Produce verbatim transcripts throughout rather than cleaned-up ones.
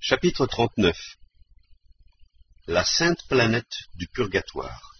Chapitre trente-neuf. La sainte planète du purgatoire.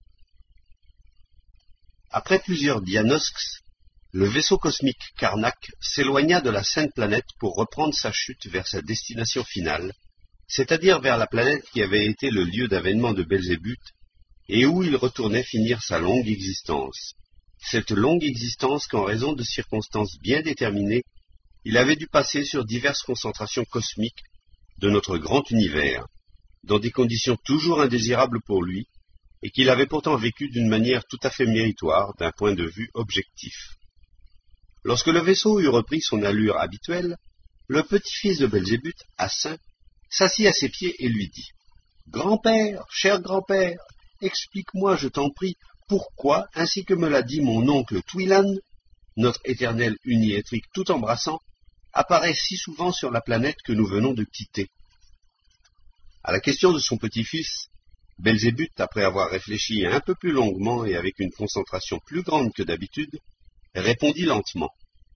Après plusieurs diagnostics, le vaisseau cosmique Karnak s'éloigna de la sainte planète pour reprendre sa chute vers sa destination finale, c'est-à-dire vers la planète qui avait été le lieu d'avènement de Belzébuth et où il retournait finir sa longue existence. Cette longue existence qu'en raison de circonstances bien déterminées, il avait dû passer sur diverses concentrations cosmiques de notre grand univers, dans des conditions toujours indésirables pour lui, et qu'il avait pourtant vécu d'une manière tout à fait méritoire d'un point de vue objectif. Lorsque le vaisseau eut repris son allure habituelle, le petit-fils de Belzébuth, Assin, s'assit à ses pieds et lui dit « Grand-père, cher grand-père, explique-moi, je t'en prie, pourquoi, ainsi que me l'a dit mon oncle Twilan, notre éternel uniétrique tout embrassant, apparaît si souvent sur la planète que nous venons de quitter. » À la question de son petit-fils, Belzébuth, après avoir réfléchi un peu plus longuement et avec une concentration plus grande que d'habitude, répondit lentement.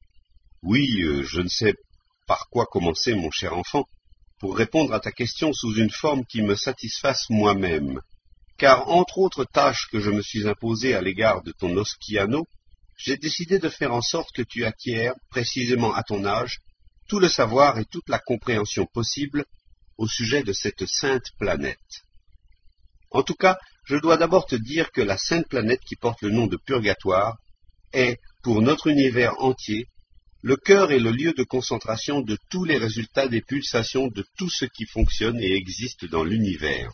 « Oui, euh, je ne sais par quoi commencer, mon cher enfant, pour répondre à ta question sous une forme qui me satisfasse moi-même, car entre autres tâches que je me suis imposées à l'égard de ton Oskiano, j'ai décidé de faire en sorte que tu acquières, précisément à ton âge, tout le savoir et toute la compréhension possible au sujet de cette sainte planète. En tout cas, je dois d'abord te dire que la sainte planète qui porte le nom de Purgatoire est, pour notre univers entier, le cœur et le lieu de concentration de tous les résultats des pulsations de tout ce qui fonctionne et existe dans l'univers.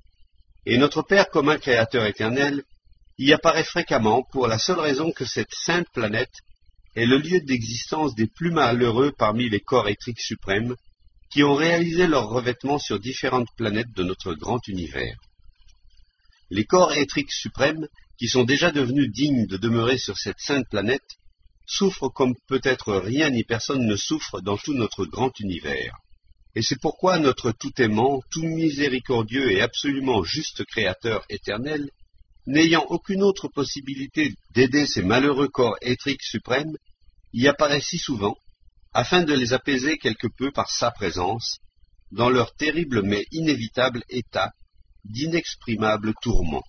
Et notre Père commun créateur éternel y apparaît fréquemment pour la seule raison que cette sainte planète est le lieu d'existence des plus malheureux parmi les corps éthriques suprêmes qui ont réalisé leur revêtement sur différentes planètes de notre grand univers. Les corps éthriques suprêmes, qui sont déjà devenus dignes de demeurer sur cette sainte planète, souffrent comme peut-être rien ni personne ne souffre dans tout notre grand univers. Et c'est pourquoi notre tout-aimant, tout miséricordieux et absolument juste Créateur éternel, n'ayant aucune autre possibilité d'aider ces malheureux corps éthriques suprêmes, y apparaît si souvent, afin de les apaiser quelque peu par sa présence, dans leur terrible mais inévitable état d'inexprimable tourment.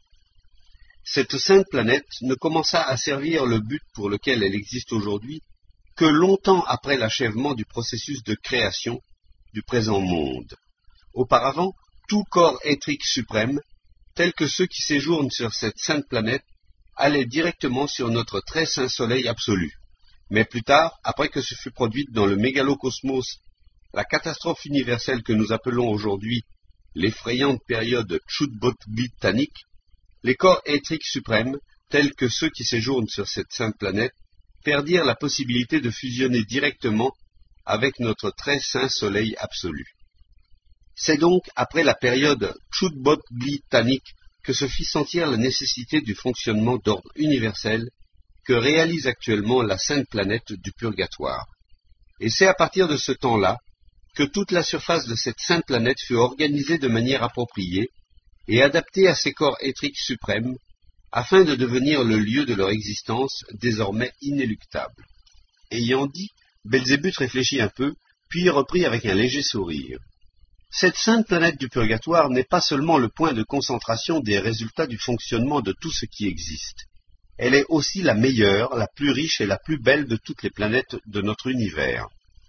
Cette sainte planète ne commença à servir le but pour lequel elle existe aujourd'hui que longtemps après l'achèvement du processus de création du présent monde. Auparavant, tout corps éthrique suprême, tel que ceux qui séjournent sur cette sainte planète, allait directement sur notre très saint soleil absolu. Mais plus tard, après que se fut produite dans le mégalocosmos la catastrophe universelle que nous appelons aujourd'hui l'effrayante période Chudbot-Glitanique, les corps éthriques suprêmes, tels que ceux qui séjournent sur cette sainte planète, perdirent la possibilité de fusionner directement avec notre très saint soleil absolu. C'est donc après la période Chudbot-Glitanique que se fit sentir la nécessité du fonctionnement d'ordre universel que réalise actuellement la sainte planète du purgatoire. Et c'est à partir de ce temps-là que toute la surface de cette sainte planète fut organisée de manière appropriée et adaptée à ces corps éthriques suprêmes, afin de devenir le lieu de leur existence désormais inéluctable. Ayant dit, Belzébuth réfléchit un peu, puis reprit avec un léger sourire. Cette sainte planète du purgatoire n'est pas seulement le point de concentration des résultats du fonctionnement de tout ce qui existe. Elle est aussi la meilleure, la plus riche et la plus belle de toutes les planètes de notre univers.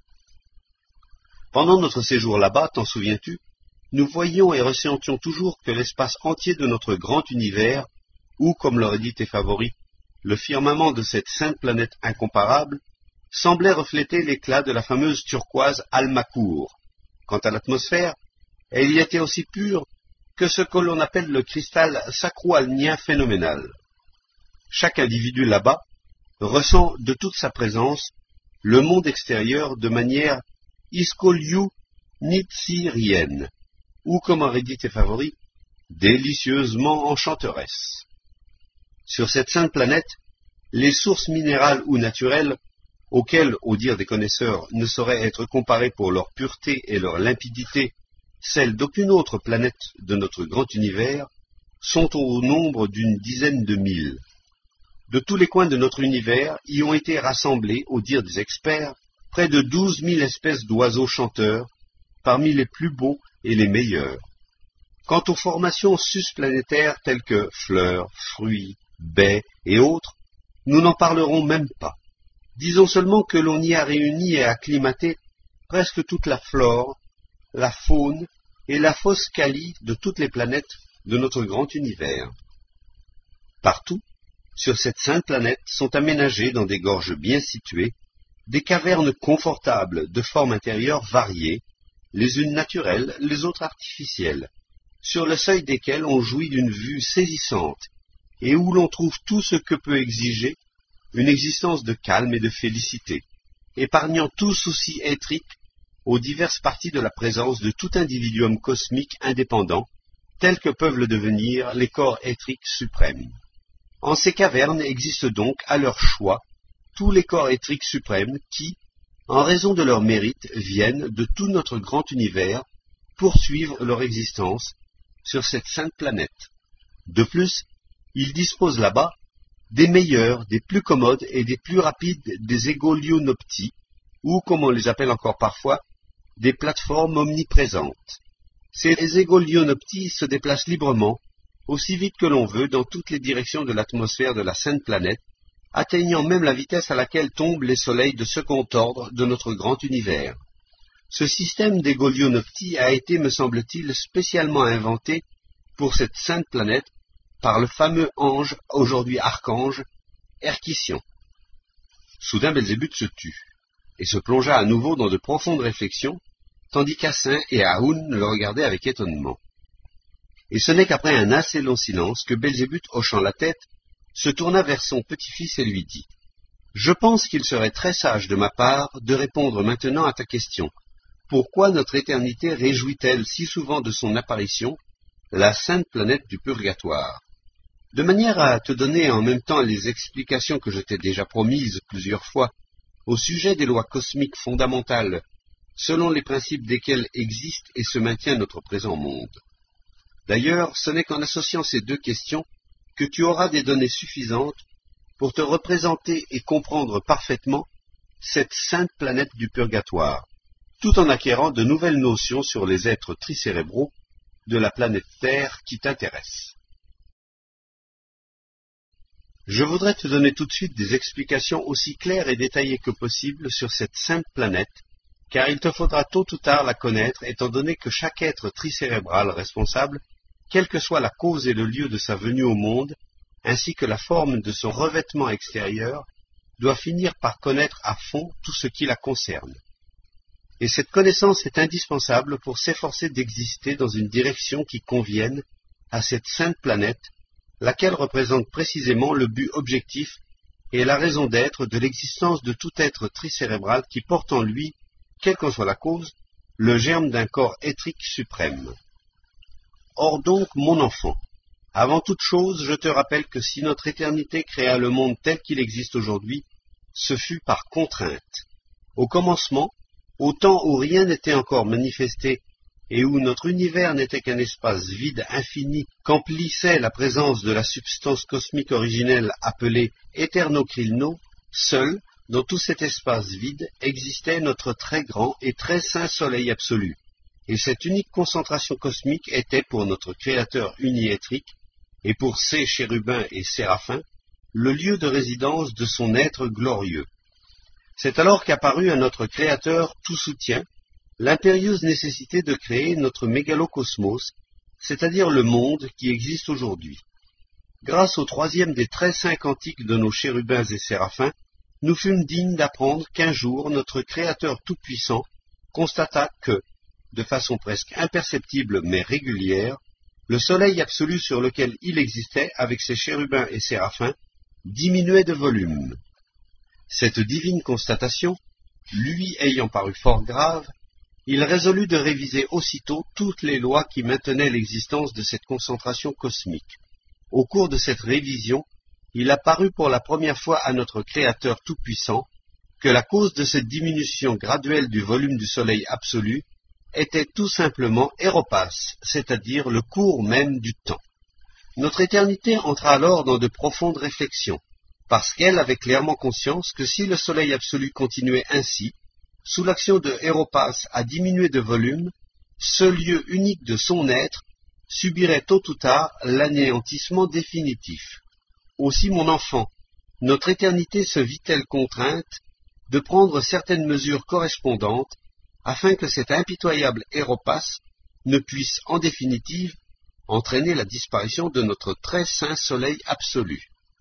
Pendant notre séjour là-bas, t'en souviens-tu, nous voyions et ressentions toujours que l'espace entier de notre grand univers, ou, comme l'auraient dit tes favoris, le firmament de cette sainte planète incomparable, semblait refléter l'éclat de la fameuse turquoise Almacour. Quant à l'atmosphère, elle y était aussi pure que ce que l'on appelle le cristal sacro-alnien phénoménal. Chaque individu là-bas ressent de toute sa présence le monde extérieur de manière iskoliou-nitsirienne, ou, comme auraient dit tes favoris, délicieusement enchanteresse. Sur cette sainte planète, les sources minérales ou naturelles, auxquelles, au dire des connaisseurs, ne sauraient être comparées pour leur pureté et leur limpidité celles d'aucune autre planète de notre grand univers, sont au nombre d'une dizaine de mille. De tous les coins de notre univers y ont été rassemblés, au dire des experts, près de douze mille espèces d'oiseaux chanteurs, parmi les plus beaux et les meilleurs. Quant aux formations susplanétaires telles que fleurs, fruits, baies et autres, nous n'en parlerons même pas. Disons seulement que l'on y a réuni et acclimaté presque toute la flore, la faune et la foscalie de toutes les planètes de notre grand univers. Partout, sur cette sainte planète, sont aménagées dans des gorges bien situées, des cavernes confortables de formes intérieures variées, les unes naturelles, les autres artificielles, sur le seuil desquelles on jouit d'une vue saisissante et où l'on trouve tout ce que peut exiger une existence de calme et de félicité, épargnant tout souci éthrique aux diverses parties de la présence de tout individuum cosmique indépendant, tels que peuvent le devenir les corps éthriques suprêmes. En ces cavernes existent donc, à leur choix, tous les corps éthriques suprêmes qui, en raison de leur mérite, viennent de tout notre grand univers poursuivre leur existence sur cette sainte planète. De plus, ils disposent là-bas des meilleurs, des plus commodes et des plus rapides des égolionopties, ou, comme on les appelle encore parfois, des plateformes omniprésentes. Ces égolionopties se déplacent librement, aussi vite que l'on veut, dans toutes les directions de l'atmosphère de la sainte planète, atteignant même la vitesse à laquelle tombent les soleils de second ordre de notre grand univers. Ce système d'égolionoptie a été, me semble-t-il, spécialement inventé pour cette sainte planète par le fameux ange, aujourd'hui archange, Erkission. Soudain Belzébuth se tut, et se plongea à nouveau dans de profondes réflexions, tandis qu'Assin et Aoun le regardaient avec étonnement. Et ce n'est qu'après un assez long silence que Belzébuth, hochant la tête, se tourna vers son petit-fils et lui dit « Je pense qu'il serait très sage de ma part de répondre maintenant à ta question. Pourquoi notre éternité réjouit-elle si souvent de son apparition, la sainte planète du purgatoire ? De manière à te donner en même temps les explications que je t'ai déjà promises plusieurs fois au sujet des lois cosmiques fondamentales selon les principes desquels existe et se maintient notre présent monde. D'ailleurs, ce n'est qu'en associant ces deux questions que tu auras des données suffisantes pour te représenter et comprendre parfaitement cette sainte planète du purgatoire, tout en acquérant de nouvelles notions sur les êtres tricérébraux de la planète Terre qui t'intéresse. Je voudrais te donner tout de suite des explications aussi claires et détaillées que possible sur cette sainte planète, car il te faudra tôt ou tard la connaître, étant donné que chaque être tricérébral responsable, quelle que soit la cause et le lieu de sa venue au monde, ainsi que la forme de son revêtement extérieur, doit finir par connaître à fond tout ce qui la concerne. Et cette connaissance est indispensable pour s'efforcer d'exister dans une direction qui convienne à cette sainte planète, laquelle représente précisément le but objectif et la raison d'être de l'existence de tout être tricérébral qui porte en lui, quelle qu'en soit la cause, le germe d'un corps éthrique suprême. Or donc, mon enfant, avant toute chose, je te rappelle que si notre éternité créa le monde tel qu'il existe aujourd'hui, ce fut par contrainte. Au commencement, au temps où rien n'était encore manifesté et où notre univers n'était qu'un espace vide infini qu'emplissait la présence de la substance cosmique originelle appelée Éternocrilno, seul, dans tout cet espace vide, existait notre très grand et très saint soleil absolu. Et cette unique concentration cosmique était pour notre Créateur uniétrique, et pour ses chérubins et séraphins, le lieu de résidence de son être glorieux. C'est alors qu'apparut à notre Créateur tout soutien l'impérieuse nécessité de créer notre mégalocosmos, c'est-à-dire le monde qui existe aujourd'hui. Grâce au troisième des très saints cantiques de nos chérubins et séraphins, nous fûmes dignes d'apprendre qu'un jour notre Créateur tout-puissant constata que, de façon presque imperceptible mais régulière, le soleil absolu sur lequel il existait avec ses chérubins et séraphins diminuait de volume. Cette divine constatation, lui ayant paru fort grave, il résolut de réviser aussitôt toutes les lois qui maintenaient l'existence de cette concentration cosmique. Au cours de cette révision, il apparut pour la première fois à notre Créateur tout-puissant que la cause de cette diminution graduelle du volume du soleil absolu était tout simplement Éropas, c'est-à-dire le cours même du temps. Notre éternité entra alors dans de profondes réflexions, parce qu'elle avait clairement conscience que si le soleil absolu continuait ainsi, sous l'action de Éropas à diminuer de volume, ce lieu unique de son être, subirait tôt ou tard l'anéantissement définitif. Aussi, mon enfant, notre éternité se vit-elle contrainte de prendre certaines mesures correspondantes afin que cet impitoyable Héropas ne puisse en définitive entraîner la disparition de notre très saint soleil absolu.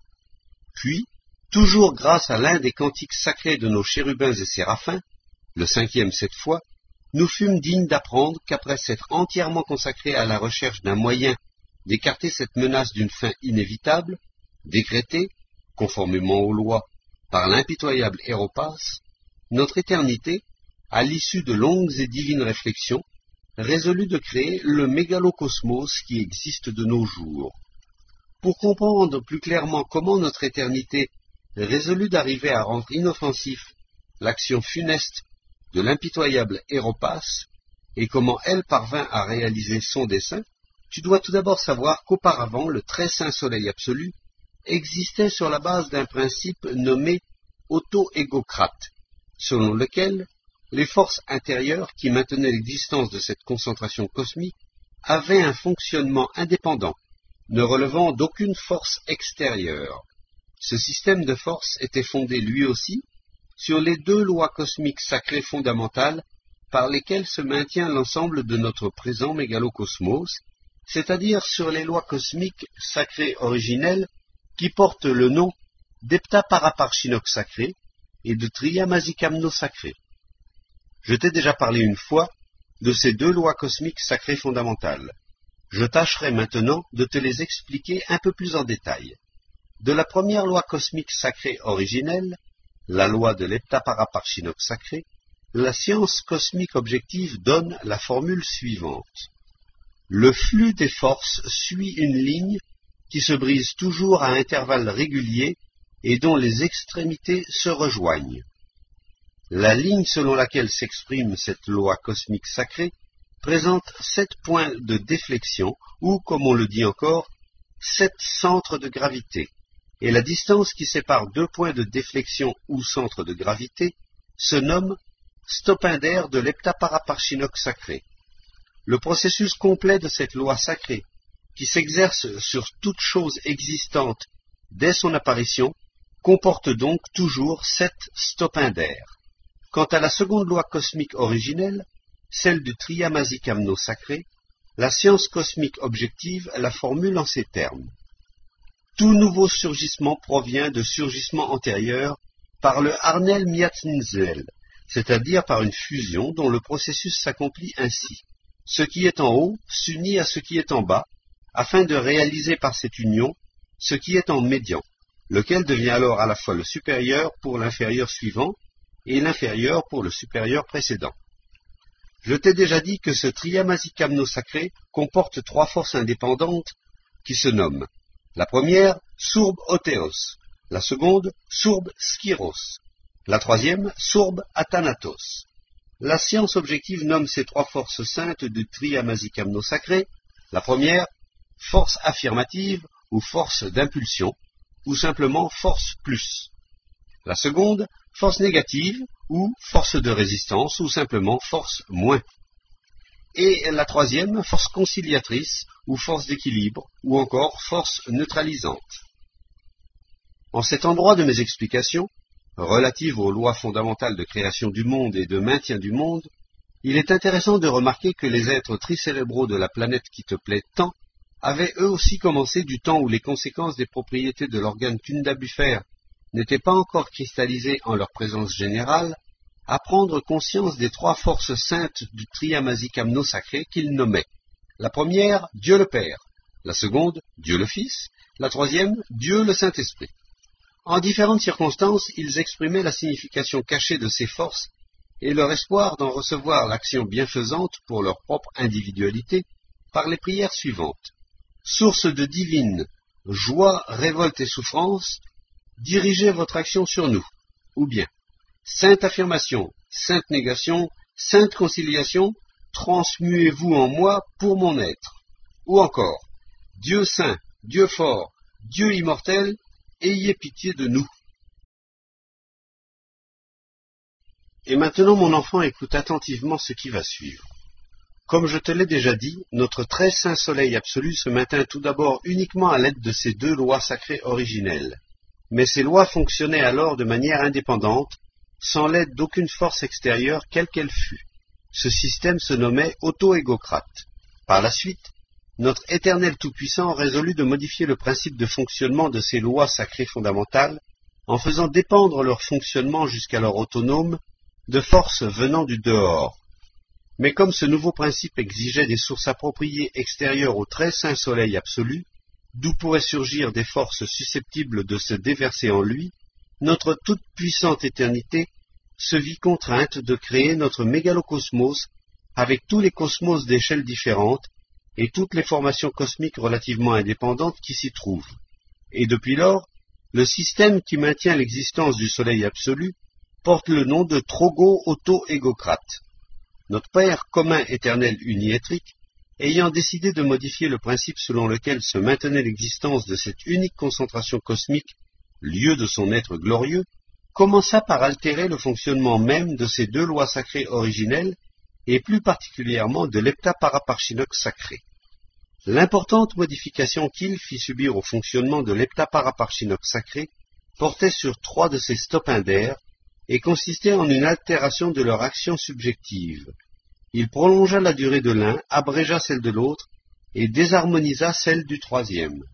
Puis, toujours grâce à l'un des cantiques sacrés de nos chérubins et séraphins, le cinquième cette fois, nous fûmes dignes d'apprendre qu'après s'être entièrement consacrés à la recherche d'un moyen d'écarter cette menace d'une fin inévitable, décrétée, conformément aux lois, par l'impitoyable Héropas, notre éternité, à l'issue de longues et divines réflexions, résolut de créer le mégalocosmos qui existe de nos jours. Pour comprendre plus clairement comment notre éternité résolut d'arriver à rendre inoffensif l'action funeste de l'impitoyable Héropas, et comment elle parvint à réaliser son dessein, tu dois tout d'abord savoir qu'auparavant le très saint soleil absolu existait sur la base d'un principe nommé auto-égocrate, selon lequel les forces intérieures qui maintenaient l'existence de cette concentration cosmique avaient un fonctionnement indépendant, ne relevant d'aucune force extérieure. Ce système de forces était fondé lui aussi sur les deux lois cosmiques sacrées fondamentales par lesquelles se maintient l'ensemble de notre présent mégalocosmos, c'est-à-dire sur les lois cosmiques sacrées originelles qui portent le nom d'Heptaparaparchinok sacré et de Triyamasikamno sacré. Je t'ai déjà parlé une fois de ces deux lois cosmiques sacrées fondamentales. Je tâcherai maintenant de te les expliquer un peu plus en détail. De la première loi cosmique sacrée originelle, la loi de l'Heptaparaparchinok sacré, la science cosmique objective donne la formule suivante. Le flux des forces suit une ligne qui se brise toujours à intervalles réguliers et dont les extrémités se rejoignent. La ligne selon laquelle s'exprime cette loi cosmique sacrée présente sept points de déflexion, ou, comme on le dit encore, sept centres de gravité, et la distance qui sépare deux points de déflexion ou centre de gravité se nomme stopindaire de l'Heptaparaparchinok sacré. Le processus complet de cette loi sacrée, qui s'exerce sur toute chose existante dès son apparition, comporte donc toujours sept stopindaires. Quant à la seconde loi cosmique originelle, celle du Triyamasikamno sacré, la science cosmique objective la formule en ces termes. Tout nouveau surgissement provient de surgissements antérieurs par le Harnel Miatnzel, c'est-à-dire par une fusion dont le processus s'accomplit ainsi. Ce qui est en haut s'unit à ce qui est en bas, afin de réaliser par cette union ce qui est en médian, lequel devient alors à la fois le supérieur pour l'inférieur suivant et l'inférieur pour le supérieur précédent. Je t'ai déjà dit que ce Triyamasikamno sacré comporte trois forces indépendantes qui se nomment la première, Surb Otheos, la seconde, Surb Skiros, la troisième, Surb Athanatos. La science objective nomme ces trois forces saintes du Triyamasikamno sacré, la première, force affirmative ou force d'impulsion, ou simplement force plus. La seconde, force négative ou force de résistance, ou simplement force moins. Et la troisième, force conciliatrice ou force d'équilibre, ou encore force neutralisante. En cet endroit de mes explications, relatives aux lois fondamentales de création du monde et de maintien du monde, il est intéressant de remarquer que les êtres tricérébraux de la planète qui te plaît tant avaient eux aussi commencé du temps où les conséquences des propriétés de l'organe kundabufère n'étaient pas encore cristallisées en leur présence générale, à prendre conscience des trois forces saintes du Triyamasikamno sacré qu'ils nommaient. La première, Dieu le Père, la seconde, Dieu le Fils, la troisième, Dieu le Saint-Esprit. En différentes circonstances, ils exprimaient la signification cachée de ces forces et leur espoir d'en recevoir l'action bienfaisante pour leur propre individualité par les prières suivantes. Source de divine joie, révolte et souffrance, dirigez votre action sur nous. Ou bien, sainte affirmation, sainte négation, sainte conciliation, transmuez-vous en moi pour mon être. Ou encore, Dieu saint, Dieu fort, Dieu immortel, ayez pitié de nous. Et maintenant, mon enfant, écoute attentivement ce qui va suivre. Comme je te l'ai déjà dit, notre très saint soleil absolu se maintint tout d'abord uniquement à l'aide de ces deux lois sacrées originelles. Mais ces lois fonctionnaient alors de manière indépendante, sans l'aide d'aucune force extérieure, quelle qu'elle fût. Ce système se nommait auto-égocrate. Par la suite, notre Éternel Tout-Puissant résolut de modifier le principe de fonctionnement de ces lois sacrées fondamentales, en faisant dépendre leur fonctionnement jusqu'alors autonome de forces venant du dehors. Mais comme ce nouveau principe exigeait des sources appropriées extérieures au très saint soleil absolu, d'où pourraient surgir des forces susceptibles de se déverser en lui, notre toute-puissante éternité se vit contrainte de créer notre mégalocosmos avec tous les cosmos d'échelles différentes et toutes les formations cosmiques relativement indépendantes qui s'y trouvent. Et depuis lors, le système qui maintient l'existence du soleil absolu porte le nom de Trogo-auto-égocrate. Notre Père commun éternel uniétrique, ayant décidé de modifier le principe selon lequel se maintenait l'existence de cette unique concentration cosmique, lieu de son être glorieux, commença par altérer le fonctionnement même de ces deux lois sacrées originelles, et plus particulièrement de l'heptaparaparchinoque sacré. L'importante modification qu'il fit subir au fonctionnement de l'heptaparaparchinoque sacré portait sur trois de ces stopindaires, et consistait en une altération de leur action subjective. Il prolongea la durée de l'un, abrégea celle de l'autre, et désharmonisa celle du troisième.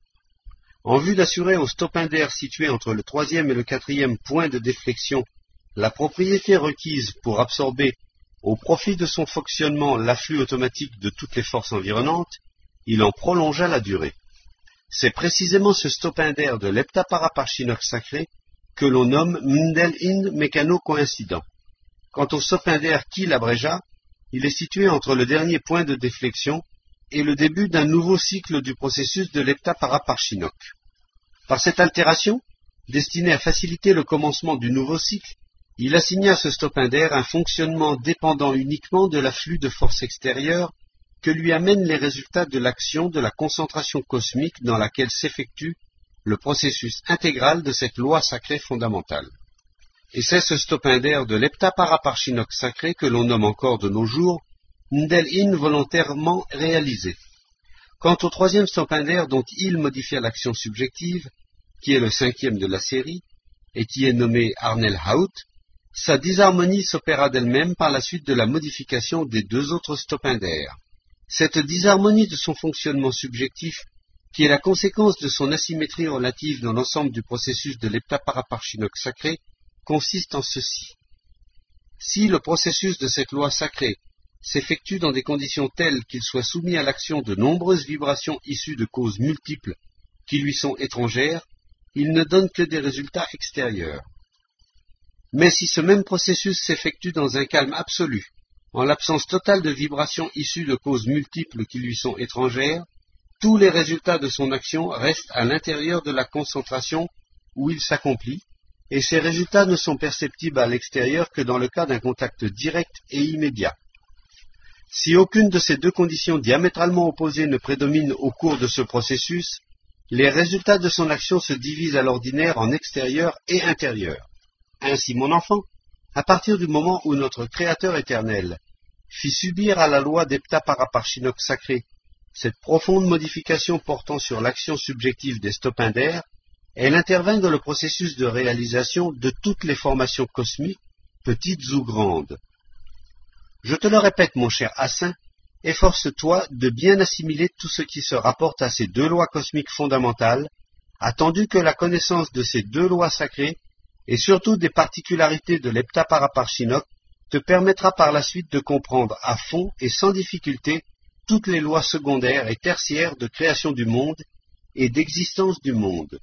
En vue d'assurer au stopindaire situé entre le troisième et le quatrième point de déflexion la propriété requise pour absorber, au profit de son fonctionnement, l'afflux automatique de toutes les forces environnantes, il en prolongea la durée. C'est précisément ce stopindaire de l'heptaparaparchinoque sacré que l'on nomme Mndel-In mécano-coïncident. Quant au stopindaire qui l'abrégea, il est situé entre le dernier point de déflexion et le début d'un nouveau cycle du processus de l'heptaparaparchinoque. Par cette altération, destinée à faciliter le commencement du nouveau cycle, il assigna à ce stopindaire un fonctionnement dépendant uniquement de l'afflux de forces extérieures que lui amènent les résultats de l'action de la concentration cosmique dans laquelle s'effectue le processus intégral de cette loi sacrée fondamentale. Et c'est ce stopindaire de l'heptaparaparchinoque sacré que l'on nomme encore de nos jours Mndel-In volontairement réalisé. Quant au troisième stopindaire dont il modifia l'action subjective, qui est le cinquième de la série, et qui est nommé Arnel-Haut, sa disharmonie s'opéra d'elle-même par la suite de la modification des deux autres stopindaires. Cette disharmonie de son fonctionnement subjectif, qui est la conséquence de son asymétrie relative dans l'ensemble du processus de l'heptaparaparchinoque sacré, consiste en ceci. Si le processus de cette loi sacrée s'effectue dans des conditions telles qu'il soit soumis à l'action de nombreuses vibrations issues de causes multiples qui lui sont étrangères, il ne donne que des résultats extérieurs. Mais si ce même processus s'effectue dans un calme absolu, en l'absence totale de vibrations issues de causes multiples qui lui sont étrangères, tous les résultats de son action restent à l'intérieur de la concentration où il s'accomplit, et ces résultats ne sont perceptibles à l'extérieur que dans le cas d'un contact direct et immédiat. Si aucune de ces deux conditions diamétralement opposées ne prédomine au cours de ce processus, les résultats de son action se divisent à l'ordinaire en extérieur et intérieur. Ainsi, mon enfant, à partir du moment où notre Créateur éternel fit subir à la loi d'heptaparaparchinoque sacré cette profonde modification portant sur l'action subjective des stopindaires, elle intervint dans le processus de réalisation de toutes les formations cosmiques, petites ou grandes. Je te le répète, mon cher Hassin, efforce-toi de bien assimiler tout ce qui se rapporte à ces deux lois cosmiques fondamentales, attendu que la connaissance de ces deux lois sacrées, et surtout des particularités de l'heptaparaparchinoque, te permettra par la suite de comprendre à fond et sans difficulté toutes les lois secondaires et tertiaires de création du monde et d'existence du monde.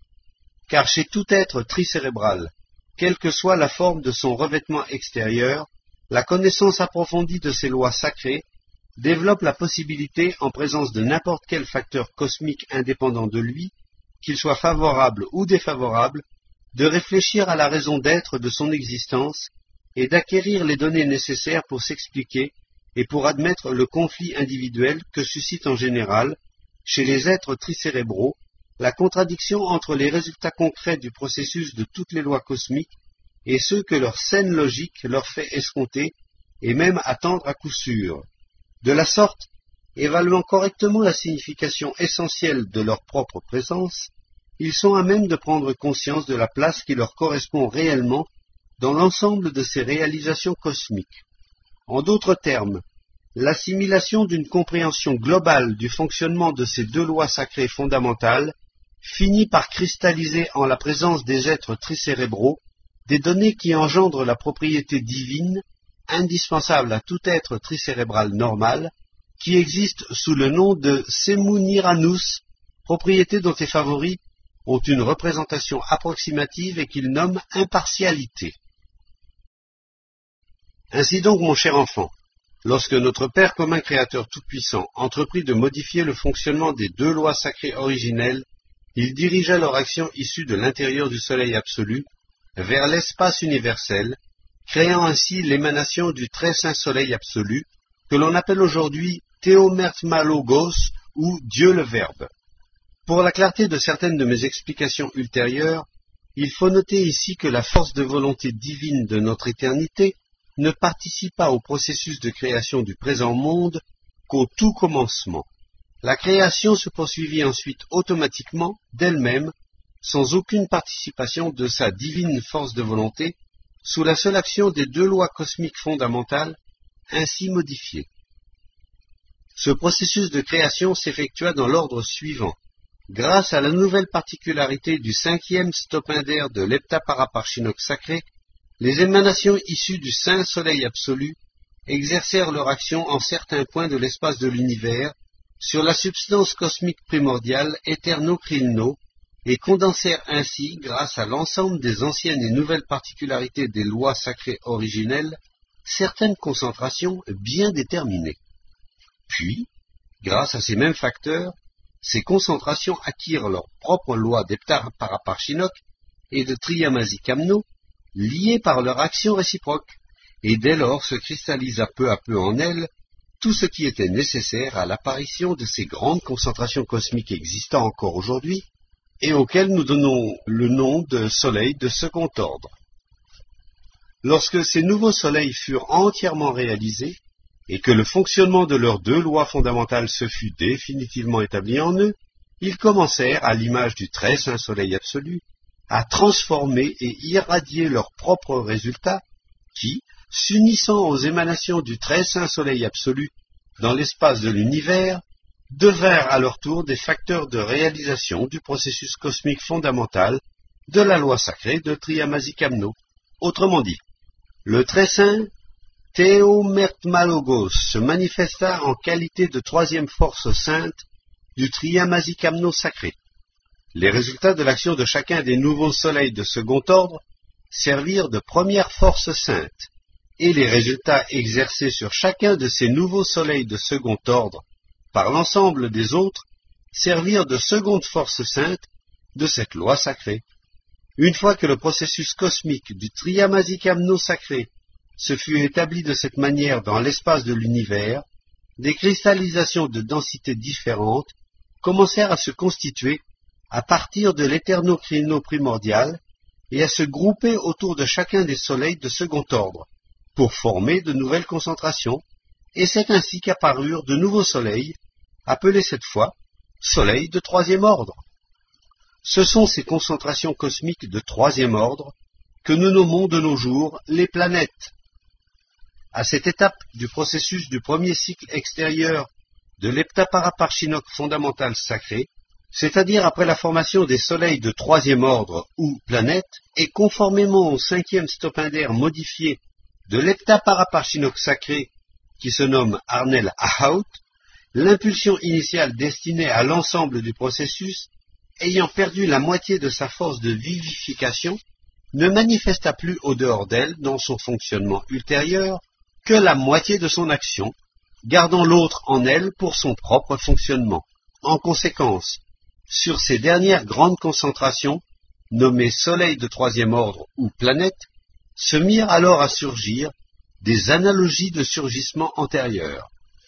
Car chez tout être tricérébral, quelle que soit la forme de son revêtement extérieur, la connaissance approfondie de ces lois sacrées développe la possibilité, en présence de n'importe quel facteur cosmique indépendant de lui, qu'il soit favorable ou défavorable, de réfléchir à la raison d'être de son existence et d'acquérir les données nécessaires pour s'expliquer et pour admettre le conflit individuel que suscite en général, chez les êtres tricérébraux, la contradiction entre les résultats concrets du processus de toutes les lois cosmiques et ceux que leur saine logique leur fait escompter et même attendre à coup sûr. De la sorte, évaluant correctement la signification essentielle de leur propre présence, ils sont à même de prendre conscience de la place qui leur correspond réellement dans l'ensemble de ces réalisations cosmiques. En d'autres termes, l'assimilation d'une compréhension globale du fonctionnement de ces deux lois sacrées fondamentales finit par cristalliser en la présence des êtres tricérébraux des données qui engendrent la propriété divine, indispensable à tout être tricérébral normal, qui existe sous le nom de Semuniranus, propriété dont les favoris ont une représentation approximative et qu'ils nomment impartialité. Ainsi donc, mon cher enfant, lorsque notre Père commun créateur tout-puissant entreprit de modifier le fonctionnement des deux lois sacrées originelles, il dirigea leur action issue de l'intérieur du Soleil absolu vers l'espace universel, créant ainsi l'émanation du très saint Soleil absolu, que l'on appelle aujourd'hui Théomertmalogos ou Dieu le Verbe. Pour la clarté de certaines de mes explications ultérieures, il faut noter ici que la force de volonté divine de notre éternité ne participa au processus de création du présent monde qu'au tout commencement. La création se poursuivit ensuite automatiquement, d'elle-même, sans aucune participation de sa divine force de volonté, sous la seule action des deux lois cosmiques fondamentales, ainsi modifiées. Ce processus de création s'effectua dans l'ordre suivant. Grâce à la nouvelle particularité du cinquième stopindaire de l'heptaparaparchinoque sacré, les émanations issues du saint Soleil absolu exercèrent leur action en certains points de l'espace de l'univers sur la substance cosmique primordiale éterno-krilno et condensèrent ainsi, grâce à l'ensemble des anciennes et nouvelles particularités des lois sacrées originelles, certaines concentrations bien déterminées. Puis, grâce à ces mêmes facteurs, ces concentrations acquirent leurs propres lois d'heptaparaparchinoque et de Triyamasikamno, liées par leur action réciproque, et dès lors se cristallisa peu à peu en elles tout ce qui était nécessaire à l'apparition de ces grandes concentrations cosmiques existant encore aujourd'hui, et auxquelles nous donnons le nom de soleils de second ordre. Lorsque ces nouveaux soleils furent entièrement réalisés, et que le fonctionnement de leurs deux lois fondamentales se fut définitivement établi en eux, ils commencèrent, à l'image du très saint Soleil absolu, à transformer et irradier leurs propres résultats, qui, s'unissant aux émanations du très saint Soleil absolu dans l'espace de l'univers, devinrent à leur tour des facteurs de réalisation du processus cosmique fondamental de la loi sacrée de Triyamasikamno. Autrement dit, le très saint Théomertmalogos se manifesta en qualité de troisième force sainte du Triyamasikamno sacré. Les résultats de l'action de chacun des nouveaux soleils de second ordre servirent de première force sainte, et les résultats exercés sur chacun de ces nouveaux soleils de second ordre par l'ensemble des autres servirent de seconde force sainte de cette loi sacrée. Une fois que le processus cosmique du Triyamasikamno sacré se fut établi de cette manière dans l'espace de l'univers, des cristallisations de densités différentes commencèrent à se constituer à partir de l'éterno-krilno primordial et à se grouper autour de chacun des soleils de second ordre, pour former de nouvelles concentrations, et c'est ainsi qu'apparurent de nouveaux soleils, appelés cette fois soleils de troisième ordre. Ce sont ces concentrations cosmiques de troisième ordre que nous nommons de nos jours les planètes. À cette étape du processus du premier cycle extérieur de l'heptaparaparchinoque fondamental sacré, c'est-à-dire après la formation des soleils de troisième ordre ou planètes, et conformément au cinquième stopindaire modifié de l'heptaparaparchinoque sacré qui se nomme Arnel Ahaut, l'impulsion initiale destinée à l'ensemble du processus, ayant perdu la moitié de sa force de vivification, ne manifesta plus au dehors d'elle, dans son fonctionnement ultérieur, que la moitié de son action, gardant l'autre en elle pour son propre fonctionnement. En conséquence, sur ces dernières grandes concentrations, nommées soleils de troisième ordre ou planètes, se mirent alors à surgir des analogies de surgissement antérieurs.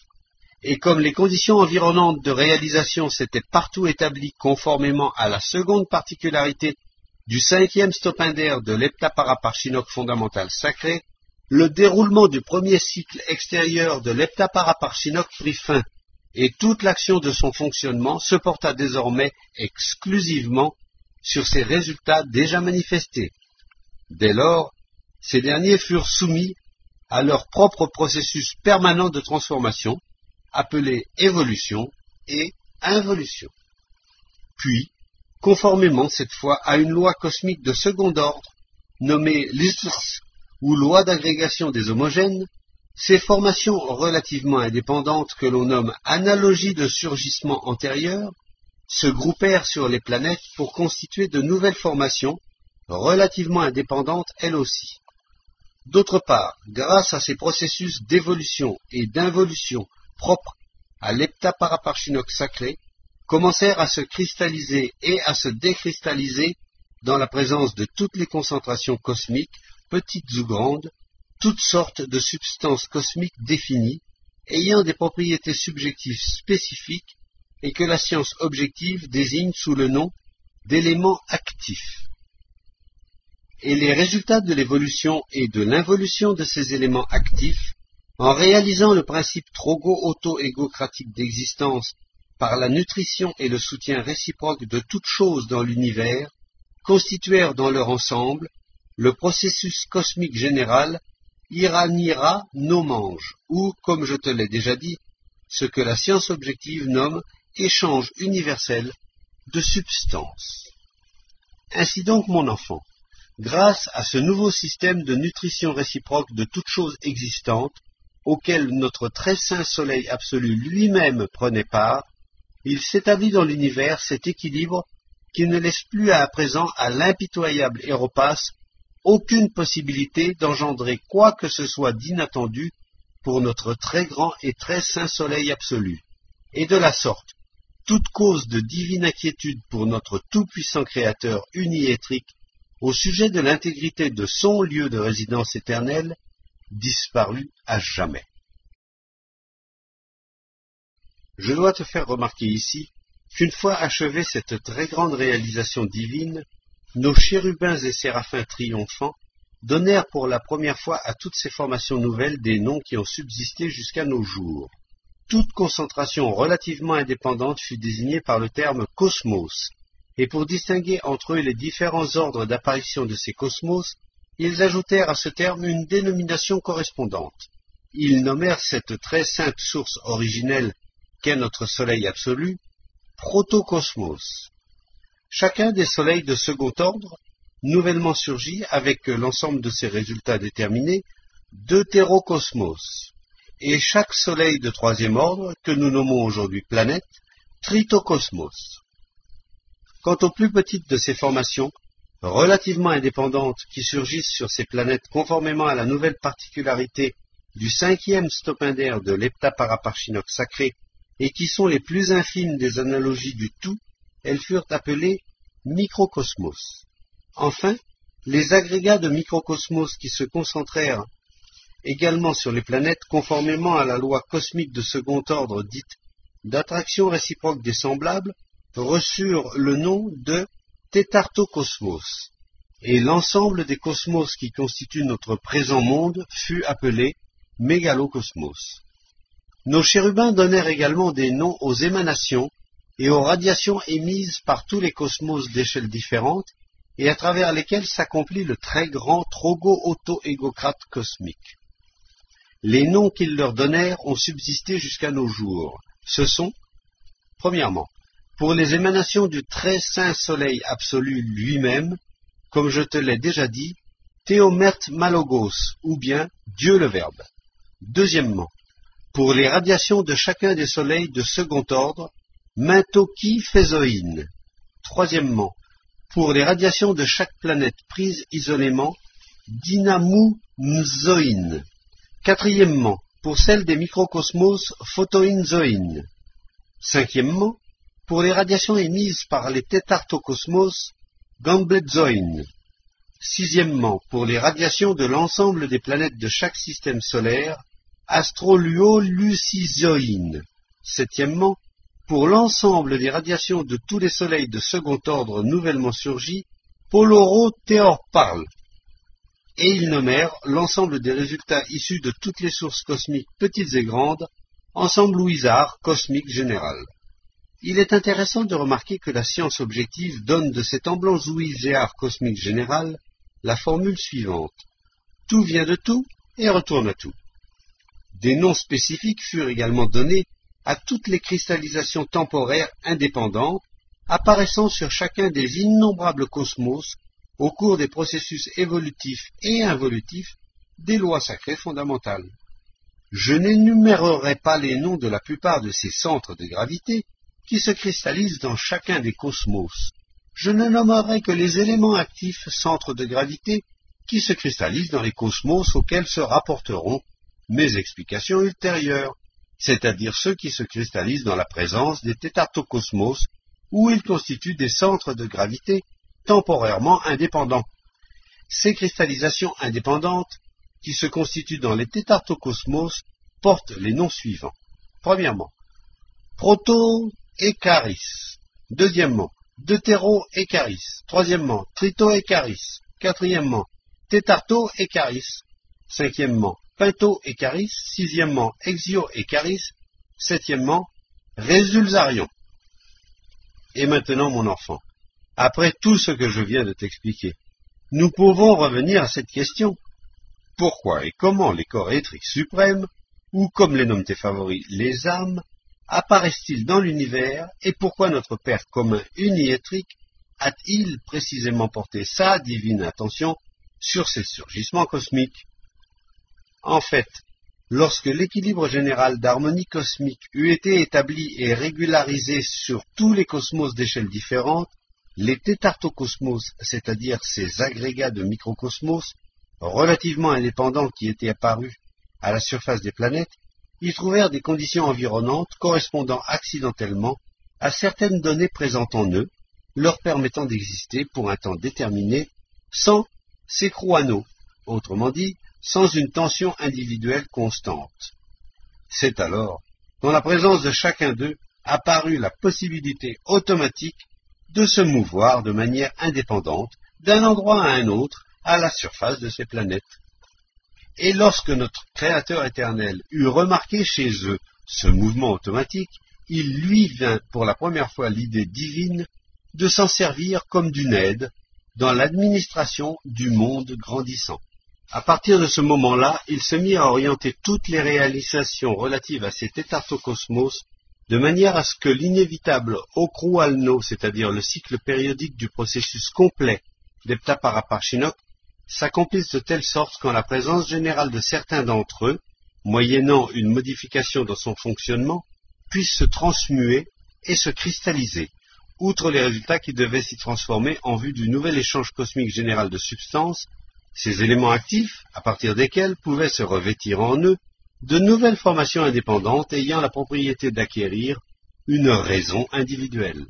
Et comme les conditions environnantes de réalisation s'étaient partout établies conformément à la seconde particularité du cinquième stopindaire de l'heptaparaparchinoque fondamental sacré, le déroulement du premier cycle extérieur de l'heptaparaparchinok prit fin, et toute l'action de son fonctionnement se porta désormais exclusivement sur ces résultats déjà manifestés. Dès lors, ces derniers furent soumis à leur propre processus permanent de transformation, appelé évolution et involution. Puis, conformément cette fois à une loi cosmique de second ordre, nommée l'Isths, ou loi d'agrégation des homogènes, ces formations relativement indépendantes que l'on nomme analogies de surgissement antérieur se groupèrent sur les planètes pour constituer de nouvelles formations relativement indépendantes elles aussi. D'autre part, grâce à ces processus d'évolution et d'involution propres à l'heptaparaparchinok sacré, commencèrent à se cristalliser et à se décristalliser dans la présence de toutes les concentrations cosmiques, petites ou grandes, toutes sortes de substances cosmiques définies, ayant des propriétés subjectives spécifiques et que la science objective désigne sous le nom d'éléments actifs. Et les résultats de l'évolution et de l'involution de ces éléments actifs, en réalisant le principe trogo-auto-égocratique d'existence par la nutrition et le soutien réciproque de toute chose dans l'univers, constituèrent dans leur ensemble le processus cosmique général Iranira Nomange, ou, comme je te l'ai déjà dit, ce que la science objective nomme échange universel de substances. Ainsi donc, mon enfant, grâce à ce nouveau système de nutrition réciproque de toute chose existante, auquel notre très saint Soleil absolu lui-même prenait part, il s'établit dans l'univers cet équilibre qui ne laisse plus à présent à l'impitoyable Héropas aucune possibilité d'engendrer quoi que ce soit d'inattendu pour notre très grand et très saint Soleil absolu. Et de la sorte, toute cause de divine inquiétude pour notre tout-puissant Créateur uniétrique au sujet de l'intégrité de son lieu de résidence éternelle disparut à jamais. Je dois te faire remarquer ici qu'une fois achevée cette très grande réalisation divine, nos chérubins et séraphins triomphants donnèrent pour la première fois à toutes ces formations nouvelles des noms qui ont subsisté jusqu'à nos jours. Toute concentration relativement indépendante fut désignée par le terme cosmos, et pour distinguer entre eux les différents ordres d'apparition de ces cosmos, ils ajoutèrent à ce terme une dénomination correspondante. Ils nommèrent cette très sainte source originelle qu'est notre Soleil absolu, protocosmos. Chacun des soleils de second ordre, nouvellement surgit avec l'ensemble de ses résultats déterminés, deutérocosmos, et chaque soleil de troisième ordre, que nous nommons aujourd'hui planète, tritocosmos. Quant aux plus petites de ces formations, relativement indépendantes, qui surgissent sur ces planètes conformément à la nouvelle particularité du cinquième stopindaire de l'heptaparaparchinok sacré, et qui sont les plus infimes des analogies du tout, elles furent appelées microcosmos. Enfin, les agrégats de microcosmos qui se concentrèrent également sur les planètes conformément à la loi cosmique de second ordre dite d'attraction réciproque des semblables, reçurent le nom de tétartocosmos, et l'ensemble des cosmos qui constituent notre présent monde fut appelé mégalocosmos. Nos chérubins donnèrent également des noms aux émanations et aux radiations émises par tous les cosmos d'échelles différentes et à travers lesquelles s'accomplit le très grand trogo-auto-égocrate cosmique. Les noms qu'ils leur donnèrent ont subsisté jusqu'à nos jours. Ce sont, premièrement, pour les émanations du très saint Soleil absolu lui-même, comme je te l'ai déjà dit, Théomert Malogos, ou bien Dieu le Verbe. Deuxièmement, pour les radiations de chacun des soleils de second ordre, Mintoki Phézoïne. Troisièmement, pour les radiations de chaque planète prise isolément, Dynamou Mzoïne. Quatrièmement, pour celles des microcosmos, Photoïnzoïne. Cinquièmement, pour les radiations émises par les tétartocosmos, Gambletzoïne. Sixièmement, pour les radiations de l'ensemble des planètes de chaque système solaire, Astroluo-Lucizoïne. Septièmement, pour l'ensemble des radiations de tous les soleils de second ordre nouvellement surgis, Poloro-Théorparle. et ils nommèrent l'ensemble des résultats issus de toutes les sources cosmiques petites et grandes, ensemble ou isard cosmique général. Il est intéressant de remarquer que la science objective donne de cet emblanc ou isard cosmique général la formule suivante. Tout vient de tout et retourne à tout. Des noms spécifiques furent également donnés à toutes les cristallisations temporaires indépendantes apparaissant sur chacun des innombrables cosmos au cours des processus évolutifs et involutifs des lois sacrées fondamentales. Je n'énumérerai pas les noms de la plupart de ces centres de gravité qui se cristallisent dans chacun des cosmos. Je ne nommerai que les éléments actifs centres de gravité qui se cristallisent dans les cosmos auxquels se rapporteront mes explications ultérieures, c'est-à-dire ceux qui se cristallisent dans la présence des tétartocosmos où ils constituent des centres de gravité temporairement indépendants. Ces cristallisations indépendantes qui se constituent dans les tétartocosmos portent les noms suivants. Premièrement, proto-écharis. Deuxièmement, deutéro-écharis. Troisièmement, trito-écharis. Quatrièmement, tétarto-écharis. Cinquièmement, pinto-écharis. Sixièmement, exio-écharis. Septièmement, résulsarion. Et maintenant, mon enfant, après tout ce que je viens de t'expliquer, nous pouvons revenir à cette question. Pourquoi et comment les corps éthériques suprêmes, ou comme les nomment tes favoris, les âmes, apparaissent-ils dans l'univers, et pourquoi notre Père commun uniétrique a-t-il précisément porté sa divine attention sur ces surgissements cosmiques? En fait, lorsque l'équilibre général d'harmonie cosmique eut été établi et régularisé sur tous les cosmos d'échelles différentes, les tétartocosmos, c'est-à-dire ces agrégats de microcosmos, relativement indépendants qui étaient apparus à la surface des planètes, y trouvèrent des conditions environnantes correspondant accidentellement à certaines données présentes en eux, leur permettant d'exister pour un temps déterminé sans sécrouano, autrement dit, sans une tension individuelle constante. C'est alors, dans la présence de chacun d'eux, apparut la possibilité automatique de se mouvoir de manière indépendante d'un endroit à un autre à la surface de ces planètes. Et lorsque notre Créateur éternel eut remarqué chez eux ce mouvement automatique, il lui vint pour la première fois l'idée divine de s'en servir comme d'une aide dans l'administration du monde grandissant. À partir de ce moment-là, il se mit à orienter toutes les réalisations relatives à ces tétartocosmos de manière à ce que l'inévitable okrualno, c'est-à-dire le cycle périodique du processus complet d'Heptaparaparchinok, s'accomplisse de telle sorte qu'en la présence générale de certains d'entre eux, moyennant une modification dans son fonctionnement, puisse se transmuer et se cristalliser, outre les résultats qui devaient s'y transformer en vue du nouvel échange cosmique général de substances, ces éléments actifs, à partir desquels pouvaient se revêtir en eux de nouvelles formations indépendantes ayant la propriété d'acquérir une raison individuelle.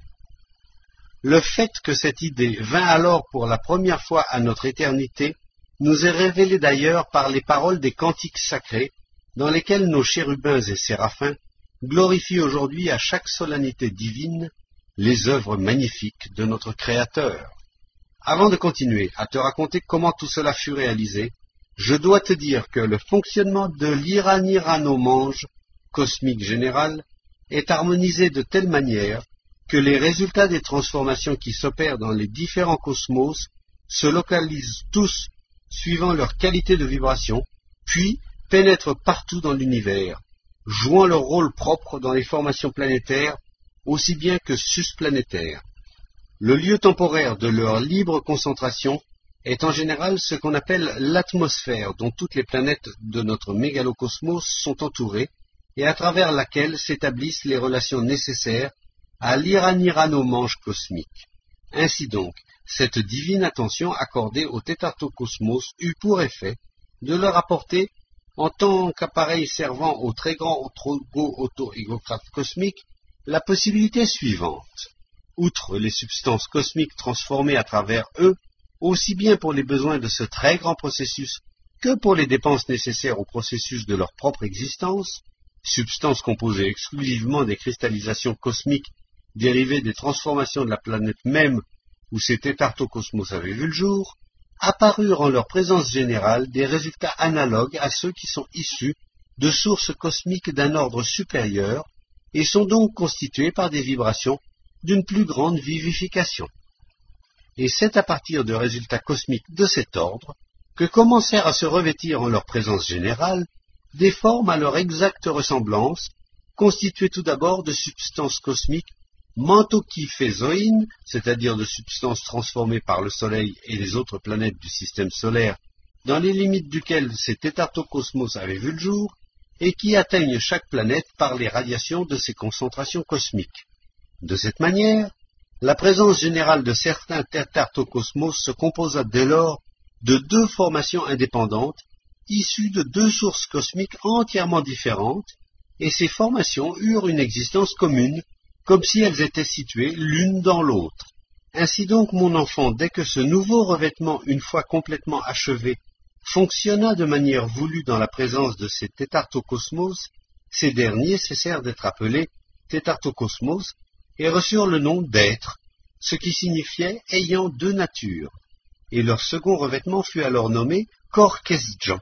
Le fait que cette idée vint alors pour la première fois à notre éternité nous est révélé d'ailleurs par les paroles des cantiques sacrés, dans lesquels nos chérubins et séraphins glorifient aujourd'hui à chaque solennité divine les œuvres magnifiques de notre Créateur. Avant de continuer à te raconter comment tout cela fut réalisé, je dois te dire que le fonctionnement de l'Iranirano-Mange cosmique général est harmonisé de telle manière que les résultats des transformations qui s'opèrent dans les différents cosmos se localisent tous suivant leur qualité de vibration, puis pénètrent partout dans l'univers, jouant leur rôle propre dans les formations planétaires aussi bien que susplanétaires. Le lieu temporaire de leur libre concentration est en général ce qu'on appelle l'atmosphère dont toutes les planètes de notre mégalocosmos sont entourées et à travers laquelle s'établissent les relations nécessaires à l'Iranirano-Mange cosmique. Ainsi donc, cette divine attention accordée au tétartocosmos eut pour effet de leur apporter, en tant qu'appareil servant au très grand auto-égocrate cosmique, la possibilité suivante. Outre les substances cosmiques transformées à travers eux, aussi bien pour les besoins de ce très grand processus que pour les dépenses nécessaires au processus de leur propre existence, substances composées exclusivement des cristallisations cosmiques dérivées des transformations de la planète même où ces tétartocosmos avaient vu le jour, apparurent en leur présence générale des résultats analogues à ceux qui sont issus de sources cosmiques d'un ordre supérieur et sont donc constitués par des vibrations d'une plus grande vivification. Et c'est à partir de résultats cosmiques de cet ordre que commencèrent à se revêtir en leur présence générale des formes à leur exacte ressemblance, constituées tout d'abord de substances cosmiques mantokyphézoïnes, c'est-à-dire de substances transformées par le Soleil et les autres planètes du système solaire, dans les limites duquel ces tétartocosmos avaient vu le jour, et qui atteignent chaque planète par les radiations de ces concentrations cosmiques. De cette manière, la présence générale de certains tétartocosmos se composa dès lors de deux formations indépendantes, issues de deux sources cosmiques entièrement différentes, et ces formations eurent une existence commune, comme si elles étaient situées l'une dans l'autre. Ainsi donc, mon enfant, dès que ce nouveau revêtement, une fois complètement achevé, fonctionna de manière voulue dans la présence de ces tétartocosmos, ces derniers cessèrent d'être appelés tétartocosmos et reçurent le nom d'êtres, ce qui signifiait ayant deux natures, et leur second revêtement fut alors nommé corps Kesdjan.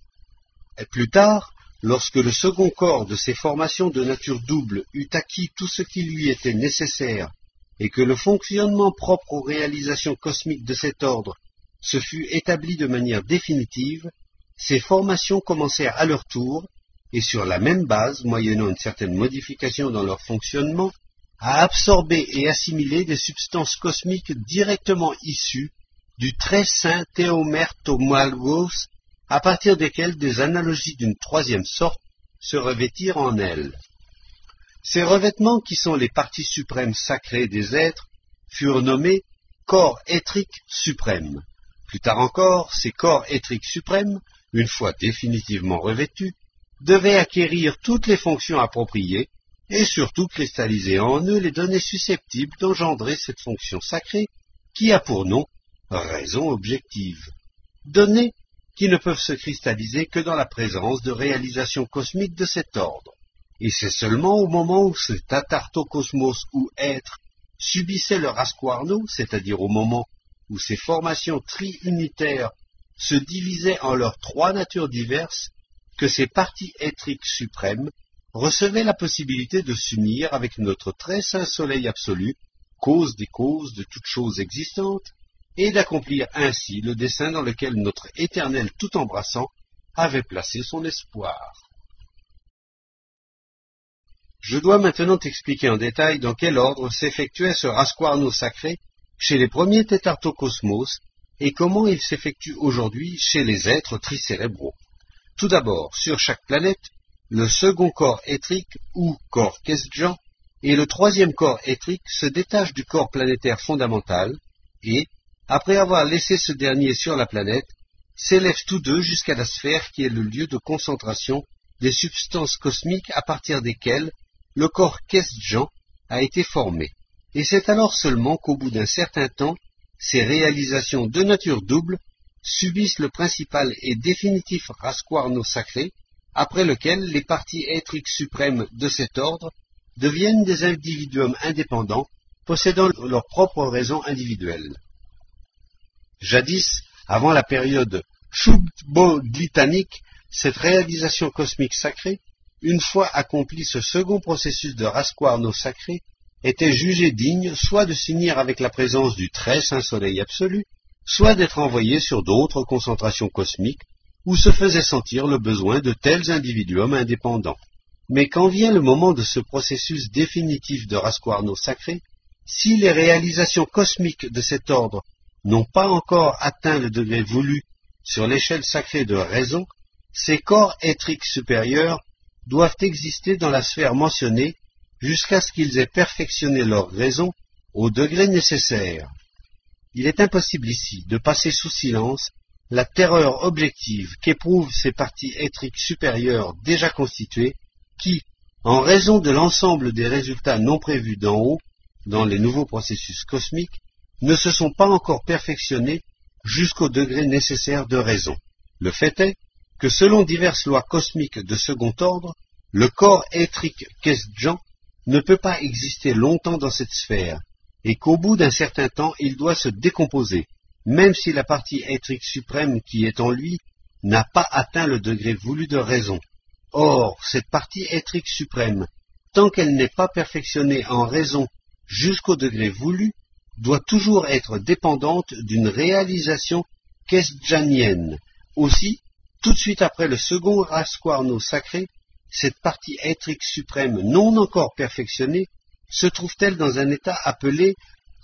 Et plus tard, lorsque le second corps de ces formations de nature double eut acquis tout ce qui lui était nécessaire, et que le fonctionnement propre aux réalisations cosmiques de cet ordre se fut établi de manière définitive, ces formations commencèrent à leur tour, et sur la même base, moyennant une certaine modification dans leur fonctionnement, à absorber et assimiler des substances cosmiques directement issues du très saint Théomertomalgos, à partir desquelles des analogies d'une troisième sorte se revêtirent en elles. Ces revêtements, qui sont les parties suprêmes sacrées des êtres, furent nommés corps étriques suprêmes. Plus tard encore, ces corps étriques suprêmes, une fois définitivement revêtus, devaient acquérir toutes les fonctions appropriées et surtout cristalliser en eux les données susceptibles d'engendrer cette fonction sacrée qui a pour nom raison objective. Données qui ne peuvent se cristalliser que dans la présence de réalisations cosmiques de cet ordre. Et c'est seulement au moment où ce tétartocosmos ou être subissait leur asquarno, c'est-à-dire au moment où ces formations triunitaires se divisaient en leurs trois natures diverses, que ces parties étriques suprêmes recevaient la possibilité de s'unir avec notre très saint soleil absolu, cause des causes de toutes choses existantes, et d'accomplir ainsi le dessein dans lequel notre Éternel tout embrassant avait placé son espoir. Je dois maintenant t'expliquer en détail dans quel ordre s'effectuait ce rasquarno sacré chez les premiers tétartocosmos et comment il s'effectue aujourd'hui chez les êtres tricérébraux. Tout d'abord, sur chaque planète, le second corps étrique ou corps Kesdjan et le troisième corps étrique se détachent du corps planétaire fondamental et, après avoir laissé ce dernier sur la planète, s'élèvent tous deux jusqu'à la sphère qui est le lieu de concentration des substances cosmiques à partir desquelles le corps Kesdjan a été formé. Et c'est alors seulement qu'au bout d'un certain temps, ces réalisations de nature double subissent le principal et définitif rasquarno sacré, après lequel les parties étriques suprêmes de cet ordre deviennent des individuums indépendants, possédant leur propre raison individuelle. Jadis, avant la période Chugbo-glitanique, cette réalisation cosmique sacrée, une fois accompli ce second processus de rasquarno sacré, était jugée digne soit de s'unir avec la présence du très saint soleil absolu, soit d'être envoyée sur d'autres concentrations cosmiques, où se faisait sentir le besoin de tels individuums indépendants. Mais quand vient le moment de ce processus définitif de rasquarno sacré, si les réalisations cosmiques de cet ordre n'ont pas encore atteint le degré voulu sur l'échelle sacrée de raison, ces corps étriques supérieurs doivent exister dans la sphère mentionnée jusqu'à ce qu'ils aient perfectionné leur raison au degré nécessaire. Il est impossible ici de passer sous silence la terreur objective qu'éprouvent ces parties étriques supérieures déjà constituées qui, en raison de l'ensemble des résultats non prévus d'en haut, dans les nouveaux processus cosmiques, ne se sont pas encore perfectionnés jusqu'au degré nécessaire de raison. Le fait est que selon diverses lois cosmiques de second ordre, le corps étrique Kesdjan ne peut pas exister longtemps dans cette sphère, et qu'au bout d'un certain temps il doit se décomposer, même si la partie éthrique suprême qui est en lui n'a pas atteint le degré voulu de raison. Or, cette partie éthrique suprême, tant qu'elle n'est pas perfectionnée en raison jusqu'au degré voulu, doit toujours être dépendante d'une réalisation kesdjanienne. Aussi, tout de suite après le second rasquarno sacré, cette partie éthrique suprême non encore perfectionnée se trouve-t-elle dans un état appelé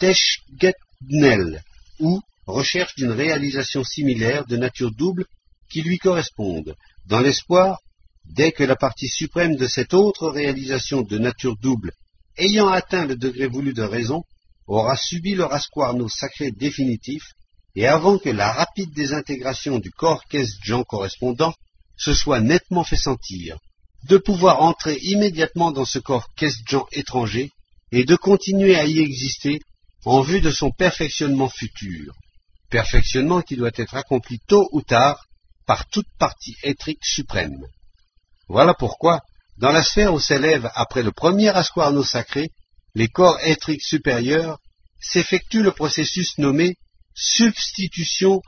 teshgetnel, ou recherche d'une réalisation similaire de nature double qui lui corresponde, dans l'espoir, dès que la partie suprême de cette autre réalisation de nature double, ayant atteint le degré voulu de raison, aura subi le rasquarno sacré définitif, et avant que la rapide désintégration du corps kesdjan correspondant se soit nettement fait sentir, de pouvoir entrer immédiatement dans ce corps kesdjan étranger et de continuer à y exister en vue de son perfectionnement futur, perfectionnement qui doit être accompli tôt ou tard par toute partie éthrique suprême. Voilà pourquoi, dans la sphère où s'élève après le premier rasquarno sacré, les corps éthriques supérieurs, s'effectue le processus nommé substitution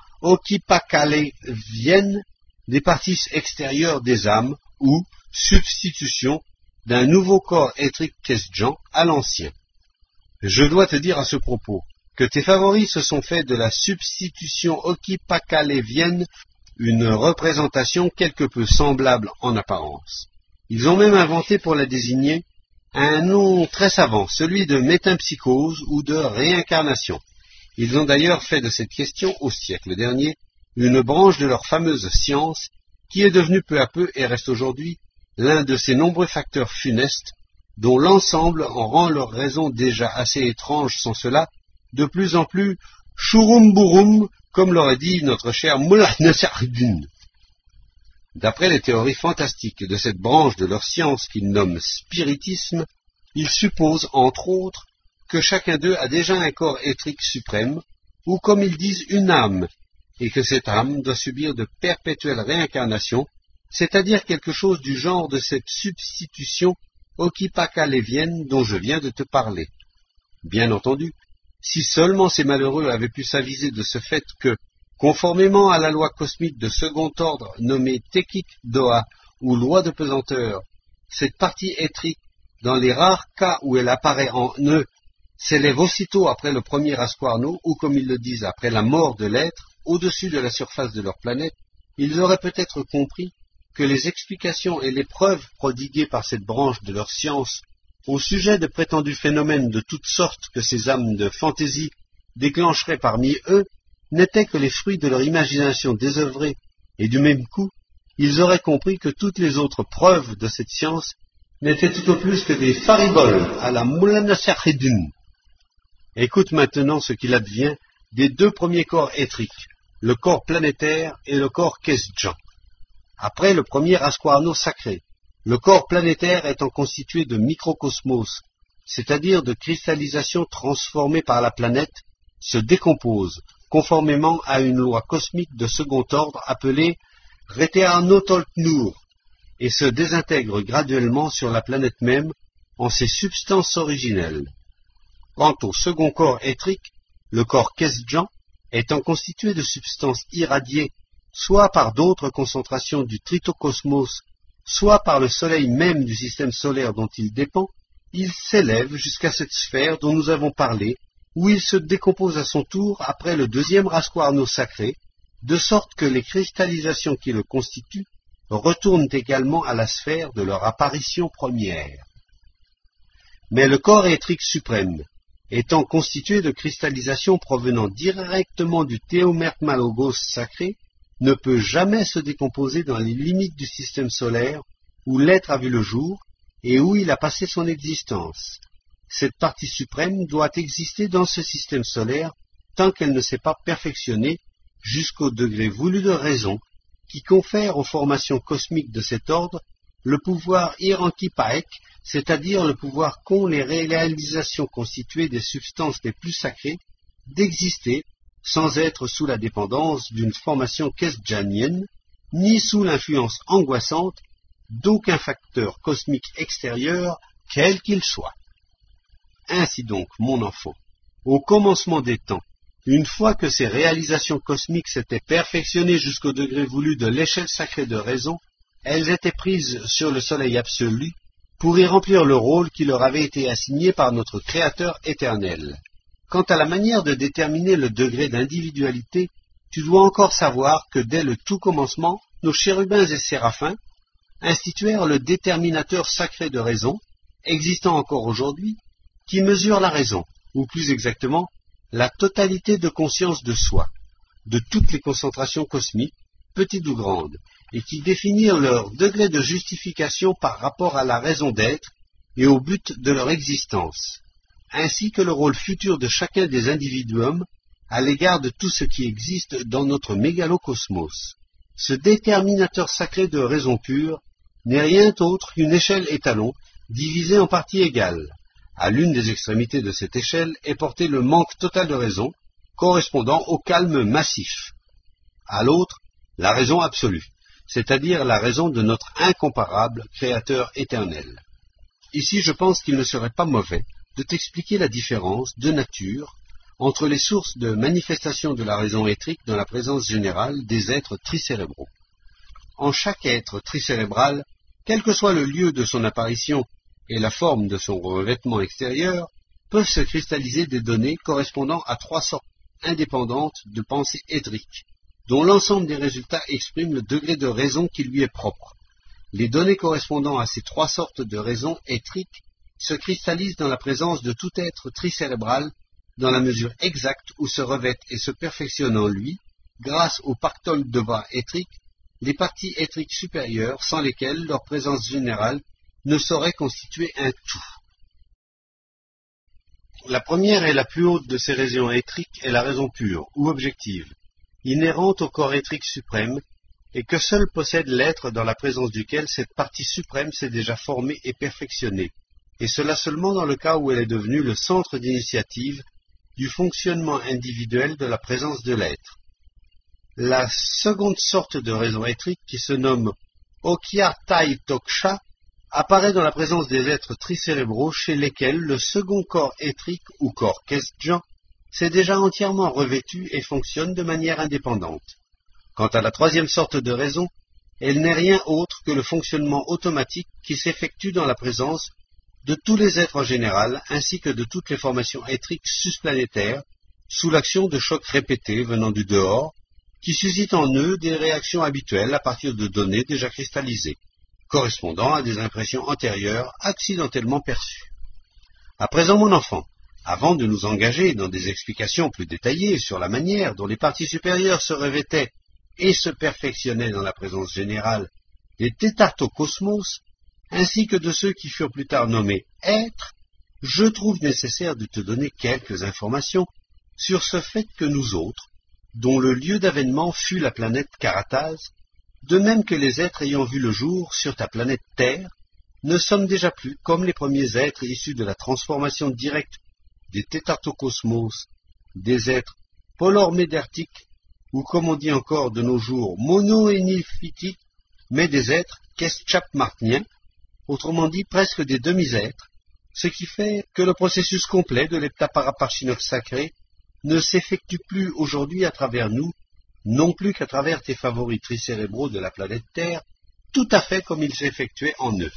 okipakalevienne des parties extérieures des âmes ou substitution d'un nouveau corps éthrique kesdjan à l'ancien. Je dois te dire à ce propos que tes favoris se sont fait de la substitution okipakalevienne une représentation quelque peu semblable en apparence. Ils ont même inventé pour la désigner un nom très savant, celui de métempsychose ou de réincarnation. Ils ont d'ailleurs fait de cette question, au siècle dernier, une branche de leur fameuse science, qui est devenue peu à peu et reste aujourd'hui l'un de ces nombreux facteurs funestes, dont l'ensemble en rend leur raison déjà assez étrange sans cela, de plus en plus chouroum-bouroum, comme l'aurait dit notre cher Mullah Nasruddin. D'après les théories fantastiques de cette branche de leur science qu'ils nomment spiritisme, ils supposent, entre autres, que chacun d'eux a déjà un corps éthrique suprême, ou comme ils disent une âme, et que cette âme doit subir de perpétuelles réincarnations, c'est-à-dire quelque chose du genre de cette substitution okipakalevienne dont je viens de te parler. Bien entendu, si seulement ces malheureux avaient pu s'aviser de ce fait que, conformément à la loi cosmique de second ordre nommée Tekik Doha, ou loi de pesanteur, cette partie éthrique, dans les rares cas où elle apparaît en eux, s'élève aussitôt après le premier rasquarno, ou comme ils le disent, après la mort de l'être, au-dessus de la surface de leur planète, ils auraient peut-être compris que les explications et les preuves prodiguées par cette branche de leur science au sujet de prétendus phénomènes de toutes sortes que ces âmes de fantaisie déclencheraient parmi eux n'étaient que les fruits de leur imagination désœuvrée, et du même coup, ils auraient compris que toutes les autres preuves de cette science n'étaient tout au plus que des fariboles à la Mullah Nasruddin. Écoute maintenant ce qu'il advient des deux premiers corps éthriques, le corps planétaire et le corps kesdjan. Après le premier rasquarno sacré, le corps planétaire étant constitué de microcosmos, c'est-à-dire de cristallisation transformée par la planète, se décompose conformément à une loi cosmique de second ordre appelée Reteanotolknur, et se désintègre graduellement sur la planète même en ses substances originelles. Quant au second corps éthrique, le corps kesdjan, étant constitué de substances irradiées, soit par d'autres concentrations du tritocosmos, soit par le soleil même du système solaire dont il dépend, il s'élève jusqu'à cette sphère dont nous avons parlé, où il se décompose à son tour après le deuxième rasquarno sacré, de sorte que les cristallisations qui le constituent retournent également à la sphère de leur apparition première. Mais le corps éthrique suprême, étant constitué de cristallisations provenant directement du théomerkmalogos sacré, ne peut jamais se décomposer dans les limites du système solaire où l'être a vu le jour et où il a passé son existence. Cette partie suprême doit exister dans ce système solaire tant qu'elle ne s'est pas perfectionnée jusqu'au degré voulu de raison qui confère aux formations cosmiques de cet ordre le pouvoir hirankipaek, c'est-à-dire le pouvoir qu'ont les réalisations constituées des substances les plus sacrées d'exister sans être sous la dépendance d'une formation kesdjanienne, ni sous l'influence angoissante d'aucun facteur cosmique extérieur, quel qu'il soit. Ainsi donc, mon enfant, au commencement des temps, Une fois que ces réalisations cosmiques s'étaient perfectionnées jusqu'au degré voulu de l'échelle sacrée de raison, elles étaient prises sur le soleil absolu pour y remplir le rôle qui leur avait été assigné par notre Créateur éternel. Quant à la manière de déterminer le degré d'individualité, tu dois encore savoir que dès le tout commencement, nos chérubins et séraphins instituèrent le déterminateur sacré de raison, existant encore aujourd'hui, qui mesure la raison, ou plus exactement, la totalité de conscience de soi, de toutes les concentrations cosmiques, petites ou grandes, et qui définirent leur degré de justification par rapport à la raison d'être et au but de leur existence, ainsi que le rôle futur de chacun des individuums à l'égard de tout ce qui existe dans notre mégalocosmos. Ce déterminateur sacré de raison pure n'est rien d'autre qu'une échelle étalon divisée en parties égales. À l'une des extrémités de cette échelle est porté le manque total de raison, correspondant au calme massif. À l'autre, la raison absolue, c'est-à-dire la raison de notre incomparable Créateur éternel. Ici, je pense qu'il ne serait pas mauvais de t'expliquer la différence de nature entre les sources de manifestation de la raison éthrique dans la présence générale des êtres tricérébraux. En chaque être tricérébral, quel que soit le lieu de son apparition et la forme de son revêtement extérieur, peuvent se cristalliser des données correspondant à trois sortes indépendantes de pensée éthrique, dont l'ensemble des résultats exprime le degré de raison qui lui est propre. Les données correspondant à ces trois sortes de raison éthrique se cristallisent dans la présence de tout être tricérébral dans la mesure exacte où se revêtent et se perfectionnent en lui, grâce au pactole de bas éthrique, les parties éthriques supérieures sans lesquelles leur présence générale ne saurait constituer un tout. La première et la plus haute de ces raisons éthriques est la raison pure, ou objective, inhérente au corps éthrique suprême, et que seul possède l'être dans la présence duquel cette partie suprême s'est déjà formée et perfectionnée, et cela seulement dans le cas où elle est devenue le centre d'initiative du fonctionnement individuel de la présence de l'être. La seconde sorte de raison éthrique, qui se nomme Okyartai Toksha, apparaît dans la présence des êtres tricérébraux chez lesquels le second corps éthrique ou corps Kestjan s'est déjà entièrement revêtu et fonctionne de manière indépendante. Quant à la troisième sorte de raison, elle n'est rien autre que le fonctionnement automatique qui s'effectue dans la présence de tous les êtres en général, ainsi que de toutes les formations éthriques susplanétaires, sous l'action de chocs répétés venant du dehors, qui suscitent en eux des réactions habituelles à partir de données déjà cristallisées, correspondant à des impressions antérieures accidentellement perçues. À présent, mon enfant, avant de nous engager dans des explications plus détaillées sur la manière dont les parties supérieures se revêtaient et se perfectionnaient dans la présence générale des tétartocosmos, ainsi que de ceux qui furent plus tard nommés êtres, je trouve nécessaire de te donner quelques informations sur ce fait que nous autres, dont le lieu d'avènement fut la planète Karataz, de même que les êtres ayant vu le jour sur ta planète Terre, ne sommes déjà plus comme les premiers êtres issus de la transformation directe des tétartocosmos, des êtres polormédertiques, ou comme on dit encore de nos jours monoéniphytiques, mais des êtres kestchapmartniens, autrement dit presque des demi-êtres, ce qui fait que le processus complet de l'heptaparaparchinox sacré ne s'effectue plus aujourd'hui à travers nous, non plus qu'à travers tes favoris tricérébraux de la planète Terre, tout à fait comme il s'effectuait en eux.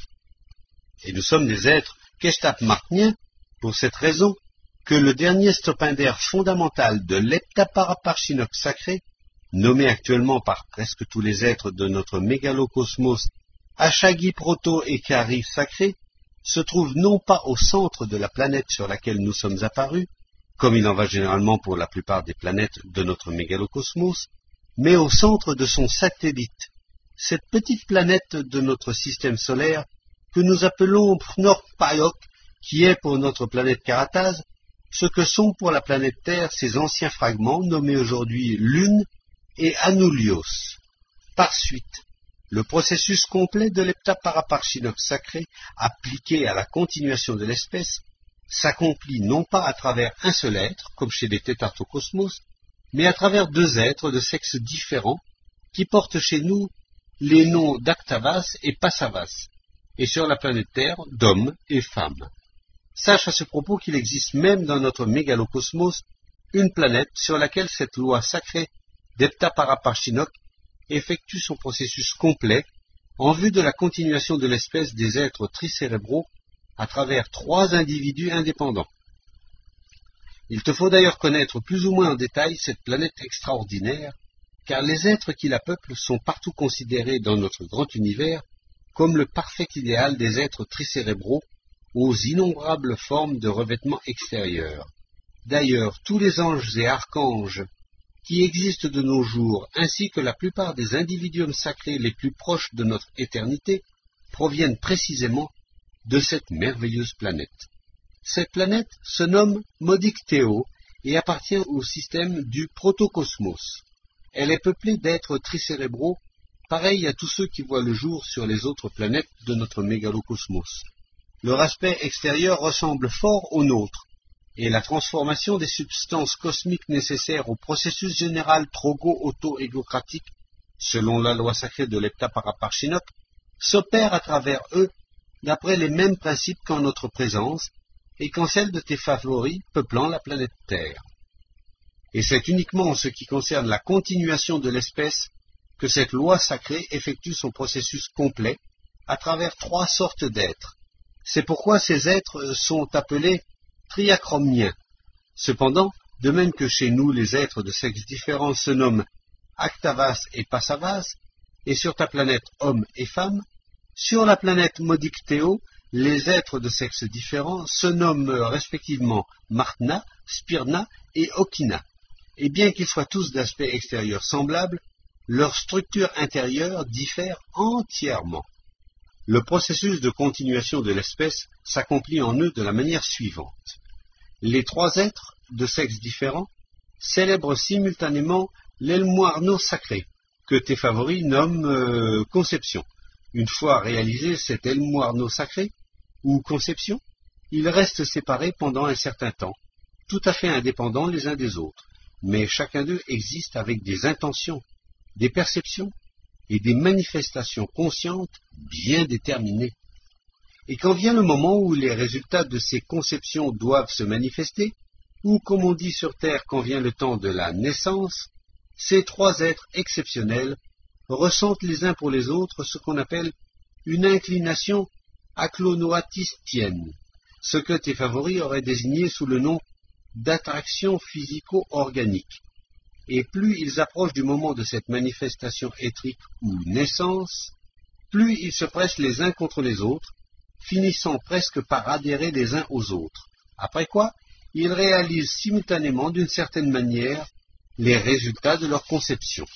Et nous sommes des êtres kestchapmartniens, pour cette raison que le dernier stopindaire fondamental de l'heptaparaparchinox sacré, nommé actuellement par presque tous les êtres de notre mégalocosmos Ashagi Proto et Kari sacré, se trouve non pas au centre de la planète sur laquelle nous sommes apparus, comme il en va généralement pour la plupart des planètes de notre mégalocosmos, mais au centre de son satellite, cette petite planète de notre système solaire que nous appelons Pnorpayok, qui est pour notre planète Karataz ce que sont pour la planète Terre ces anciens fragments nommés aujourd'hui Lune et Anoulios. Par suite, le processus complet de l'heptaparaparchinox sacré, appliqué à la continuation de l'espèce, s'accomplit non pas à travers un seul être, comme chez les tétartocosmos, mais à travers deux êtres de sexes différents, qui portent chez nous les noms d'Actavas et Passavas, et sur la planète Terre d'hommes et femmes. Sache à ce propos qu'il existe même dans notre mégalocosmos une planète sur laquelle cette loi sacrée d'Heptaparaparshinok effectue son processus complet en vue de la continuation de l'espèce des êtres tricérébraux à travers trois individus indépendants. Il te faut d'ailleurs connaître plus ou moins en détail cette planète extraordinaire, car les êtres qui la peuplent sont partout considérés dans notre grand univers comme le parfait idéal des êtres tricérébraux aux innombrables formes de revêtements extérieurs. D'ailleurs, tous les anges et archanges qui existent de nos jours, ainsi que la plupart des individuums sacrés les plus proches de notre éternité, proviennent précisément de cette merveilleuse planète. Cette planète se nomme Modicteo et appartient au système du protocosmos. Elle est peuplée d'êtres tricérébraux, pareils à tous ceux qui voient le jour sur les autres planètes de notre mégalocosmos. Leur aspect extérieur ressemble fort au nôtre, et la transformation des substances cosmiques nécessaires au processus général trogo-auto-égocratique, selon la loi sacrée de l'Heptaparaparshinok, s'opère à travers eux d'après les mêmes principes qu'en notre présence et qu'en celle de tes favoris peuplant la planète Terre. Et c'est uniquement en ce qui concerne la continuation de l'espèce que cette loi sacrée effectue son processus complet à travers trois sortes d'êtres. C'est pourquoi ces êtres sont appelés triachromiens. Cependant, de même que chez nous les êtres de sexes différents se nomment Actavas et Passavas, et sur ta planète hommes et femmes, sur la planète Modicteo, les êtres de sexes différents se nomment respectivement Martna, Spirna et Okina. Et bien qu'ils soient tous d'aspect extérieur semblable, leur structure intérieure diffère entièrement. Le processus de continuation de l'espèce s'accomplit en eux de la manière suivante. Les trois êtres de sexes différents célèbrent simultanément l'Elmoarno sacré, que tes favoris nomment euh, conception. Une fois réalisé cet Elmoarno sacré, ou conception, ils restent séparés pendant un certain temps, tout à fait indépendants les uns des autres, mais chacun d'eux existe avec des intentions, des perceptions et des manifestations conscientes bien déterminées. Et quand vient le moment où les résultats de ces conceptions doivent se manifester, ou comme on dit sur Terre quand vient le temps de la naissance, ces trois êtres exceptionnels ressentent les uns pour les autres ce qu'on appelle une inclination aclonoatistienne, ce que tes favoris auraient désigné sous le nom d'attraction physico-organique. Et plus ils approchent du moment de cette manifestation éthrique ou naissance, plus ils se pressent les uns contre les autres, finissant presque par adhérer les uns aux autres. Après quoi, ils réalisent simultanément d'une certaine manière les résultats de leur conception.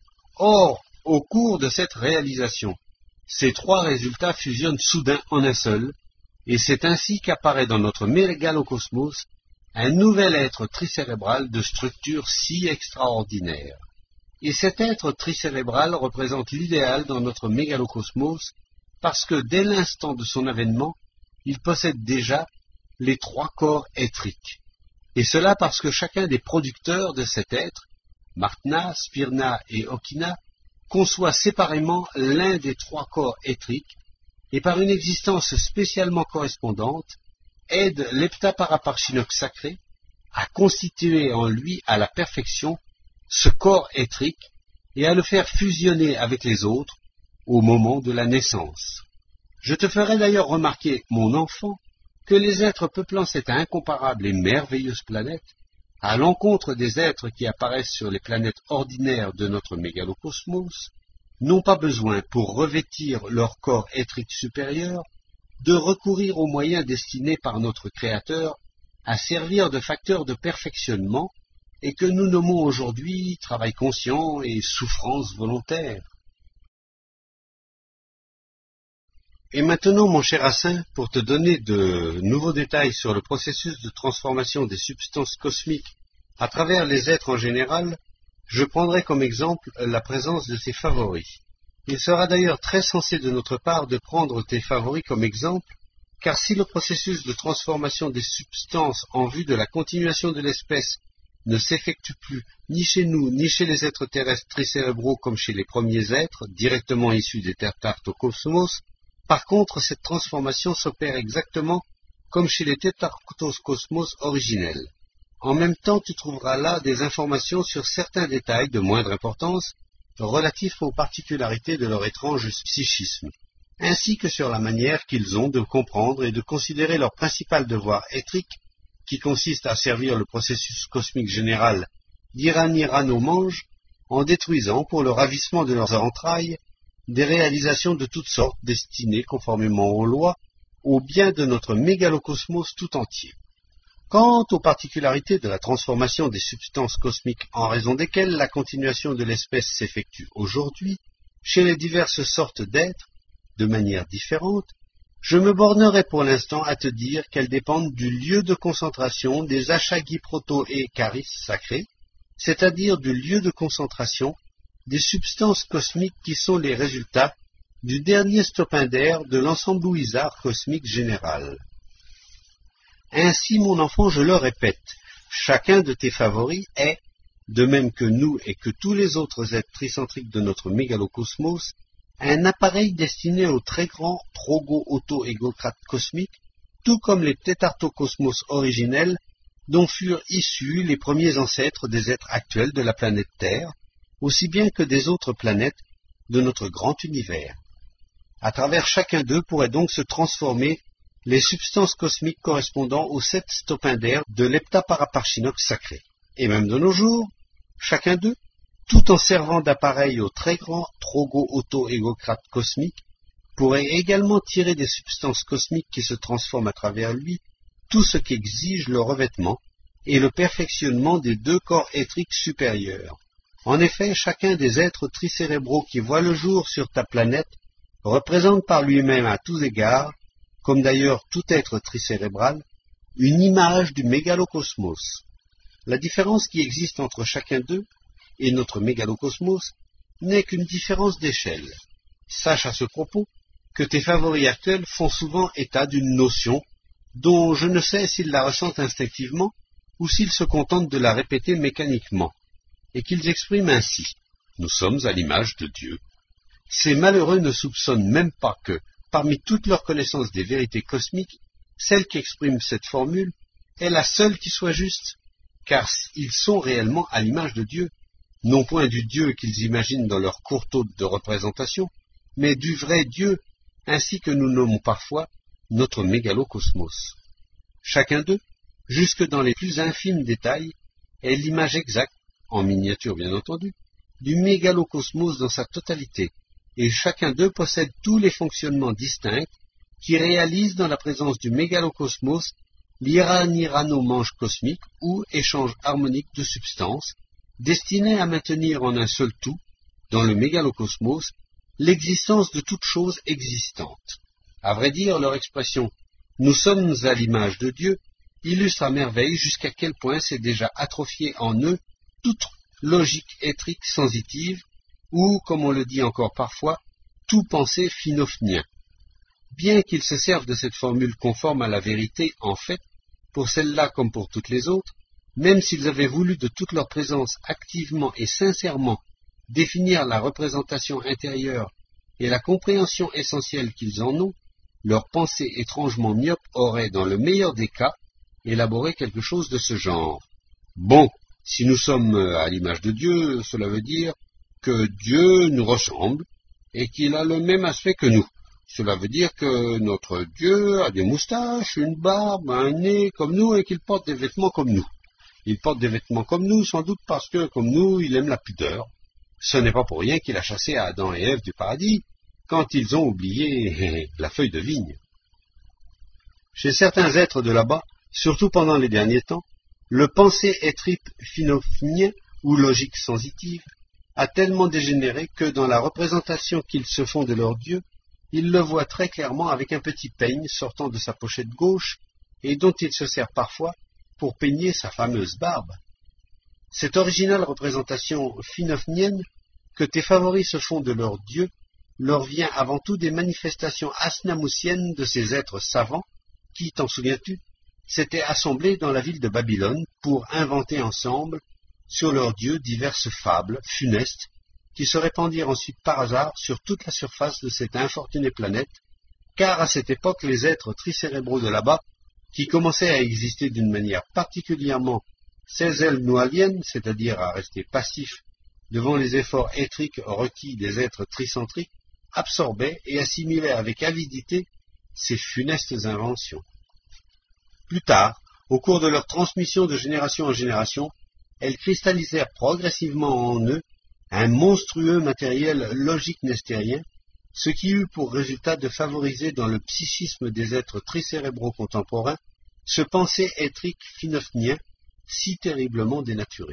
Or, au cours de cette réalisation, ces trois résultats fusionnent soudain en un seul, et c'est ainsi qu'apparaît dans notre mégalocosmos un nouvel être tricérébral de structure si extraordinaire. Et cet être tricérébral représente l'idéal dans notre mégalocosmos parce que dès l'instant de son avènement, il possède déjà les trois corps éthriques. Et cela parce que chacun des producteurs de cet être, Martna, Spirna et Okina, conçoit séparément l'un des trois corps éthriques et par une existence spécialement correspondante, aide l'Heptaparaparshinok sacré à constituer en lui à la perfection ce corps éthrique et à le faire fusionner avec les autres au moment de la naissance. Je te ferai d'ailleurs remarquer, mon enfant, que les êtres peuplant cette incomparable et merveilleuse planète, à l'encontre des êtres qui apparaissent sur les planètes ordinaires de notre mégalocosmos, n'ont pas besoin, pour revêtir leur corps éthrique supérieur, de recourir aux moyens destinés par notre Créateur à servir de facteurs de perfectionnement et que nous nommons aujourd'hui travail conscient et souffrance volontaire. Et maintenant, mon cher Hassin, pour te donner de nouveaux détails sur le processus de transformation des substances cosmiques à travers les êtres en général, je prendrai comme exemple la présence de tes favoris. Il sera d'ailleurs très sensé de notre part de prendre tes favoris comme exemple, car si le processus de transformation des substances en vue de la continuation de l'espèce ne s'effectue plus ni chez nous, ni chez les êtres terrestres tricérébraux comme chez les premiers êtres, directement issus des terres tartocosmos, par contre, cette transformation s'opère exactement comme chez les tétarctoscosmos originels. En même temps, tu trouveras là des informations sur certains détails de moindre importance relatifs aux particularités de leur étrange psychisme, ainsi que sur la manière qu'ils ont de comprendre et de considérer leur principal devoir éthrique, qui consiste à servir le processus cosmique général d'Iranirano-Mange, en détruisant, pour le ravissement de leurs entrailles, des réalisations de toutes sortes destinées, conformément aux lois, au bien de notre mégalocosmos tout entier. Quant aux particularités de la transformation des substances cosmiques en raison desquelles la continuation de l'espèce s'effectue aujourd'hui, chez les diverses sortes d'êtres, de manière différente, je me bornerai pour l'instant à te dire qu'elles dépendent du lieu de concentration des Ashagi proto et Charis sacrés, c'est-à-dire du lieu de concentration des substances cosmiques qui sont les résultats du dernier stopindaire de l'ensemblouisard cosmique général. Ainsi, mon enfant, je le répète, chacun de tes favoris est, de même que nous et que tous les autres êtres tricentriques de notre mégalocosmos, un appareil destiné aux très grands trogo-auto-égocrates cosmiques, tout comme les tétartocosmos originels dont furent issus les premiers ancêtres des êtres actuels de la planète Terre, aussi bien que des autres planètes de notre grand univers. À travers chacun d'eux pourraient donc se transformer les substances cosmiques correspondant aux sept stopindaires de l'heptaparaparchinox sacré. Et même de nos jours, chacun d'eux, tout en servant d'appareil aux très grands trogo-auto-égocrates cosmiques, pourrait également tirer des substances cosmiques qui se transforment à travers lui tout ce qu'exige le revêtement et le perfectionnement des deux corps éthriques supérieurs. En effet, chacun des êtres tricérébraux qui voient le jour sur ta planète représente par lui-même à tous égards, comme d'ailleurs tout être tricérébral, une image du mégalocosmos. La différence qui existe entre chacun d'eux et notre mégalocosmos n'est qu'une différence d'échelle. Sache à ce propos que tes favoris actuels font souvent état d'une notion dont je ne sais s'ils la ressentent instinctivement ou s'ils se contentent de la répéter mécaniquement, et qu'ils expriment ainsi « Nous sommes à l'image de Dieu ». Ces malheureux ne soupçonnent même pas que, parmi toutes leurs connaissances des vérités cosmiques, celle qui exprime cette formule est la seule qui soit juste, car ils sont réellement à l'image de Dieu, non point du Dieu qu'ils imaginent dans leur courte ode de représentation, mais du vrai Dieu, ainsi que nous nommons parfois notre mégalocosmos. Chacun d'eux, jusque dans les plus infimes détails, est l'image exacte, en miniature bien entendu, du mégalocosmos dans sa totalité, et chacun d'eux possède tous les fonctionnements distincts qui réalisent dans la présence du mégalocosmos l'Iranirano-Mange cosmique ou échange harmonique de substances, destiné à maintenir en un seul tout, dans le mégalocosmos, l'existence de toute chose existante. À vrai dire, leur expression « nous sommes à l'image de Dieu » illustre à merveille jusqu'à quel point s'est déjà atrophié en eux toute logique éthrique sensitive, ou, comme on le dit encore parfois, tout pensée phinophnien. Bien qu'ils se servent de cette formule conforme à la vérité, en fait, pour celle-là comme pour toutes les autres, même s'ils avaient voulu de toute leur présence activement et sincèrement définir la représentation intérieure et la compréhension essentielle qu'ils en ont, leur pensée étrangement myope aurait, dans le meilleur des cas, élaboré quelque chose de ce genre. Bon, si nous sommes à l'image de Dieu, cela veut dire que Dieu nous ressemble et qu'il a le même aspect que nous. Cela veut dire que notre Dieu a des moustaches, une barbe, un nez comme nous et qu'il porte des vêtements comme nous. Il porte des vêtements comme nous, sans doute parce que, comme nous, il aime la pudeur. Ce n'est pas pour rien qu'il a chassé Adam et Ève du paradis quand ils ont oublié la feuille de vigne. Chez certains êtres de là-bas, surtout pendant les derniers temps, le pensée éthrique phinophnien ou logique sensitive a tellement dégénéré que dans la représentation qu'ils se font de leur Dieu, ils le voient très clairement avec un petit peigne sortant de sa pochette gauche et dont il se sert parfois pour peigner sa fameuse barbe. Cette originale représentation phinophnienne que tes favoris se font de leur Dieu leur vient avant tout des manifestations asnamousiennes de ces êtres savants qui, t'en souviens-tu, s'étaient assemblés dans la ville de Babylone pour inventer ensemble sur leur Dieu diverses fables funestes qui se répandirent ensuite par hasard sur toute la surface de cette infortunée planète, car à cette époque les êtres tricérébraux de là-bas, qui commençaient à exister d'une manière particulièrement Ces ailes nous aliènent, c'est-à-dire à rester passifs devant les efforts étriques requis des êtres tricentriques, absorbaient et assimilaient avec avidité ces funestes inventions. Plus tard, au cours de leur transmission de génération en génération, elles cristallisèrent progressivement en eux un monstrueux matériel logique nestérien, ce qui eut pour résultat de favoriser dans le psychisme des êtres tricérébraux contemporains ce penser étrique finofnien si terriblement dénaturé.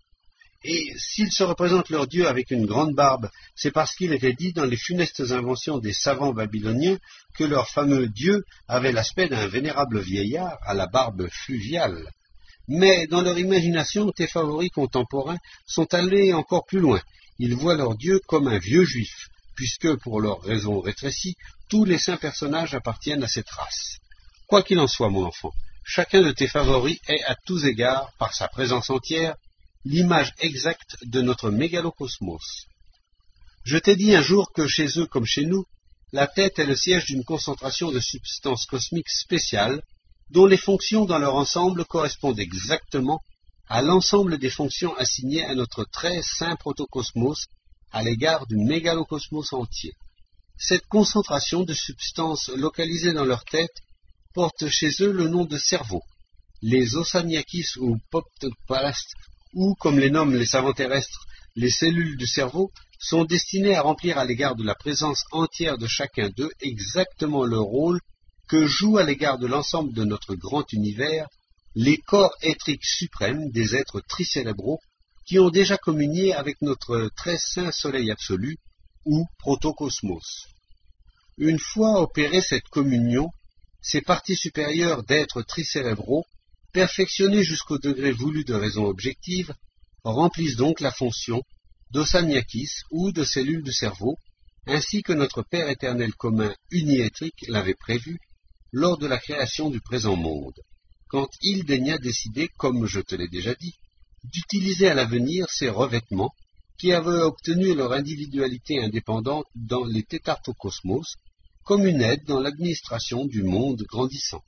Et s'ils se représentent leur Dieu avec une grande barbe, c'est parce qu'il était dit dans les funestes inventions des savants babyloniens que leur fameux Dieu avait l'aspect d'un vénérable vieillard à la barbe fluviale. Mais dans leur imagination, tes favoris contemporains sont allés encore plus loin. Ils voient leur Dieu comme un vieux juif, puisque, pour leurs raisons rétrécies, tous les saints personnages appartiennent à cette race. Quoi qu'il en soit, mon enfant, chacun de tes favoris est à tous égards, par sa présence entière, l'image exacte de notre mégalocosmos. Je t'ai dit un jour que chez eux comme chez nous, la tête est le siège d'une concentration de substances cosmiques spéciales, dont les fonctions dans leur ensemble correspondent exactement à l'ensemble des fonctions assignées à notre très saint protocosmos à l'égard du mégalocosmos entier. Cette concentration de substances localisées dans leur tête porte chez eux le nom de cerveau. Les osaniakis ou poptoplastes, ou, comme les nomment les savants terrestres, les cellules du cerveau, sont destinées à remplir à l'égard de la présence entière de chacun d'eux exactement le rôle que jouent à l'égard de l'ensemble de notre grand univers les corps étriques suprêmes des êtres tricérébraux qui ont déjà communié avec notre très saint soleil absolu, ou protocosmos. Une fois opérée cette communion, ces parties supérieures d'êtres tricérébraux, perfectionnées jusqu'au degré voulu de raison objective, remplissent donc la fonction d'osaniakis ou de cellules du cerveau, ainsi que notre Père éternel commun uniétrique l'avait prévu lors de la création du présent monde, quand il daigna décider, comme je te l'ai déjà dit, d'utiliser à l'avenir ces revêtements qui avaient obtenu leur individualité indépendante dans les tétartocosmos, comme une aide dans l'administration du monde grandissant.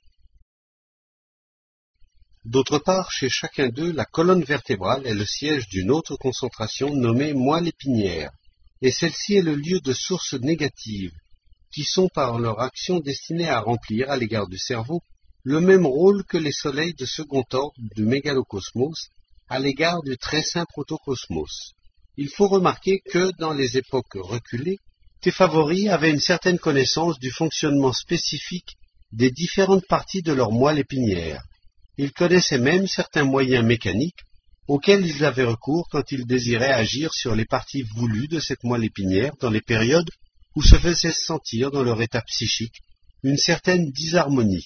D'autre part, chez chacun d'eux, la colonne vertébrale est le siège d'une autre concentration nommée moelle épinière, et celle-ci est le lieu de sources négatives, qui sont par leur action destinées à remplir, à l'égard du cerveau, le même rôle que les soleils de second ordre du mégalocosmos à l'égard du très saint protocosmos. Il faut remarquer que, dans les époques reculées, tes favoris avaient une certaine connaissance du fonctionnement spécifique des différentes parties de leur moelle épinière. Ils connaissaient même certains moyens mécaniques auxquels ils avaient recours quand ils désiraient agir sur les parties voulues de cette moelle épinière dans les périodes où se faisait sentir dans leur état psychique une certaine disharmonie.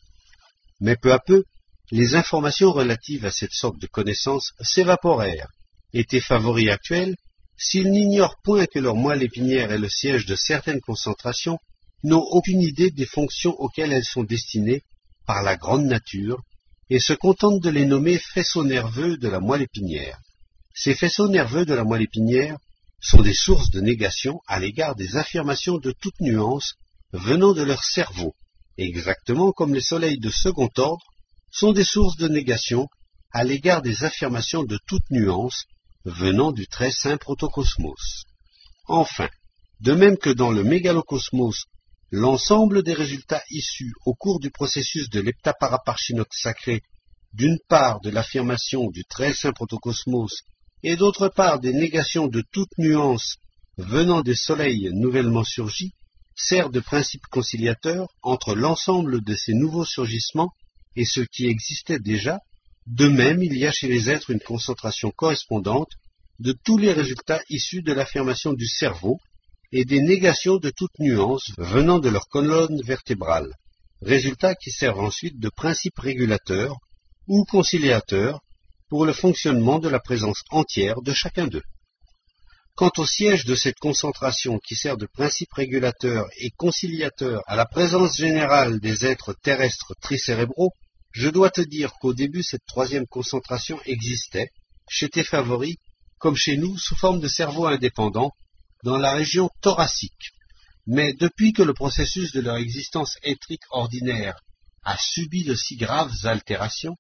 Mais peu à peu, les informations relatives à cette sorte de connaissance s'évaporèrent, et tes favoris actuels, s'ils n'ignorent point que leur moelle épinière est le siège de certaines concentrations, n'ont aucune idée des fonctions auxquelles elles sont destinées par la grande nature, et se contentent de les nommer faisceaux nerveux de la moelle épinière. Ces faisceaux nerveux de la moelle épinière sont des sources de négation à l'égard des affirmations de toute nuance venant de leur cerveau, exactement comme les soleils de second ordre sont des sources de négation à l'égard des affirmations de toute nuance venant du très saint protocosmos. Enfin, de même que dans le mégalocosmos, l'ensemble des résultats issus au cours du processus de l'heptaparaparchinox sacré, d'une part de l'affirmation du très saint protocosmos et d'autre part des négations de toute nuance venant des soleils nouvellement surgis, sert de principe conciliateur entre l'ensemble de ces nouveaux surgissements et ceux qui existaient déjà. De même, il y a chez les êtres une concentration correspondante de tous les résultats issus de l'affirmation du cerveau et des négations de toute nuance venant de leur colonne vertébrale, résultats qui servent ensuite de principe régulateur ou conciliateur pour le fonctionnement de la présence entière de chacun d'eux. Quant au siège de cette concentration qui sert de principe régulateur et conciliateur à la présence générale des êtres terrestres tricérébraux, je dois te dire qu'au début cette troisième concentration existait, chez tes favoris, comme chez nous, sous forme de cerveau indépendant, dans la région thoracique. Mais depuis que le processus de leur existence étrique ordinaire a subi de si graves altérations,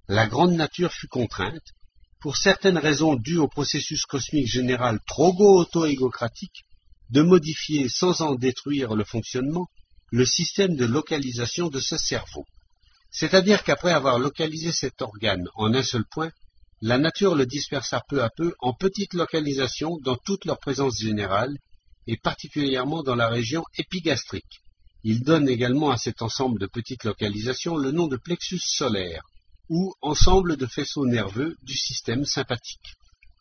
la grande nature fut contrainte, pour certaines raisons dues au processus cosmique général trogo-auto-égocratique, de modifier sans en détruire le fonctionnement, le système de localisation de ce cerveau. C'est-à-dire qu'après avoir localisé cet organe en un seul point, la nature le dispersa peu à peu en petites localisations dans toute leur présence générale, et particulièrement dans la région épigastrique. Il donne également à cet ensemble de petites localisations le nom de plexus solaire, ou ensemble de faisceaux nerveux du système sympathique.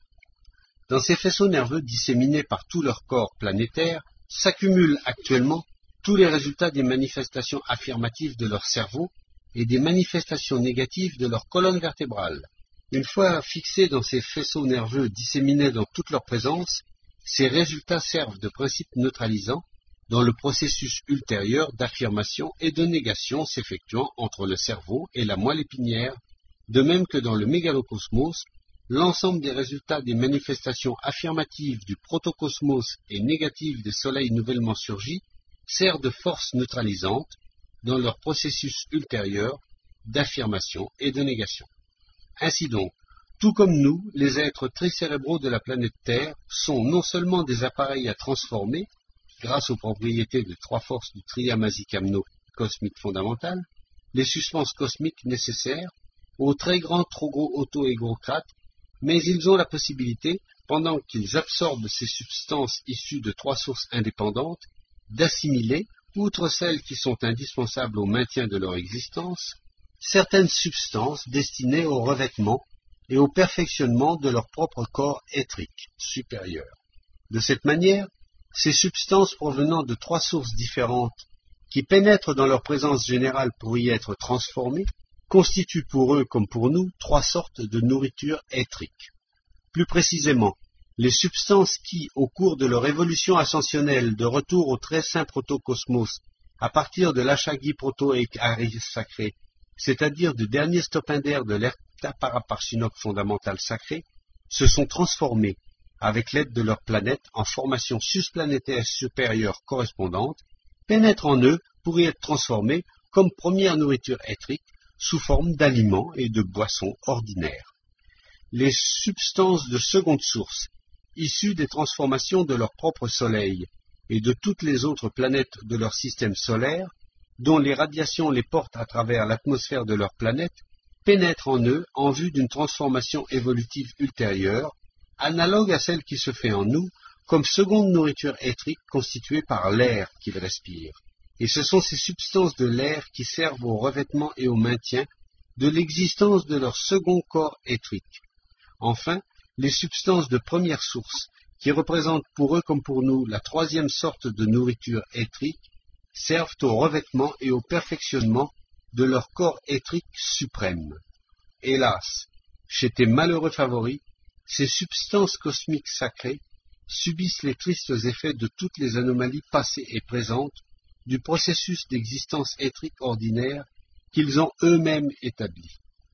Dans ces faisceaux nerveux disséminés par tout leur corps planétaire, s'accumulent actuellement tous les résultats des manifestations affirmatives de leur cerveau et des manifestations négatives de leur colonne vertébrale. Une fois fixés dans ces faisceaux nerveux disséminés dans toute leur présence, ces résultats servent de principe neutralisant dans le processus ultérieur d'affirmation et de négation s'effectuant entre le cerveau et la moelle épinière, de même que dans le mégalocosmos, l'ensemble des résultats des manifestations affirmatives du protocosmos et négatives des soleils nouvellement surgis sert de force neutralisante dans leur processus ultérieur d'affirmation et de négation. Ainsi donc, tout comme nous, les êtres tricérébraux de la planète Terre sont non seulement des appareils à transformer, grâce aux propriétés de trois forces du triamazicamno cosmique fondamental, les substances cosmiques nécessaires aux très grands trogo-auto-égocrates, mais ils ont la possibilité, pendant qu'ils absorbent ces substances issues de trois sources indépendantes, d'assimiler, outre celles qui sont indispensables au maintien de leur existence, certaines substances destinées au revêtement et au perfectionnement de leur propre corps éthrique supérieur. De cette manière, ces substances provenant de trois sources différentes qui pénètrent dans leur présence générale pour y être transformées, constituent pour eux comme pour nous trois sortes de nourriture éthrique. Plus précisément, les substances qui, au cours de leur évolution ascensionnelle de retour au très saint protocosmos, à partir de l'Achagi proto et Ari sacré, c'est-à-dire du dernier stopindaire de l'Erta Paraparshinok fondamental sacré, se sont transformées, avec l'aide de leur planète, en formations susplanétaires supérieures correspondantes, pénètrent en eux pour y être transformées comme première nourriture éthrique sous forme d'aliments et de boissons ordinaires. Les substances de seconde source, issues des transformations de leur propre soleil et de toutes les autres planètes de leur système solaire, dont les radiations les portent à travers l'atmosphère de leur planète, pénètrent en eux en vue d'une transformation évolutive ultérieure, analogue à celle qui se fait en nous, comme seconde nourriture éthrique constituée par l'air qu'ils respirent. Et ce sont ces substances de l'air qui servent au revêtement et au maintien de l'existence de leur second corps éthrique. Enfin, les substances de première source, qui représentent pour eux comme pour nous la troisième sorte de nourriture éthrique, servent au revêtement et au perfectionnement de leur corps éthrique suprême. Hélas, chez tes malheureux favoris, ces substances cosmiques sacrées subissent les tristes effets de toutes les anomalies passées et présentes du processus d'existence éthrique ordinaire qu'ils ont eux-mêmes établi.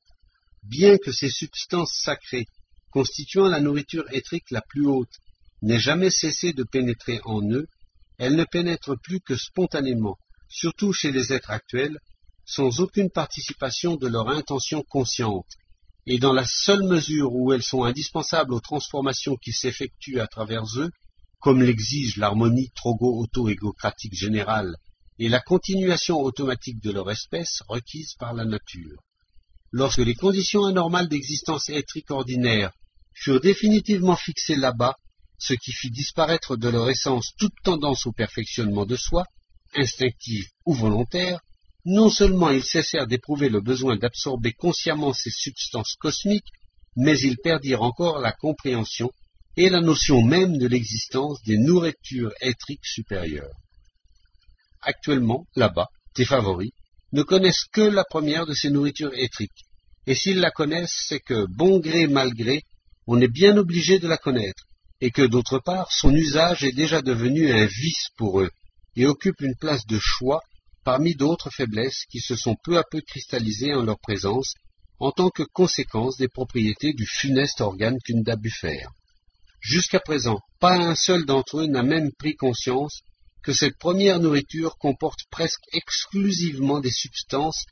Bien que ces substances sacrées, constituant la nourriture éthrique la plus haute, n'aient jamais cessé de pénétrer en eux, elles ne pénètrent plus que spontanément, surtout chez les êtres actuels, sans aucune participation de leur intention consciente, et dans la seule mesure où elles sont indispensables aux transformations qui s'effectuent à travers eux, comme l'exige l'harmonie trogo-auto-égocratique générale et la continuation automatique de leur espèce requise par la nature. Lorsque les conditions anormales d'existence éthrique ordinaire furent définitivement fixées là-bas, ce qui fit disparaître de leur essence toute tendance au perfectionnement de soi, instinctive ou volontaire, non seulement ils cessèrent d'éprouver le besoin d'absorber consciemment ces substances cosmiques, mais ils perdirent encore la compréhension et la notion même de l'existence des nourritures éthriques supérieures. Actuellement, là-bas, tes favoris ne connaissent que la première de ces nourritures éthriques, et s'ils la connaissent, c'est que, bon gré mal gré, on est bien obligé de la connaître, et que, d'autre part, son usage est déjà devenu un vice pour eux, et occupe une place de choix parmi d'autres faiblesses qui se sont peu à peu cristallisées en leur présence, en tant que conséquence des propriétés du funeste organe qu'Undabuffer. Jusqu'à présent, pas un seul d'entre eux n'a même pris conscience que cette première nourriture comporte presque exclusivement des substances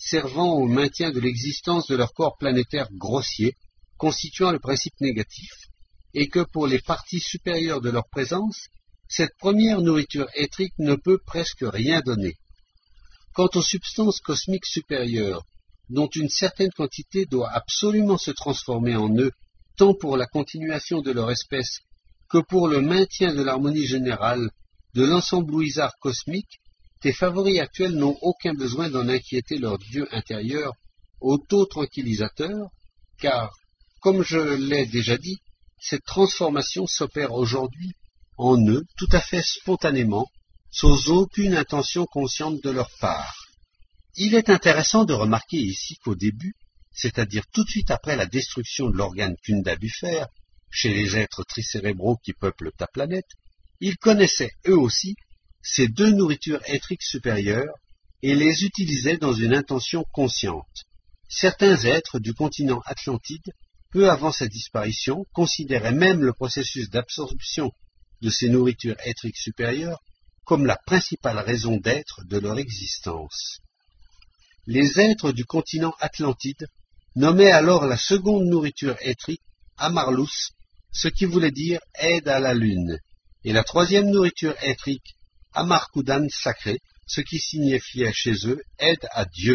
servant au maintien de l'existence de leur corps planétaire grossier, constituant le principe négatif, et que pour les parties supérieures de leur présence, cette première nourriture éthrique ne peut presque rien donner. Quant aux substances cosmiques supérieures, dont une certaine quantité doit absolument se transformer en eux, tant pour la continuation de leur espèce que pour le maintien de l'harmonie générale de l'ensemblouisard cosmique, tes favoris actuels n'ont aucun besoin d'en inquiéter leur Dieu intérieur, auto-tranquillisateur, car, comme je l'ai déjà dit, cette transformation s'opère aujourd'hui en eux tout à fait spontanément, sans aucune intention consciente de leur part. Il est intéressant de remarquer ici qu'au début, c'est-à-dire tout de suite après la destruction de l'organe kundabufère, chez les êtres tricérébraux qui peuplent ta planète, ils connaissaient eux aussi ces deux nourritures éthriques supérieures et les utilisaient dans une intention consciente. Certains êtres du continent Atlantide, peu avant sa disparition, considéraient même le processus d'absorption de ces nourritures éthriques supérieures comme la principale raison d'être de leur existence. Les êtres du continent Atlantide nommaient alors la seconde nourriture éthrique Amarlus, ce qui voulait dire aide à la lune, et la troisième nourriture éthrique Amarkudan sacré, ce qui signifiait chez eux aide à Dieu.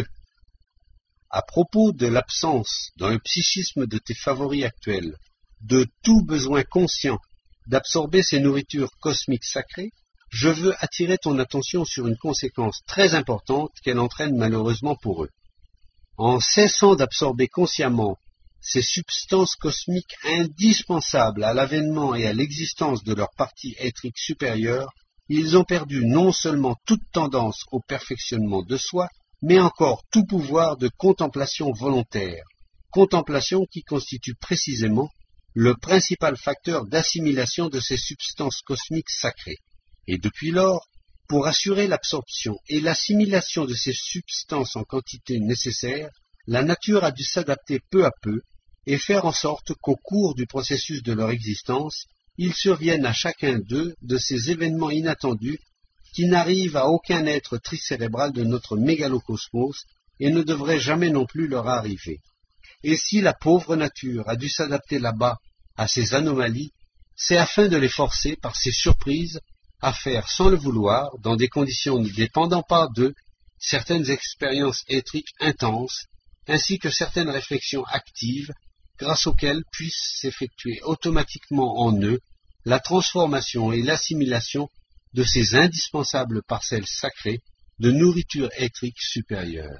À propos de l'absence dans le psychisme de tes favoris actuels de tout besoin conscient d'absorber ces nourritures cosmiques sacrées, je veux attirer ton attention sur une conséquence très importante qu'elle entraîne malheureusement pour eux. En cessant d'absorber consciemment ces substances cosmiques indispensables à l'avènement et à l'existence de leur partie éthrique supérieure, ils ont perdu non seulement toute tendance au perfectionnement de soi, mais encore tout pouvoir de contemplation volontaire, contemplation qui constitue précisément le principal facteur d'assimilation de ces substances cosmiques sacrées. Et depuis lors, pour assurer l'absorption et l'assimilation de ces substances en quantité nécessaire, la nature a dû s'adapter peu à peu et faire en sorte qu'au cours du processus de leur existence, il survienne à chacun d'eux de ces événements inattendus qui n'arrivent à aucun être tricérébral de notre mégalocosmos et ne devraient jamais non plus leur arriver. Et si la pauvre nature a dû s'adapter là-bas à ces anomalies, c'est afin de les forcer par ces surprises à faire sans le vouloir, dans des conditions ne dépendant pas d'eux, certaines expériences éthriques intenses, ainsi que certaines réflexions actives, grâce auxquelles puissent s'effectuer automatiquement en eux la transformation et l'assimilation de ces indispensables parcelles sacrées de nourriture éthrique supérieure.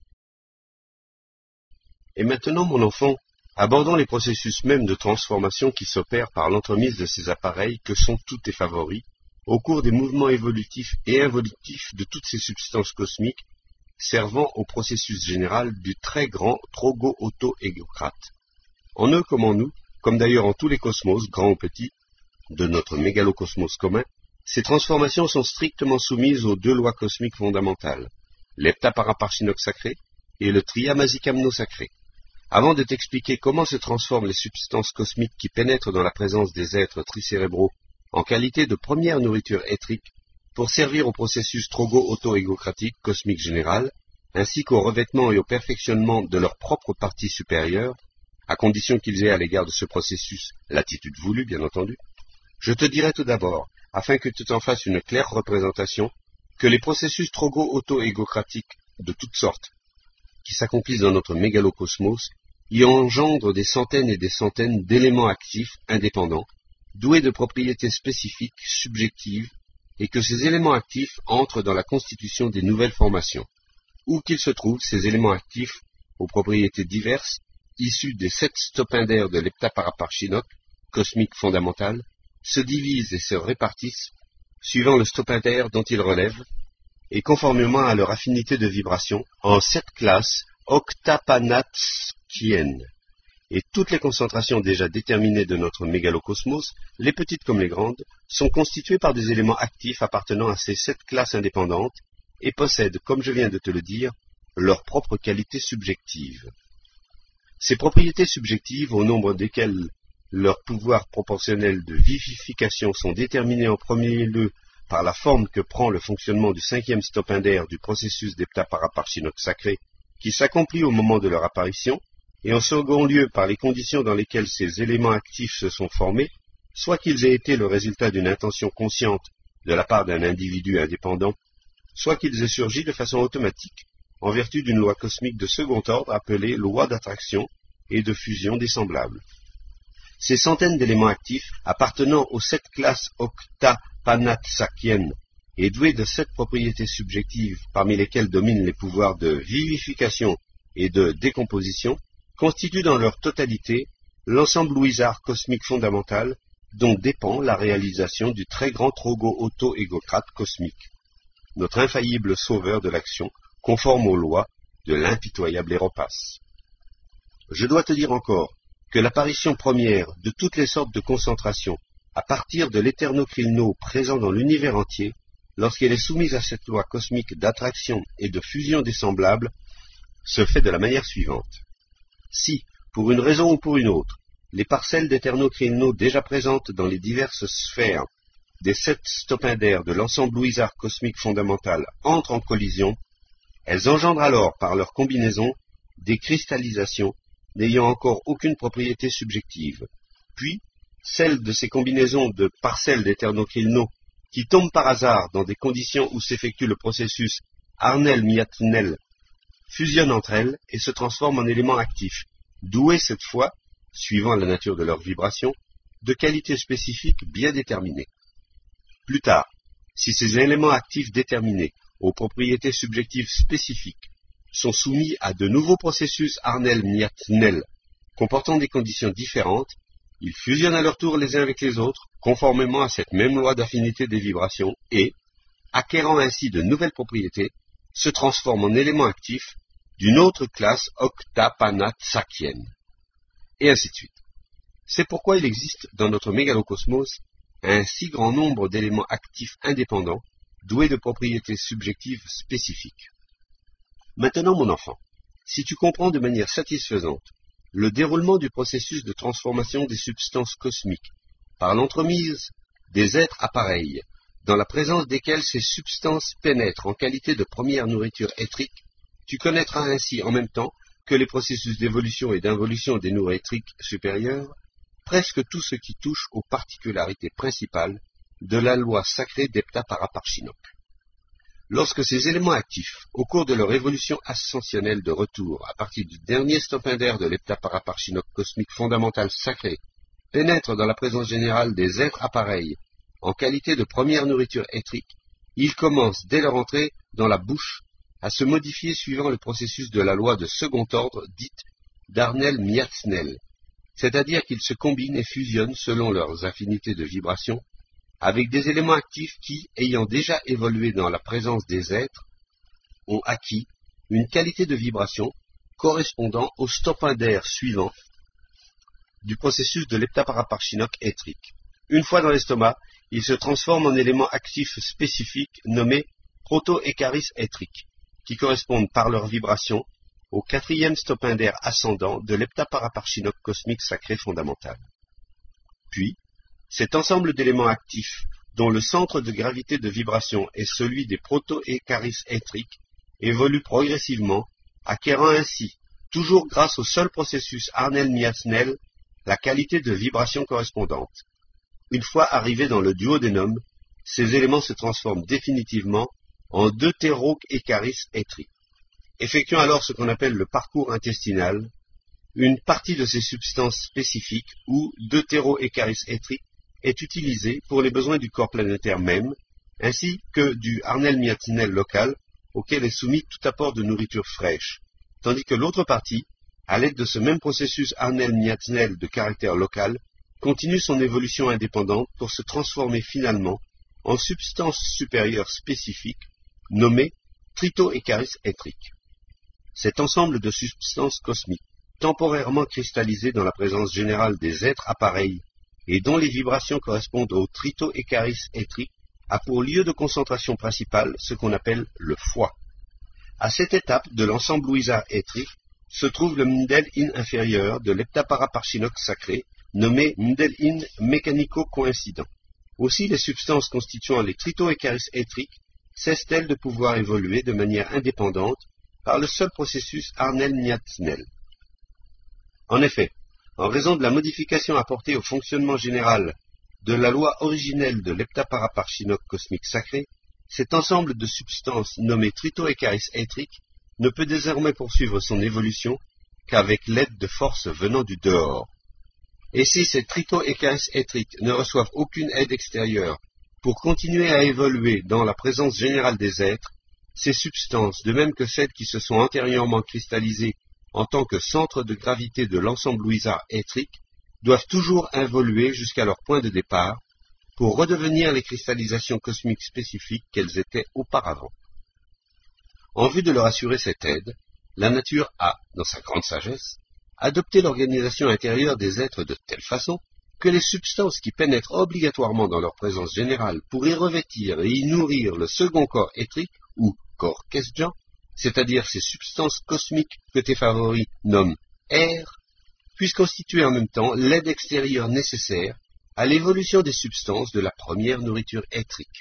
Et maintenant, mon enfant, abordons les processus mêmes de transformation qui s'opèrent par l'entremise de ces appareils que sont tous tes favoris, au cours des mouvements évolutifs et involutifs de toutes ces substances cosmiques, servant au processus général du très grand Trogo-Auto-Égocrate. En eux comme en nous, comme d'ailleurs en tous les cosmos, grands ou petits, de notre mégalocosmos commun, ces transformations sont strictement soumises aux deux lois cosmiques fondamentales, l'heptaparaparchinoc sacré et le triamazikamno sacré. Avant de t'expliquer comment se transforment les substances cosmiques qui pénètrent dans la présence des êtres tricérébraux en qualité de première nourriture éthrique, pour servir au processus trogo-auto-égocratique cosmique général, ainsi qu'au revêtement et au perfectionnement de leur propre partie supérieure, à condition qu'ils aient à l'égard de ce processus l'attitude voulue, bien entendu, je te dirai tout d'abord, afin que tu t'en fasses une claire représentation, que les processus trogo-auto-égocratiques de toutes sortes, qui s'accomplissent dans notre mégalocosmos, y engendrent des centaines et des centaines d'éléments actifs indépendants, doués de propriétés spécifiques, subjectives, et que ces éléments actifs entrent dans la constitution des nouvelles formations. Où qu'ils se trouvent, ces éléments actifs, aux propriétés diverses, issus des sept stopindaires de l'heptaparaparchinoc, cosmique fondamental, se divisent et se répartissent, suivant le stopindaire dont ils relèvent, et conformément à leur affinité de vibration, en sept classes octapanatskiennes. Et toutes les concentrations déjà déterminées de notre mégalocosmos, les petites comme les grandes, sont constituées par des éléments actifs appartenant à ces sept classes indépendantes et possèdent, comme je viens de te le dire, leurs propres qualités subjectives. Ces propriétés subjectives, au nombre desquelles leurs pouvoirs proportionnels de vivification sont déterminés en premier lieu par la forme que prend le fonctionnement du cinquième stopindaire du processus d'heptaparaparchinoc sacré qui s'accomplit au moment de leur apparition, et en second lieu par les conditions dans lesquelles ces éléments actifs se sont formés, soit qu'ils aient été le résultat d'une intention consciente de la part d'un individu indépendant, soit qu'ils aient surgi de façon automatique, en vertu d'une loi cosmique de second ordre appelée loi d'attraction et de fusion des semblables. Ces centaines d'éléments actifs, appartenant aux sept classes octapanatsakiennes et doués de sept propriétés subjectives parmi lesquelles dominent les pouvoirs de vivification et de décomposition, constituent dans leur totalité l'ensemble louisard cosmique fondamental dont dépend la réalisation du très grand Trogo auto-égocrate cosmique, notre infaillible sauveur de l'action, conforme aux lois de l'impitoyable Héropas. Je dois te dire encore que l'apparition première de toutes les sortes de concentrations à partir de l'éternocrilno présent dans l'univers entier, lorsqu'elle est soumise à cette loi cosmique d'attraction et de fusion des semblables, se fait de la manière suivante. Si, pour une raison ou pour une autre, les parcelles d'éternocrilno déjà présentes dans les diverses sphères des sept stopindaires de l'ensemble louisard cosmique fondamental entrent en collision, elles engendrent alors par leur combinaison des cristallisations n'ayant encore aucune propriété subjective. Puis, celles de ces combinaisons de parcelles d'éternocrilno qui tombent par hasard dans des conditions où s'effectue le processus Arnel-Miatnel fusionnent entre elles et se transforment en éléments actifs, doués cette fois, suivant la nature de leur vibration, de qualités spécifiques bien déterminées. Plus tard, si ces éléments actifs déterminés, aux propriétés subjectives spécifiques, sont soumis à de nouveaux processus Arnel-Miatnel, comportant des conditions différentes, ils fusionnent à leur tour les uns avec les autres, conformément à cette même loi d'affinité des vibrations, et, acquérant ainsi de nouvelles propriétés, se transforment en éléments actifs d'une autre classe octapanatsakienne. Et ainsi de suite. C'est pourquoi il existe dans notre mégalocosmos un si grand nombre d'éléments actifs indépendants, doués de propriétés subjectives spécifiques. Maintenant, mon enfant, si tu comprends de manière satisfaisante le déroulement du processus de transformation des substances cosmiques par l'entremise des êtres appareils, dans la présence desquels ces substances pénètrent en qualité de première nourriture éthrique, tu connaîtras ainsi en même temps que les processus d'évolution et d'involution des nourritures éthriques supérieures, presque tout ce qui touche aux particularités principales de la loi sacrée d'Heptaparaparchinok. Lorsque ces éléments actifs, au cours de leur évolution ascensionnelle de retour à partir du dernier stopindaire de l'Heptaparaparchinok cosmique fondamental sacré, pénètrent dans la présence générale des êtres appareils en qualité de première nourriture éthrique, ils commencent dès leur entrée dans la bouche à se modifier suivant le processus de la loi de second ordre dite d'Arnel-Miatnel, c'est-à-dire qu'ils se combinent et fusionnent selon leurs affinités de vibration avec des éléments actifs qui, ayant déjà évolué dans la présence des êtres, ont acquis une qualité de vibration correspondant au stopindaire suivant du processus de l'heptaparaparchinok éthrique. Une fois dans l'estomac, ils se transforment en éléments actifs spécifiques nommés proto-écharis éthriques, qui correspondent par leur vibration au quatrième stopindaire ascendant de l'heptaparaparchinok cosmique sacré fondamental. Puis, cet ensemble d'éléments actifs, dont le centre de gravité de vibration est celui des proto-écharis éthriques, évolue progressivement, acquérant ainsi, toujours grâce au seul processus Arnel-Miatnel, la qualité de vibration correspondante. Une fois arrivés dans le duodénum, ces éléments se transforment définitivement en deutéro-écharis éthriques. Effectuant alors ce qu'on appelle le parcours intestinal, une partie de ces substances spécifiques, ou deutéro-écharis éthriques, est utilisée pour les besoins du corps planétaire même, ainsi que du Arnel-Miatnel local, auquel est soumis tout apport de nourriture fraîche, tandis que l'autre partie, à l'aide de ce même processus Arnel-Miatnel de caractère local, continue son évolution indépendante pour se transformer finalement en substance supérieure spécifique, nommée trito-écharis éthrique. Cet ensemble de substances cosmiques, temporairement cristallisées dans la présence générale des êtres appareils et dont les vibrations correspondent au trito-écharis éthrique, a pour lieu de concentration principale ce qu'on appelle le foie. À cette étape de l'ensemble louisard éthrique se trouve le Mdel-In inférieur de l'heptaparaparchinok sacré, nommé Mdel-In mécanico-coïncident. Aussi, les substances constituant les trito-écharis éthriques cessent-elles de pouvoir évoluer de manière indépendante par le seul processus Arnel-Niat-Snell. En effet, en raison de la modification apportée au fonctionnement général de la loi originelle de l'heptaparaparchinok cosmique sacré, cet ensemble de substances nommées tritoécharis étriques ne peut désormais poursuivre son évolution qu'avec l'aide de forces venant du dehors. Et si ces tritoécharis étriques ne reçoivent aucune aide extérieure pour continuer à évoluer dans la présence générale des êtres, ces substances, de même que celles qui se sont antérieurement cristallisées en tant que centre de gravité de l'ensemble louisard étrique, doivent toujours évoluer jusqu'à leur point de départ pour redevenir les cristallisations cosmiques spécifiques qu'elles étaient auparavant. En vue de leur assurer cette aide, la nature a, dans sa grande sagesse, adopté l'organisation intérieure des êtres de telle façon que les substances qui pénètrent obligatoirement dans leur présence générale pour y revêtir et y nourrir le second corps étrique, ou corps Kesdjan, c'est-à-dire ces substances cosmiques que tes favoris nomment air, puissent constituer en même temps l'aide extérieure nécessaire à l'évolution des substances de la première nourriture étrique.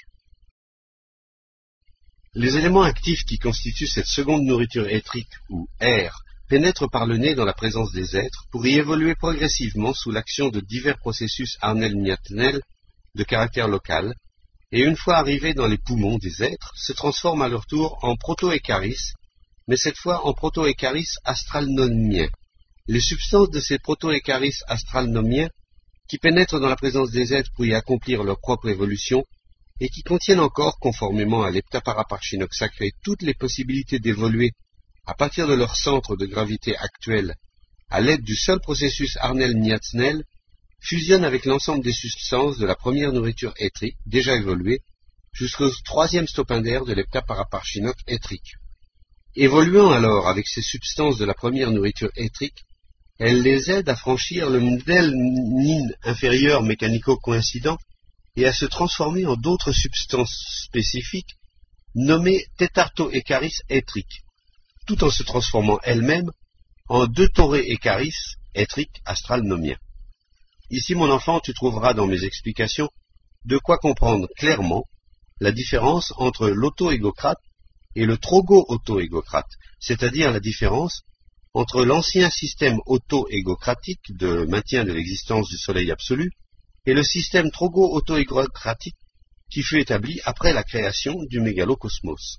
Les éléments actifs qui constituent cette seconde nourriture étrique, ou air, pénètrent par le nez dans la présence des êtres pour y évoluer progressivement sous l'action de divers processus Arnel-Niat-Snell de caractère local, et une fois arrivés dans les poumons des êtres, se transforment à leur tour en protoécharis, mais cette fois en protoécharis astralnomiens. Les substances de ces protoécharis astralnomiens, qui pénètrent dans la présence des êtres pour y accomplir leur propre évolution, et qui contiennent encore, conformément à l'heptaparaparchinok sacré, toutes les possibilités d'évoluer à partir de leur centre de gravité actuel, à l'aide du seul processus Arnel-Niat-Snell, fusionnent avec l'ensemble des substances de la première nourriture étrique, déjà évoluée, jusqu'au troisième stopindaire de l'heptaparaparchinok étrique. Évoluant alors avec ces substances de la première nourriture étrique, elles les aident à franchir le modèle nin inférieur mécanico-coïncident et à se transformer en d'autres substances spécifiques nommées tétartoécharis étriques, tout en se transformant elles-mêmes en deux toréécharis étriques astralnomiens. Ici, mon enfant, tu trouveras dans mes explications de quoi comprendre clairement la différence entre l'auto-égocrate et le trogo-auto-égocrate, c'est-à-dire la différence entre l'ancien système auto-égocratique de maintien de l'existence du Soleil absolu et le système trogo-auto-égocratique qui fut établi après la création du mégalocosmos.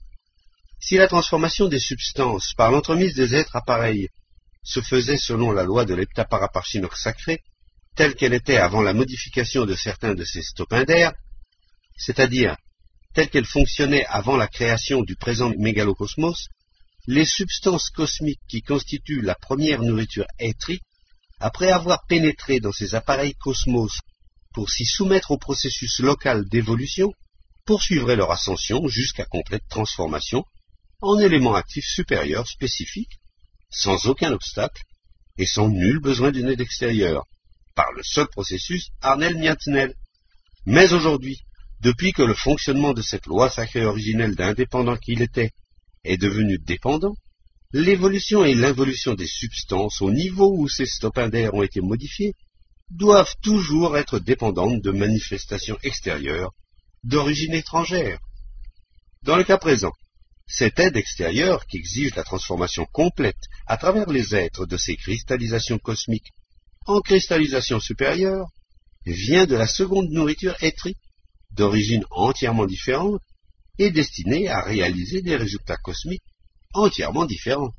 Si la transformation des substances par l'entremise des êtres appareils se faisait selon la loi de l'heptaparaparchinok sacré, telle qu'elle était avant la modification de certains de ces stopindaires, c'est-à-dire telle qu'elle fonctionnait avant la création du présent mégalocosmos, les substances cosmiques qui constituent la première nourriture étrique, après avoir pénétré dans ces appareils cosmos pour s'y soumettre au processus local d'évolution, poursuivraient leur ascension jusqu'à complète transformation en éléments actifs supérieurs spécifiques, sans aucun obstacle et sans nul besoin d'une aide extérieure, par le seul processus Arnel-Niat-Snell. Mais aujourd'hui, depuis que le fonctionnement de cette loi sacrée originelle d'indépendant qu'il était est devenu dépendant, l'évolution et l'involution des substances au niveau où ces stopindaires ont été modifiés doivent toujours être dépendantes de manifestations extérieures d'origine étrangère. Dans le cas présent, cette aide extérieure qui exige la transformation complète à travers les êtres de ces cristallisations cosmiques en cristallisation supérieure vient de la seconde nourriture étrique, d'origine entièrement différente et destinée à réaliser des résultats cosmiques entièrement différents.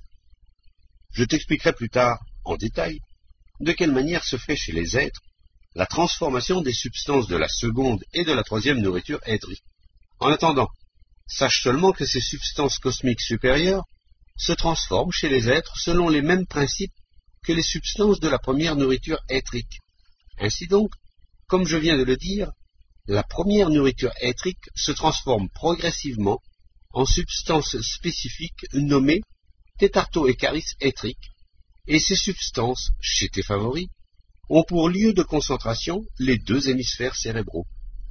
Je t'expliquerai plus tard, en détail, de quelle manière se fait chez les êtres la transformation des substances de la seconde et de la troisième nourriture étrique. En attendant, sache seulement que ces substances cosmiques supérieures se transforment chez les êtres selon les mêmes principes que les substances de la première nourriture étrique. Ainsi donc, comme je viens de le dire, la première nourriture étrique se transforme progressivement en substances spécifiques nommées tétartoécharis étriques, et ces substances, chez tes favoris, ont pour lieu de concentration les deux hémisphères cérébraux.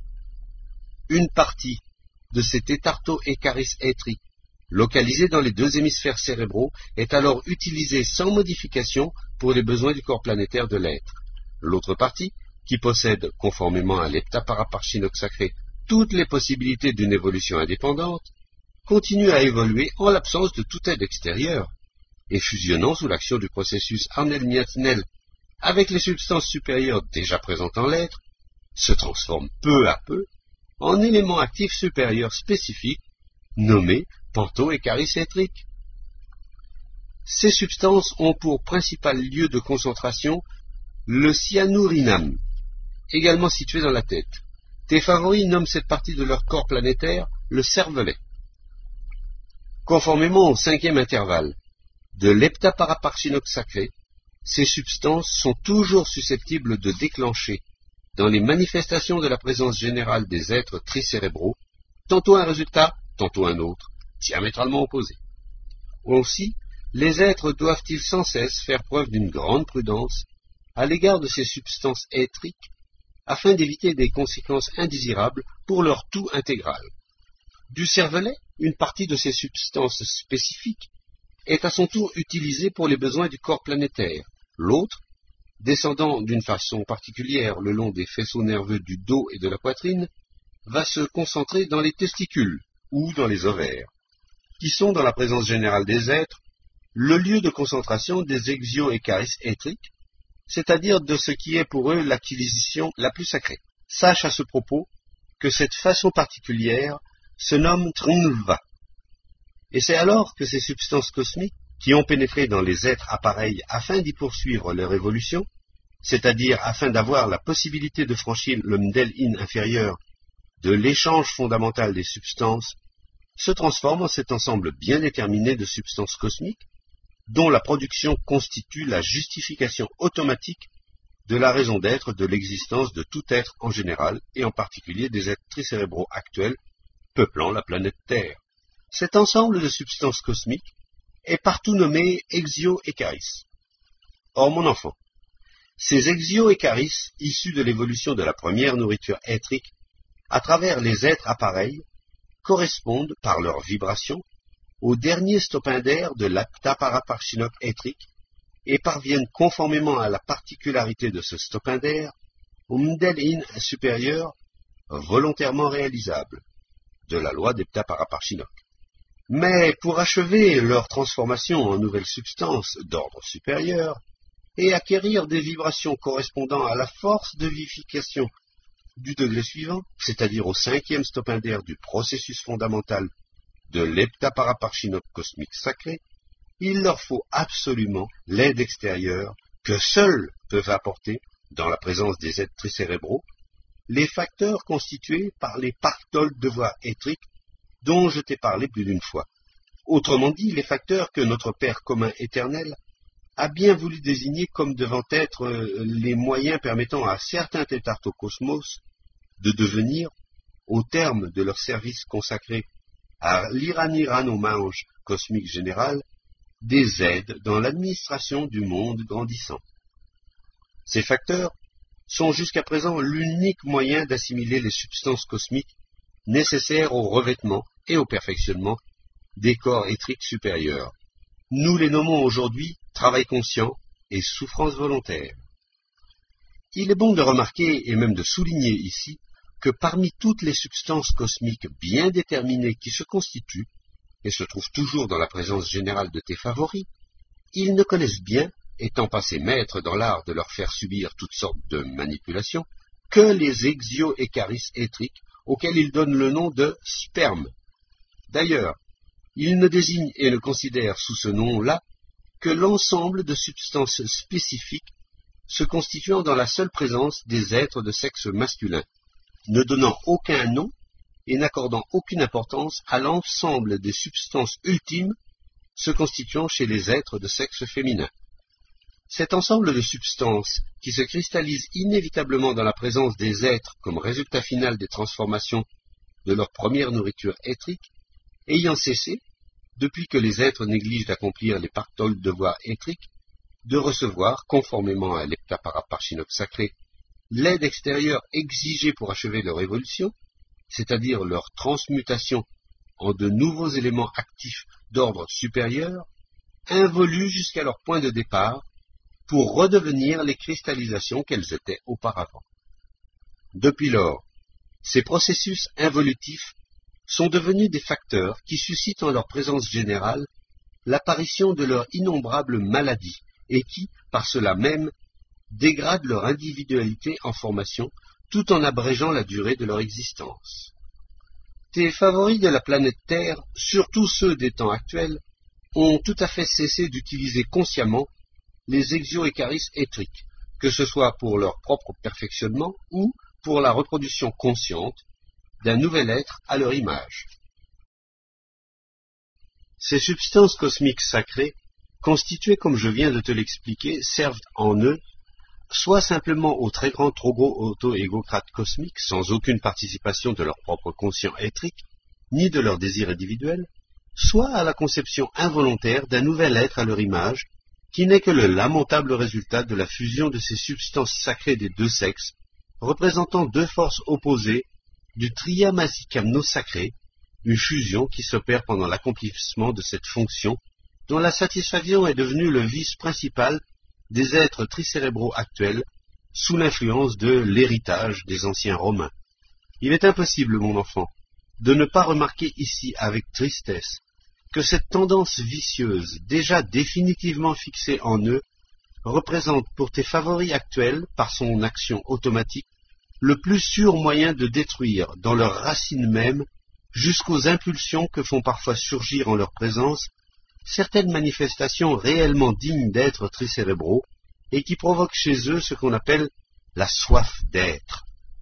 Une partie de ces tétartoécharis étriques, localisée dans les deux hémisphères cérébraux, est alors utilisée sans modification pour les besoins du corps planétaire de l'être. L'autre partie, qui possède, conformément à l'heptaparaparchinok sacré, toutes les possibilités d'une évolution indépendante, continuent à évoluer en l'absence de toute aide extérieure, et fusionnant sous l'action du processus Arnel-Niatinel avec les substances supérieures déjà présentes en l'être, se transforment peu à peu en éléments actifs supérieurs spécifiques nommés panto-écharis-étriques. Ces substances ont pour principal lieu de concentration le cyanurinam, également situé dans la tête. Tes favoris nomment cette partie de leur corps planétaire le cervelet. Conformément au cinquième intervalle de l'heptaparaparchinoque sacré, ces substances sont toujours susceptibles de déclencher, dans les manifestations de la présence générale des êtres tricérébraux, tantôt un résultat, tantôt un autre, diamétralement opposé. Aussi, les êtres doivent-ils sans cesse faire preuve d'une grande prudence à l'égard de ces substances étriques, afin d'éviter des conséquences indésirables pour leur tout intégral. Du cervelet, une partie de ces substances spécifiques est à son tour utilisée pour les besoins du corps planétaire. L'autre, descendant d'une façon particulière le long des faisceaux nerveux du dos et de la poitrine, va se concentrer dans les testicules ou dans les ovaires, qui sont, dans la présence générale des êtres, le lieu de concentration des exio-écharis étriques, c'est-à-dire de ce qui est pour eux l'acquisition la plus sacrée. Sache à ce propos que cette façon particulière se nomme Trunva. Et c'est alors que ces substances cosmiques, qui ont pénétré dans les êtres appareils afin d'y poursuivre leur évolution, c'est-à-dire afin d'avoir la possibilité de franchir le Mdel-In inférieur de l'échange fondamental des substances, se transforment en cet ensemble bien déterminé de substances cosmiques, dont la production constitue la justification automatique de la raison d'être de l'existence de tout être en général, et en particulier des êtres tricérébraux actuels peuplant la planète Terre. Cet ensemble de substances cosmiques est partout nommé exio-écharis. Or, mon enfant, ces exio-écharis, issus de l'évolution de la première nourriture étrique, à travers les êtres appareils, correspondent, par leur vibration, au dernier stopindaire de l'heptaparaparchinoque étrique et parviennent conformément à la particularité de ce stopindaire au Mdel-In supérieur volontairement réalisable, de la loi d'heptaparaparchinoque. Mais pour achever leur transformation en nouvelles substances d'ordre supérieur et acquérir des vibrations correspondant à la force de vivification du degré suivant, c'est-à-dire au cinquième stopindaire du processus fondamental de l'heptaparaparchinoque cosmique sacré, il leur faut absolument l'aide extérieure que seuls peuvent apporter, dans la présence des êtres tricérébraux, les facteurs constitués par les pactoles de voie étriques dont je t'ai parlé plus d'une fois. Autrement dit, les facteurs que notre Père commun éternel a bien voulu désigner comme devant être les moyens permettant à certains tétartocosmos de devenir, au terme de leur service consacré à l'Iraniranomange cosmique général, des aides dans l'administration du monde grandissant. Ces facteurs sont jusqu'à présent l'unique moyen d'assimiler les substances cosmiques nécessaires au revêtement et au perfectionnement des corps étriques supérieurs. Nous les nommons aujourd'hui travail conscient et souffrance volontaire. Il est bon de remarquer et même de souligner ici que parmi toutes les substances cosmiques bien déterminées qui se constituent et se trouvent toujours dans la présence générale de tes favoris, ils ne connaissent bien, étant passés maîtres dans l'art de leur faire subir toutes sortes de manipulations, que les exio-écharis étriques auxquels ils donnent le nom de sperme. D'ailleurs, ils ne désignent et ne considèrent sous ce nom-là que l'ensemble de substances spécifiques se constituant dans la seule présence des êtres de sexe masculin, ne donnant aucun nom et n'accordant aucune importance à l'ensemble des substances ultimes se constituant chez les êtres de sexe féminin. Cet ensemble de substances, qui se cristallisent inévitablement dans la présence des êtres comme résultat final des transformations de leur première nourriture étrique, ayant cessé, depuis que les êtres négligent d'accomplir les pactoles de voie étrique, de recevoir, conformément à l'heptaparaparchinoque sacré, l'aide extérieure exigée pour achever leur évolution, c'est-à-dire leur transmutation en de nouveaux éléments actifs d'ordre supérieur, involues jusqu'à leur point de départ, pour redevenir les cristallisations qu'elles étaient auparavant. Depuis lors, ces processus involutifs sont devenus des facteurs qui suscitent en leur présence générale l'apparition de leurs innombrables maladies et qui, par cela même, dégradent leur individualité en formation tout en abrégeant la durée de leur existence. Tes favoris de la planète Terre, surtout ceux des temps actuels, ont tout à fait cessé d'utiliser consciemment les exo-écharis étriques, que ce soit pour leur propre perfectionnement ou pour la reproduction consciente d'un nouvel être à leur image. Ces substances cosmiques sacrées, constituées comme je viens de te l'expliquer, servent en eux soit simplement aux très grands trop gros auto-égocrates cosmiques, sans aucune participation de leur propre conscient étrique, ni de leur désir individuel, soit à la conception involontaire d'un nouvel être à leur image, qui n'est que le lamentable résultat de la fusion de ces substances sacrées des deux sexes, représentant deux forces opposées du triamasicamno sacré, une fusion qui s'opère pendant l'accomplissement de cette fonction, dont la satisfaction est devenue le vice principal des êtres tricérébraux actuels, sous l'influence de l'héritage des anciens Romains. Il est impossible, mon enfant, de ne pas remarquer ici avec tristesse que cette tendance vicieuse, déjà définitivement fixée en eux, représente pour tes favoris actuels, par son action automatique, le plus sûr moyen de détruire, dans leurs racines mêmes, jusqu'aux impulsions que font parfois surgir en leur présence, certaines manifestations réellement dignes d'êtres tricérébraux, et qui provoquent chez eux ce qu'on appelle la soif d'être.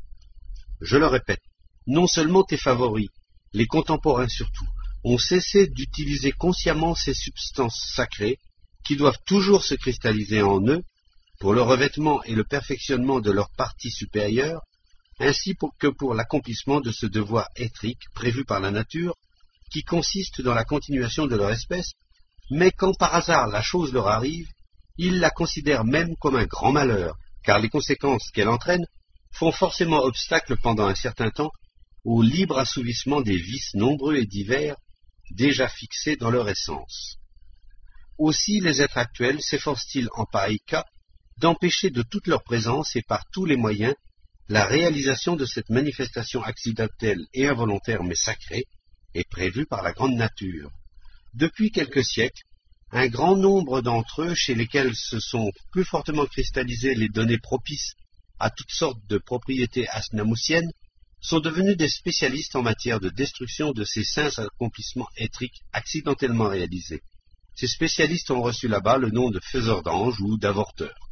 Je le répète, non seulement tes favoris, les contemporains surtout, ont cessé d'utiliser consciemment ces substances sacrées, qui doivent toujours se cristalliser en eux, pour le revêtement et le perfectionnement de leur partie supérieure, ainsi que pour l'accomplissement de ce devoir étrique prévu par la nature, qui consiste dans la continuation de leur espèce, mais quand par hasard la chose leur arrive, ils la considèrent même comme un grand malheur, car les conséquences qu'elle entraîne font forcément obstacle pendant un certain temps au libre assouvissement des vices nombreux et divers déjà fixés dans leur essence. Aussi les êtres actuels s'efforcent-ils en pareil cas d'empêcher de toute leur présence et par tous les moyens la réalisation de cette manifestation accidentelle et involontaire mais sacrée et prévue par la grande nature. Depuis quelques siècles, un grand nombre d'entre eux, chez lesquels se sont plus fortement cristallisées les données propices à toutes sortes de propriétés asnamousiennes, sont devenus des spécialistes en matière de destruction de ces saints accomplissements étriques accidentellement réalisés. Ces spécialistes ont reçu là-bas le nom de faiseurs d'anges ou d'avorteurs.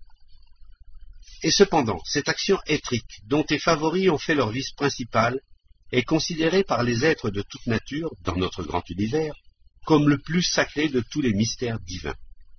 Et cependant, cette action étrique, dont tes favoris ont fait leur vice principal, est considérée par les êtres de toute nature, dans notre grand univers, comme le plus sacré de tous les mystères divins.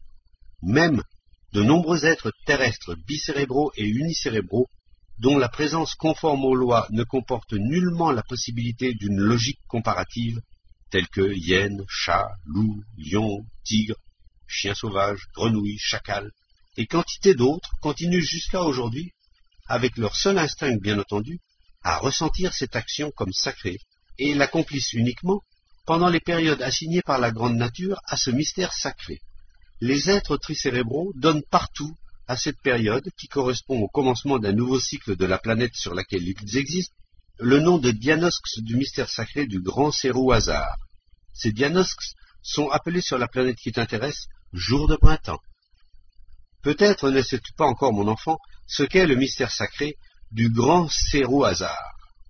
Même de nombreux êtres terrestres bicérébraux et unicérébraux, dont la présence conforme aux lois ne comporte nullement la possibilité d'une logique comparative, tels que hyènes, chats, loups, lions, tigres, chiens sauvages, grenouilles, chacals, et quantité d'autres, continuent jusqu'à aujourd'hui, avec leur seul instinct bien entendu, à ressentir cette action comme sacrée, et l'accomplissent uniquement pendant les périodes assignées par la grande nature à ce mystère sacré. Les êtres tricérébraux donnent partout à cette période, qui correspond au commencement d'un nouveau cycle de la planète sur laquelle ils existent, le nom de dianosques du mystère sacré du grand Sérouhazar. Ces dianosques sont appelés sur la planète qui t'intéresse jour de printemps. Peut-être ne sais-tu pas encore, mon enfant, ce qu'est le mystère sacré du grand Sérouhazar.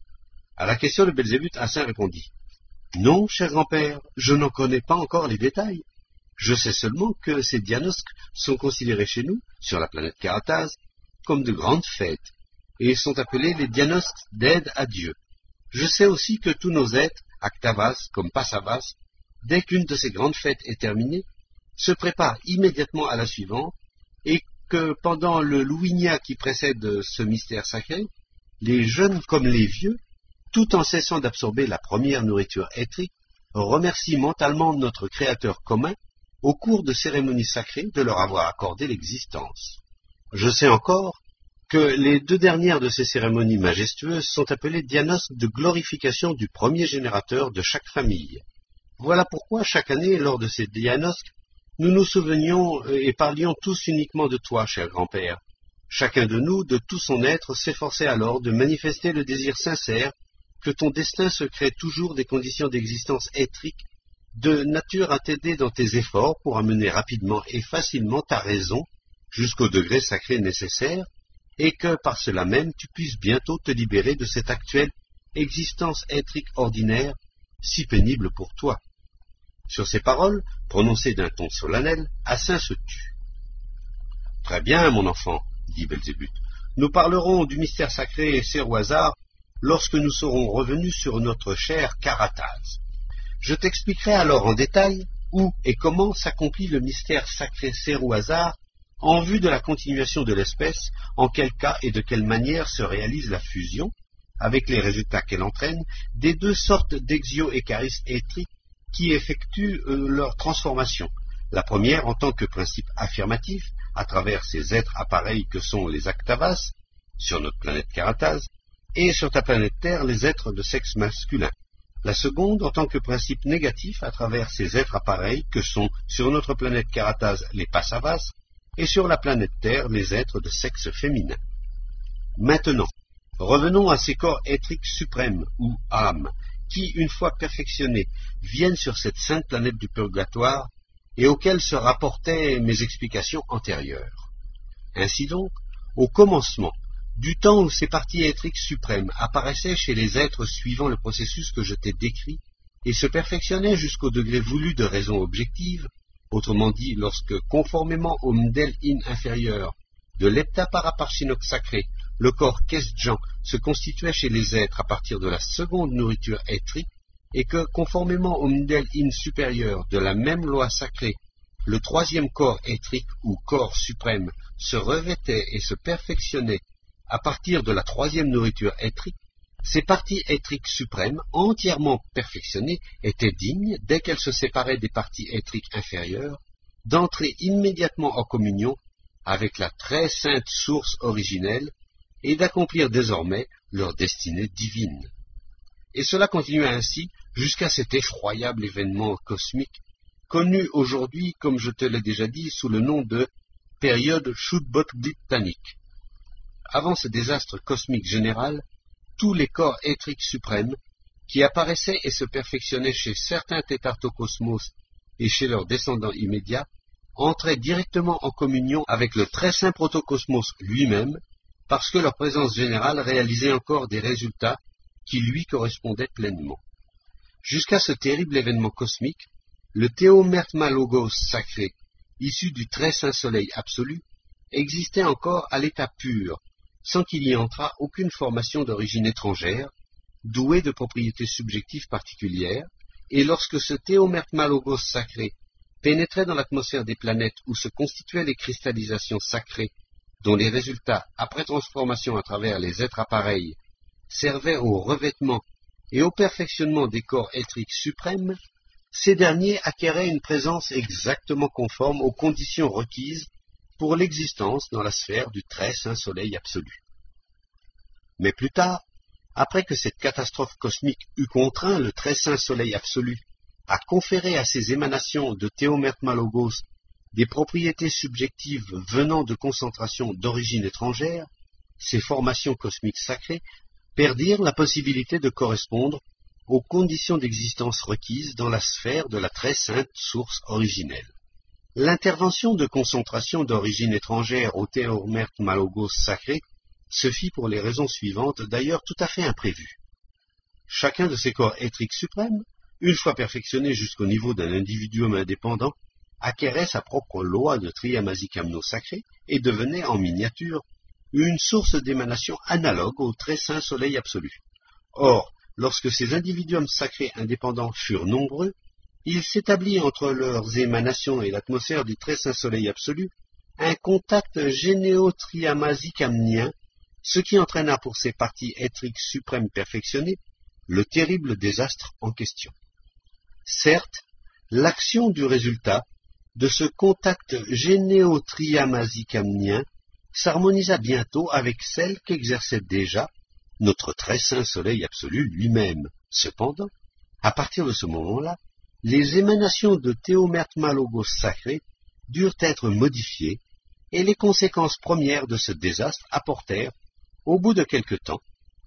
À la question de Belzébuth, Hassin répondit: Non, cher grand-père, je n'en connais pas encore les détails. Je sais seulement que ces dianosques sont considérés chez nous, sur la planète Karataz, comme de grandes fêtes, et sont appelés les dianosques d'aide à Dieu. Je sais aussi que tous nos êtres, Actavas comme Passavas, dès qu'une de ces grandes fêtes est terminée, se préparent immédiatement à la suivante, et que pendant le louignat qui précède ce mystère sacré, les jeunes comme les vieux, tout en cessant d'absorber la première nourriture étrique, remercient mentalement notre Créateur commun au cours de cérémonies sacrées de leur avoir accordé l'existence. Je sais encore que les deux dernières de ces cérémonies majestueuses sont appelées dianosques de glorification du premier générateur de chaque famille. Voilà pourquoi chaque année, lors de ces dianosques, nous nous souvenions et parlions tous uniquement de toi, cher grand-père. Chacun de nous, de tout son être, s'efforçait alors de manifester le désir sincère que ton destin se crée toujours des conditions d'existence éthrique de nature à t'aider dans tes efforts pour amener rapidement et facilement ta raison jusqu'au degré sacré nécessaire, et que par cela même tu puisses bientôt te libérer de cette actuelle existence éthrique ordinaire, si pénible pour toi. Sur ces paroles, prononcées d'un ton solennel, Assin se tut. Très bien, mon enfant, dit Belzébuth. Nous parlerons du mystère sacré Sérouazar lorsque nous serons revenus sur notre cher Karataz. Je t'expliquerai alors en détail où et comment s'accomplit le mystère sacré Sérouazar en vue de la continuation de l'espèce, en quel cas et de quelle manière se réalise la fusion, avec les résultats qu'elle entraîne, des deux sortes d'exio-écharis éthriques qui effectuent euh, leur transformation. La première en tant que principe affirmatif, à travers ces êtres appareils que sont les Actavas, sur notre planète Karataz, et sur ta planète Terre, les êtres de sexe masculin. La seconde en tant que principe négatif, à travers ces êtres appareils que sont, sur notre planète Karataz, les Passavas, et sur la planète Terre, les êtres de sexe féminin. Maintenant, revenons à ces corps éthriques suprêmes, ou âmes, qui, une fois perfectionnés, viennent sur cette sainte planète du purgatoire, et auxquels se rapportaient mes explications antérieures. Ainsi donc, au commencement, du temps où ces parties éthriques suprêmes apparaissaient chez les êtres suivant le processus que je t'ai décrit, et se perfectionnaient jusqu'au degré voulu de raison objective, autrement dit, lorsque, conformément au Mdel-In inférieur de l'heptaparaparchinok sacré, le corps Kesdjan se constituait chez les êtres à partir de la seconde nourriture éthrique, et que, conformément au Mdel-In supérieur de la même loi sacrée, le troisième corps éthrique ou corps suprême se revêtait et se perfectionnait à partir de la troisième nourriture éthrique, ces parties éthriques suprêmes, entièrement perfectionnées, étaient dignes, dès qu'elles se séparaient des parties éthriques inférieures, d'entrer immédiatement en communion avec la très sainte source originelle et d'accomplir désormais leur destinée divine. Et cela continua ainsi jusqu'à cet effroyable événement cosmique, connu aujourd'hui, comme je te l'ai déjà dit, sous le nom de période Shudbot-Gliptanique. Avant ce désastre cosmique général, tous les corps éthriques suprêmes, qui apparaissaient et se perfectionnaient chez certains tétartocosmos et chez leurs descendants immédiats, entraient directement en communion avec le très saint protocosmos lui-même, parce que leur présence générale réalisait encore des résultats qui lui correspondaient pleinement. Jusqu'à ce terrible événement cosmique, le Théomertma-logos sacré, issu du très saint soleil absolu, existait encore à l'état pur, sans qu'il y entrât aucune formation d'origine étrangère, douée de propriétés subjectives particulières, et lorsque ce Théomertma-logos sacré pénétrait dans l'atmosphère des planètes où se constituaient les cristallisations sacrées, dont les résultats, après transformation à travers les êtres appareils, servaient au revêtement et au perfectionnement des corps éthriques suprêmes, ces derniers acquéraient une présence exactement conforme aux conditions requises pour l'existence dans la sphère du très saint soleil absolu. Mais plus tard, après que cette catastrophe cosmique eut contraint le très saint soleil absolu à conférer à ces émanations de Théomertma-logos des propriétés subjectives venant de concentrations d'origine étrangère, ces formations cosmiques sacrées perdirent la possibilité de correspondre aux conditions d'existence requises dans la sphère de la très sainte source originelle. L'intervention de concentration d'origine étrangère au Théomertma-logos sacré se fit pour les raisons suivantes, d'ailleurs tout à fait imprévues. Chacun de ces corps éthriques suprêmes, une fois perfectionné jusqu'au niveau d'un individuum indépendant, acquérait sa propre loi de Triamazikamno sacré et devenait en miniature une source d'émanation analogue au très saint soleil absolu. Or, lorsque ces individuums sacrés indépendants furent nombreux, il s'établit entre leurs émanations et l'atmosphère du très saint soleil absolu un contact généotriamazikamnien, ce qui entraîna pour ces parties éthriques suprêmes perfectionnées le terrible désastre en question. Certes, l'action du résultat de ce contact généotriamazikamnien s'harmonisa bientôt avec celle qu'exerçait déjà notre très saint soleil absolu lui-même. Cependant, à partir de ce moment-là, les émanations de Théomertma-logos sacré durent être modifiées, et les conséquences premières de ce désastre apportèrent, au bout de quelque temps,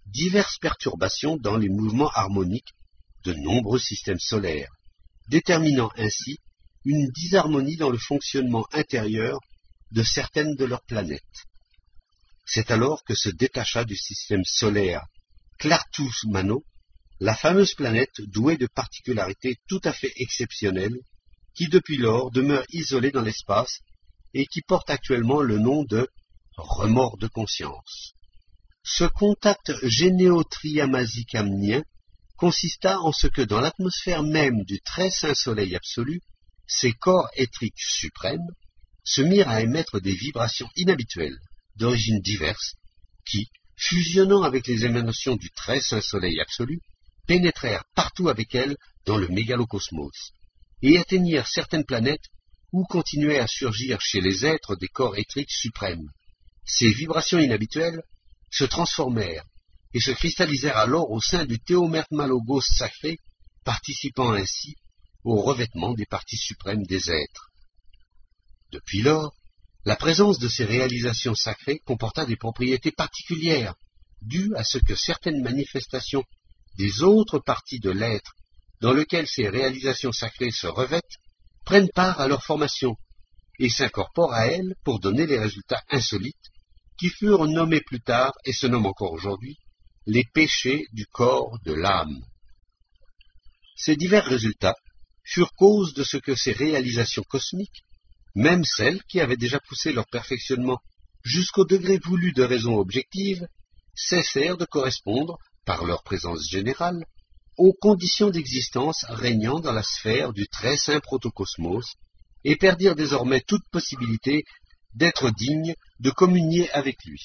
diverses perturbations dans les mouvements harmoniques de nombreux systèmes solaires, déterminant ainsi une disharmonie dans le fonctionnement intérieur de certaines de leurs planètes. C'est alors que se détacha du système solaire Clartus Mano, la fameuse planète douée de particularités tout à fait exceptionnelles, qui depuis lors demeure isolée dans l'espace et qui porte actuellement le nom de remords de conscience. Ce contact généotriamasikamnien consista en ce que dans l'atmosphère même du très saint soleil absolu, ces corps éthriques suprêmes se mirent à émettre des vibrations inhabituelles, d'origines diverses, qui, fusionnant avec les émanations du très saint soleil absolu, pénétrèrent partout avec elles dans le mégalocosmos, et atteignirent certaines planètes où continuaient à surgir chez les êtres des corps éthriques suprêmes. Ces vibrations inhabituelles se transformèrent et se cristallisèrent alors au sein du théomermalogos sacré, participant ainsi au revêtement des parties suprêmes des êtres. Depuis lors, la présence de ces réalisations sacrées comporta des propriétés particulières, dues à ce que certaines manifestations des autres parties de l'être dans lesquelles ces réalisations sacrées se revêtent prennent part à leur formation et s'incorporent à elles pour donner les résultats insolites qui furent nommés plus tard et se nomment encore aujourd'hui les péchés du corps de l'âme. Ces divers résultats furent cause de ce que ces réalisations cosmiques, même celles qui avaient déjà poussé leur perfectionnement jusqu'au degré voulu de raison objective, cessèrent de correspondre, par leur présence générale, aux conditions d'existence régnant dans la sphère du très saint protocosmos, et perdirent désormais toute possibilité d'être dignes de communier avec lui.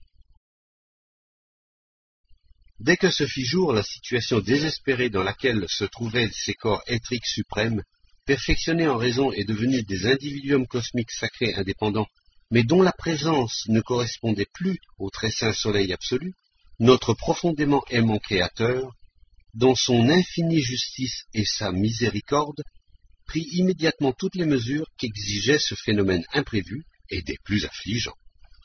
Dès que se fit jour la situation désespérée dans laquelle se trouvaient ces corps éthriques suprêmes, perfectionnés en raison et devenus des individuums cosmiques sacrés indépendants, mais dont la présence ne correspondait plus au très saint soleil absolu, notre profondément aimant Créateur, dans son infinie justice et sa miséricorde, prit immédiatement toutes les mesures qu'exigeait ce phénomène imprévu et des plus affligeants.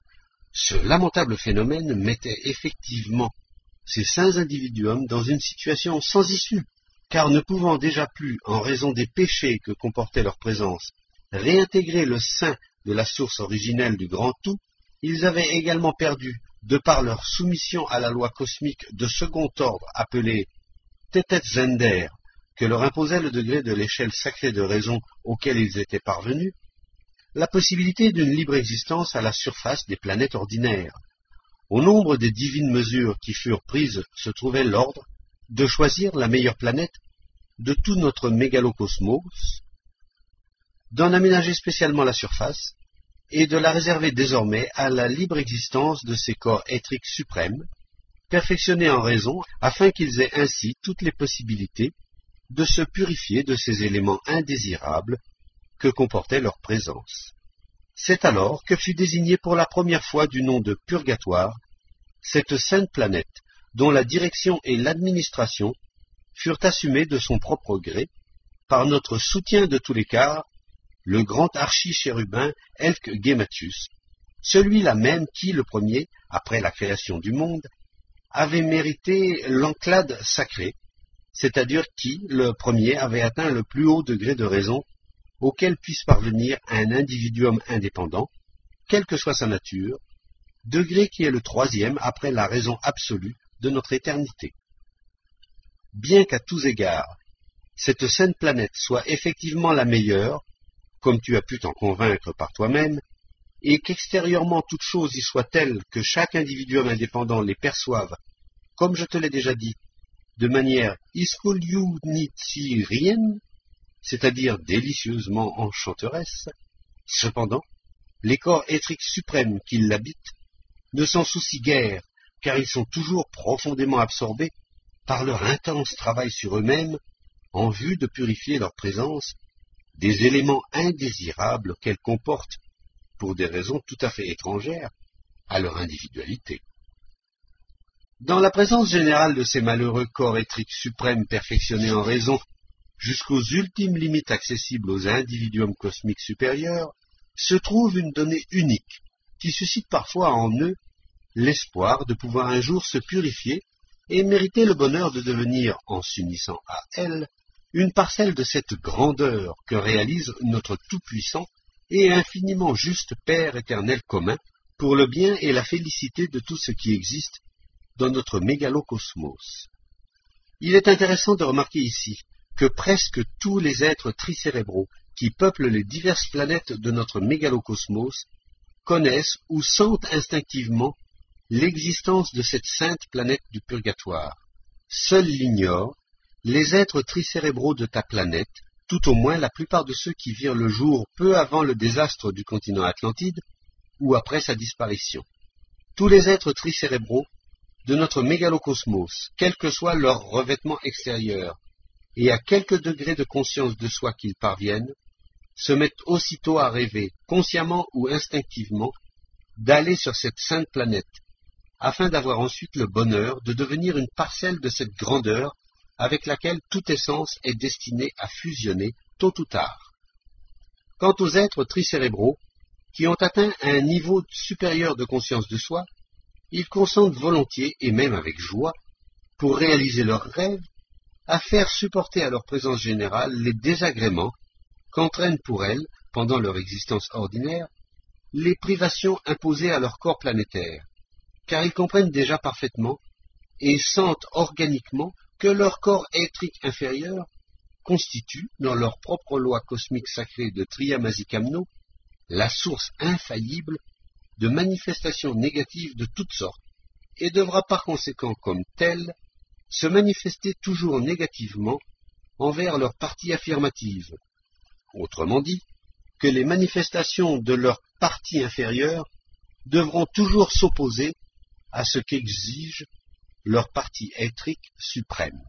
Ce lamentable phénomène mettait effectivement ces saints individuums dans une situation sans issue, car ne pouvant déjà plus, en raison des péchés que comportait leur présence, réintégrer le sein de la source originelle du grand tout, ils avaient également perdu, de par leur soumission à la loi cosmique de second ordre appelée Tetetzender, que leur imposait le degré de l'échelle sacrée de raison auquel ils étaient parvenus, la possibilité d'une libre existence à la surface des planètes ordinaires. Au nombre des divines mesures qui furent prises se trouvait l'ordre de choisir la meilleure planète de tout notre mégalocosmos, d'en aménager spécialement la surface, et de la réserver désormais à la libre existence de ces corps éthriques suprêmes, perfectionnés en raison, afin qu'ils aient ainsi toutes les possibilités de se purifier de ces éléments indésirables que comportait leur présence. C'est alors que fut désignée pour la première fois du nom de Purgatoire cette sainte planète, dont la direction et l'administration furent assumées de son propre gré par notre soutien de tous les quarts, le grand archichérubin Elk Gematius, celui-là même qui, le premier, après la création du monde, avait mérité l'enclade sacrée, c'est-à-dire qui, le premier, avait atteint le plus haut degré de raison auquel puisse parvenir un individuum indépendant, quelle que soit sa nature, degré qui est le troisième après la raison absolue de notre éternité. Bien qu'à tous égards, cette sainte planète soit effectivement la meilleure, comme tu as pu t'en convaincre par toi-même, et qu'extérieurement toute chose y soit telle que chaque individuum indépendant les perçoive, comme je te l'ai déjà dit, de manière iscoliunitsirienne, c'est-à-dire délicieusement enchanteresse, cependant, les corps éthriques suprêmes qui l'habitent ne s'en soucient guère, car ils sont toujours profondément absorbés par leur intense travail sur eux-mêmes en vue de purifier leur présence des éléments indésirables qu'elle comporte pour des raisons tout à fait étrangères à leur individualité. Dans la présence générale de ces malheureux corps éthriques suprêmes perfectionnés en raison jusqu'aux ultimes limites accessibles aux individuums cosmiques supérieurs, se trouve une donnée unique qui suscite parfois en eux l'espoir de pouvoir un jour se purifier et mériter le bonheur de devenir, en s'unissant à elle, une parcelle de cette grandeur que réalise notre tout-puissant et infiniment juste Père éternel commun pour le bien et la félicité de tout ce qui existe dans notre mégalocosmos. Il est intéressant de remarquer ici que presque tous les êtres tricérébraux qui peuplent les diverses planètes de notre mégalocosmos connaissent ou sentent instinctivement l'existence de cette sainte planète du purgatoire. Seuls l'ignorent les êtres tricérébraux de ta planète, tout au moins la plupart de ceux qui virent le jour peu avant le désastre du continent Atlantide ou après sa disparition. Tous les êtres tricérébraux de notre mégalocosmos, quel que soit leur revêtement extérieur, et à quelque degré de conscience de soi qu'ils parviennent, se mettent aussitôt à rêver, consciemment ou instinctivement, d'aller sur cette sainte planète, afin d'avoir ensuite le bonheur de devenir une parcelle de cette grandeur avec laquelle toute essence est destinée à fusionner tôt ou tard. Quant aux êtres tricérébraux, qui ont atteint un niveau supérieur de conscience de soi, ils consentent volontiers, et même avec joie, pour réaliser leurs rêves, à faire supporter à leur présence générale les désagréments qu'entraînent pour elles, pendant leur existence ordinaire, les privations imposées à leur corps planétaire, car ils comprennent déjà parfaitement et sentent organiquement que leur corps éthrique inférieur constitue, dans leur propre loi cosmique sacrée de Triamazikamno, la source infaillible de manifestations négatives de toutes sortes, et devra par conséquent comme telle se manifester toujours négativement envers leur partie affirmative. Autrement dit, que les manifestations de leur partie inférieure devront toujours s'opposer à ce qu'exige leur partie éthrique suprême.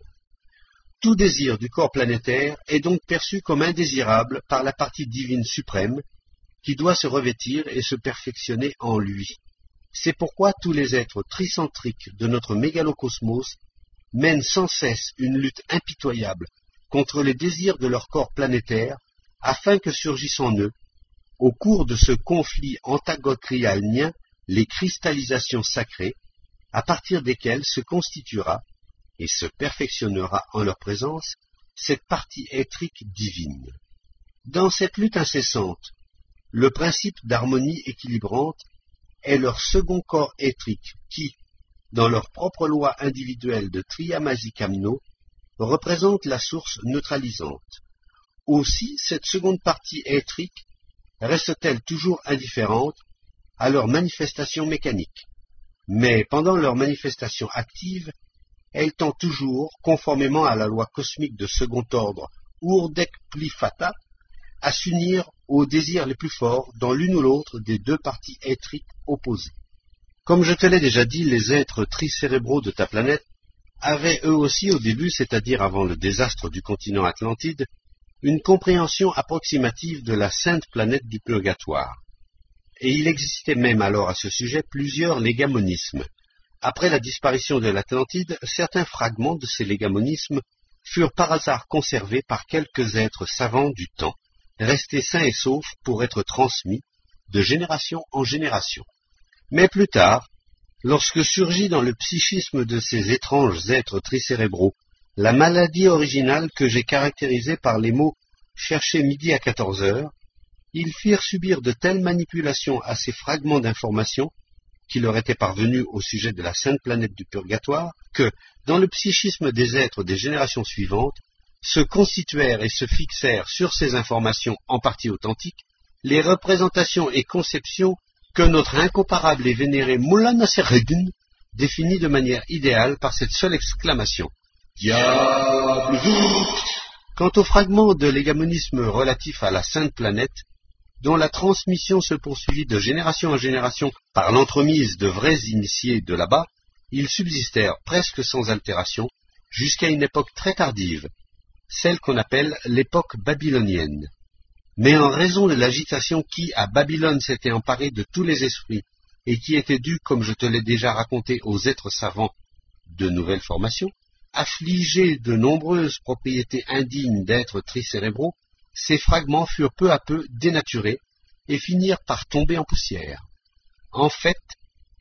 Tout désir du corps planétaire est donc perçu comme indésirable par la partie divine suprême qui doit se revêtir et se perfectionner en lui. C'est pourquoi tous les êtres tricentriques de notre mégalocosmos mènent sans cesse une lutte impitoyable contre les désirs de leur corps planétaire afin que surgissent en eux, au cours de ce conflit antagotrialnien, les cristallisations sacrées, à partir desquelles se constituera et se perfectionnera en leur présence cette partie éthrique divine. Dans cette lutte incessante, le principe d'harmonie équilibrante est leur second corps éthrique qui, dans leur propre loi individuelle de Triamazikamno, représente la source neutralisante. Aussi, cette seconde partie éthrique reste-t-elle toujours indifférente à leur manifestation mécanique. Mais pendant leur manifestation active, elle tend toujours, conformément à la loi cosmique de second ordre Urdek Plifata, à s'unir aux désirs les plus forts dans l'une ou l'autre des deux parties éthriques opposées. Comme je te l'ai déjà dit, les êtres tricérébraux de ta planète avaient eux aussi au début, c'est-à-dire avant le désastre du continent Atlantide, une compréhension approximative de la sainte planète du purgatoire. Et il existait même alors à ce sujet plusieurs légamonismes. Après la disparition de l'Atlantide, certains fragments de ces légamonismes furent par hasard conservés par quelques êtres savants du temps, restés sains et saufs pour être transmis de génération en génération. Mais plus tard, lorsque surgit dans le psychisme de ces étranges êtres tricérébraux la maladie originale que j'ai caractérisée par les mots « chercher midi à quatorze heures », ils firent subir de telles manipulations à ces fragments d'informations qui leur étaient parvenus au sujet de la sainte planète du purgatoire que, dans le psychisme des êtres des générations suivantes, se constituèrent et se fixèrent sur ces informations en partie authentiques les représentations et conceptions que notre incomparable et vénéré Mullah Nassereddin définit de manière idéale par cette seule exclamation « Diablout ». Quant aux fragments de l'égamonisme relatif à la sainte planète, dont la transmission se poursuivit de génération en génération par l'entremise de vrais initiés de là-bas, ils subsistèrent presque sans altération jusqu'à une époque très tardive, celle qu'on appelle l'époque babylonienne. Mais en raison de l'agitation qui, à Babylone, s'était emparée de tous les esprits et qui était due, comme je te l'ai déjà raconté, aux êtres savants de nouvelles formations, affligés de nombreuses propriétés indignes d'êtres tricérébraux, ces fragments furent peu à peu dénaturés et finirent par tomber en poussière. En fait,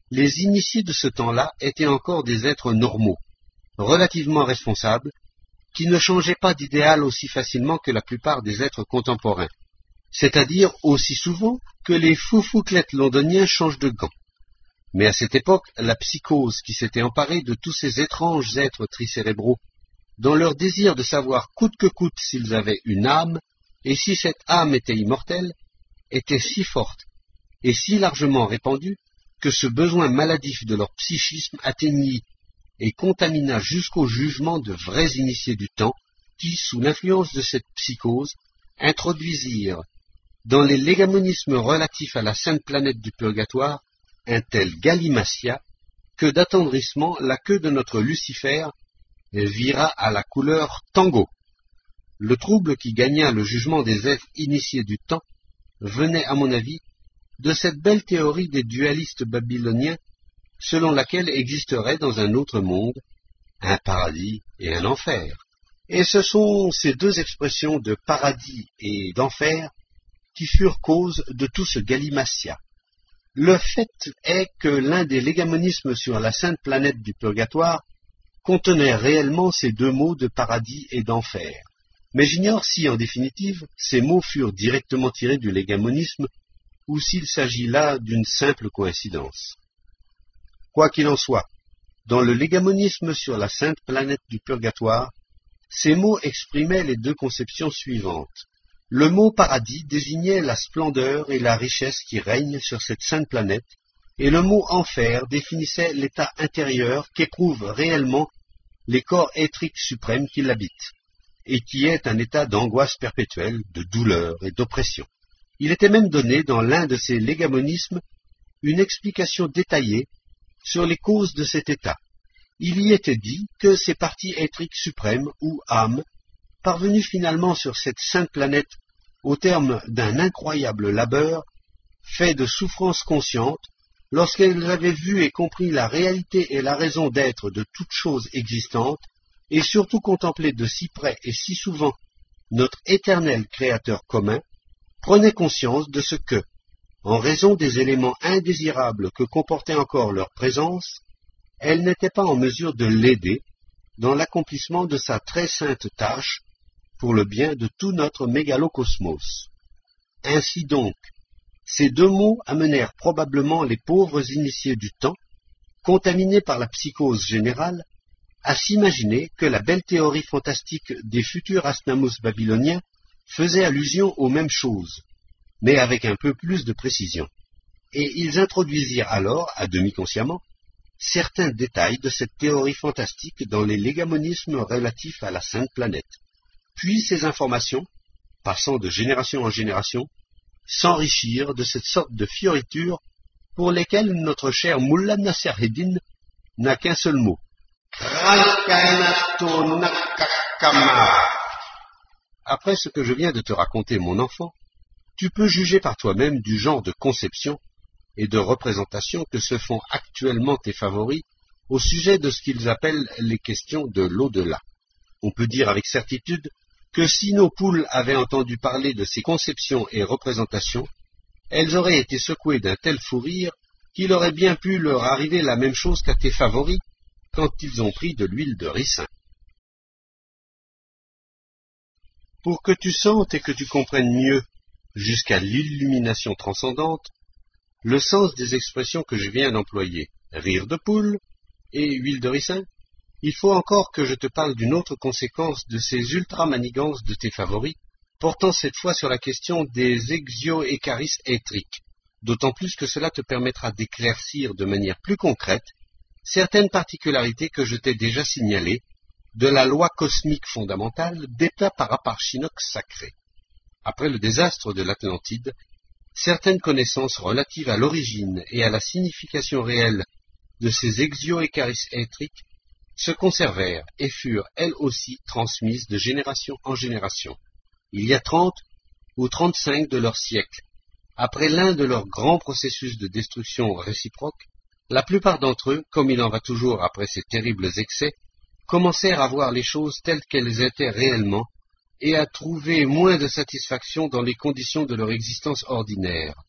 les initiés de ce temps-là étaient encore des êtres normaux, relativement responsables, qui ne changeaient pas d'idéal aussi facilement que la plupart des êtres contemporains, c'est-à-dire aussi souvent que les foufouclettes londoniens changent de gants. Mais à cette époque, la psychose qui s'était emparée de tous ces étranges êtres tricérébraux, dont leur désir de savoir coûte que coûte s'ils avaient une âme, et si cette âme était immortelle, était si forte et si largement répandue que ce besoin maladif de leur psychisme atteignit et contamina jusqu'au jugement de vrais initiés du temps qui, sous l'influence de cette psychose, introduisirent dans les légamonismes relatifs à la sainte planète du purgatoire un tel gallimatia que d'attendrissement la queue de notre Lucifer vira à la couleur tango. Le trouble qui gagna le jugement des êtres initiés du temps venait, à mon avis, de cette belle théorie des dualistes babyloniens selon laquelle existerait dans un autre monde un paradis et un enfer. Et ce sont ces deux expressions de paradis et d'enfer qui furent cause de tout ce gallimatia. Le fait est que l'un des légamonismes sur la sainte planète du purgatoire contenait réellement ces deux mots de paradis et d'enfer. Mais j'ignore si, en définitive, ces mots furent directement tirés du légamonisme ou s'il s'agit là d'une simple coïncidence. Quoi qu'il en soit, dans le légamonisme sur la sainte planète du purgatoire, ces mots exprimaient les deux conceptions suivantes. Le mot paradis désignait la splendeur et la richesse qui règnent sur cette sainte planète, et le mot enfer définissait l'état intérieur qu'éprouvent réellement les corps éthriques suprêmes qui l'habitent, et qui est un état d'angoisse perpétuelle, de douleur et d'oppression. Il était même donné dans l'un de ces légamonismes une explication détaillée sur les causes de cet état. Il y était dit que ces parties éthriques suprêmes, ou âmes, parvenues finalement sur cette sainte planète au terme d'un incroyable labeur, fait de souffrances conscientes, lorsqu'elles avaient vu et compris la réalité et la raison d'être de toutes choses existantes, et surtout contemplé de si près et si souvent notre éternel Créateur commun, prenaient conscience de ce que, en raison des éléments indésirables que comportait encore leur présence, elles n'étaient pas en mesure de l'aider dans l'accomplissement de sa très sainte tâche pour le bien de tout notre mégalocosmos. Ainsi donc, ces deux mots amenèrent probablement les pauvres initiés du temps, contaminés par la psychose générale, à s'imaginer que la belle théorie fantastique des futurs Asnamus babyloniens faisait allusion aux mêmes choses, mais avec un peu plus de précision. Et ils introduisirent alors, à demi consciemment, certains détails de cette théorie fantastique dans les légamonismes relatifs à la sainte planète. Puis ces informations, passant de génération en génération, s'enrichirent de cette sorte de fioritures pour lesquelles notre cher Mullah Nasser Eddin n'a qu'un seul mot. Après ce que je viens de te raconter, mon enfant, tu peux juger par toi-même du genre de conception et de représentation que se font actuellement tes favoris au sujet de ce qu'ils appellent les questions de l'au-delà. On peut dire avec certitude que si nos poules avaient entendu parler de ces conceptions et représentations, elles auraient été secouées d'un tel fou rire qu'il aurait bien pu leur arriver la même chose qu'à tes favoris quand ils ont pris de l'huile de ricin. Pour que tu sentes et que tu comprennes mieux, jusqu'à l'illumination transcendante, le sens des expressions que je viens d'employer, rire de poule et huile de ricin, il faut encore que je te parle d'une autre conséquence de ces ultra-manigances de tes favoris, portant cette fois sur la question des exio-écharis éthriques, d'autant plus que cela te permettra d'éclaircir de manière plus concrète certaines particularités que je t'ai déjà signalées de la loi cosmique fondamentale d'état paraparchinoque sacré. Après le désastre de l'Atlantide, certaines connaissances relatives à l'origine et à la signification réelle de ces exio-écharis éthriques se conservèrent et furent elles aussi transmises de génération en génération. Il y a trente ou trente-cinq de leur siècle, après l'un de leurs grands processus de destruction réciproque, la plupart d'entre eux, comme il en va toujours après ces terribles excès, commencèrent à voir les choses telles qu'elles étaient réellement et à trouver moins de satisfaction dans les conditions de leur existence ordinaire.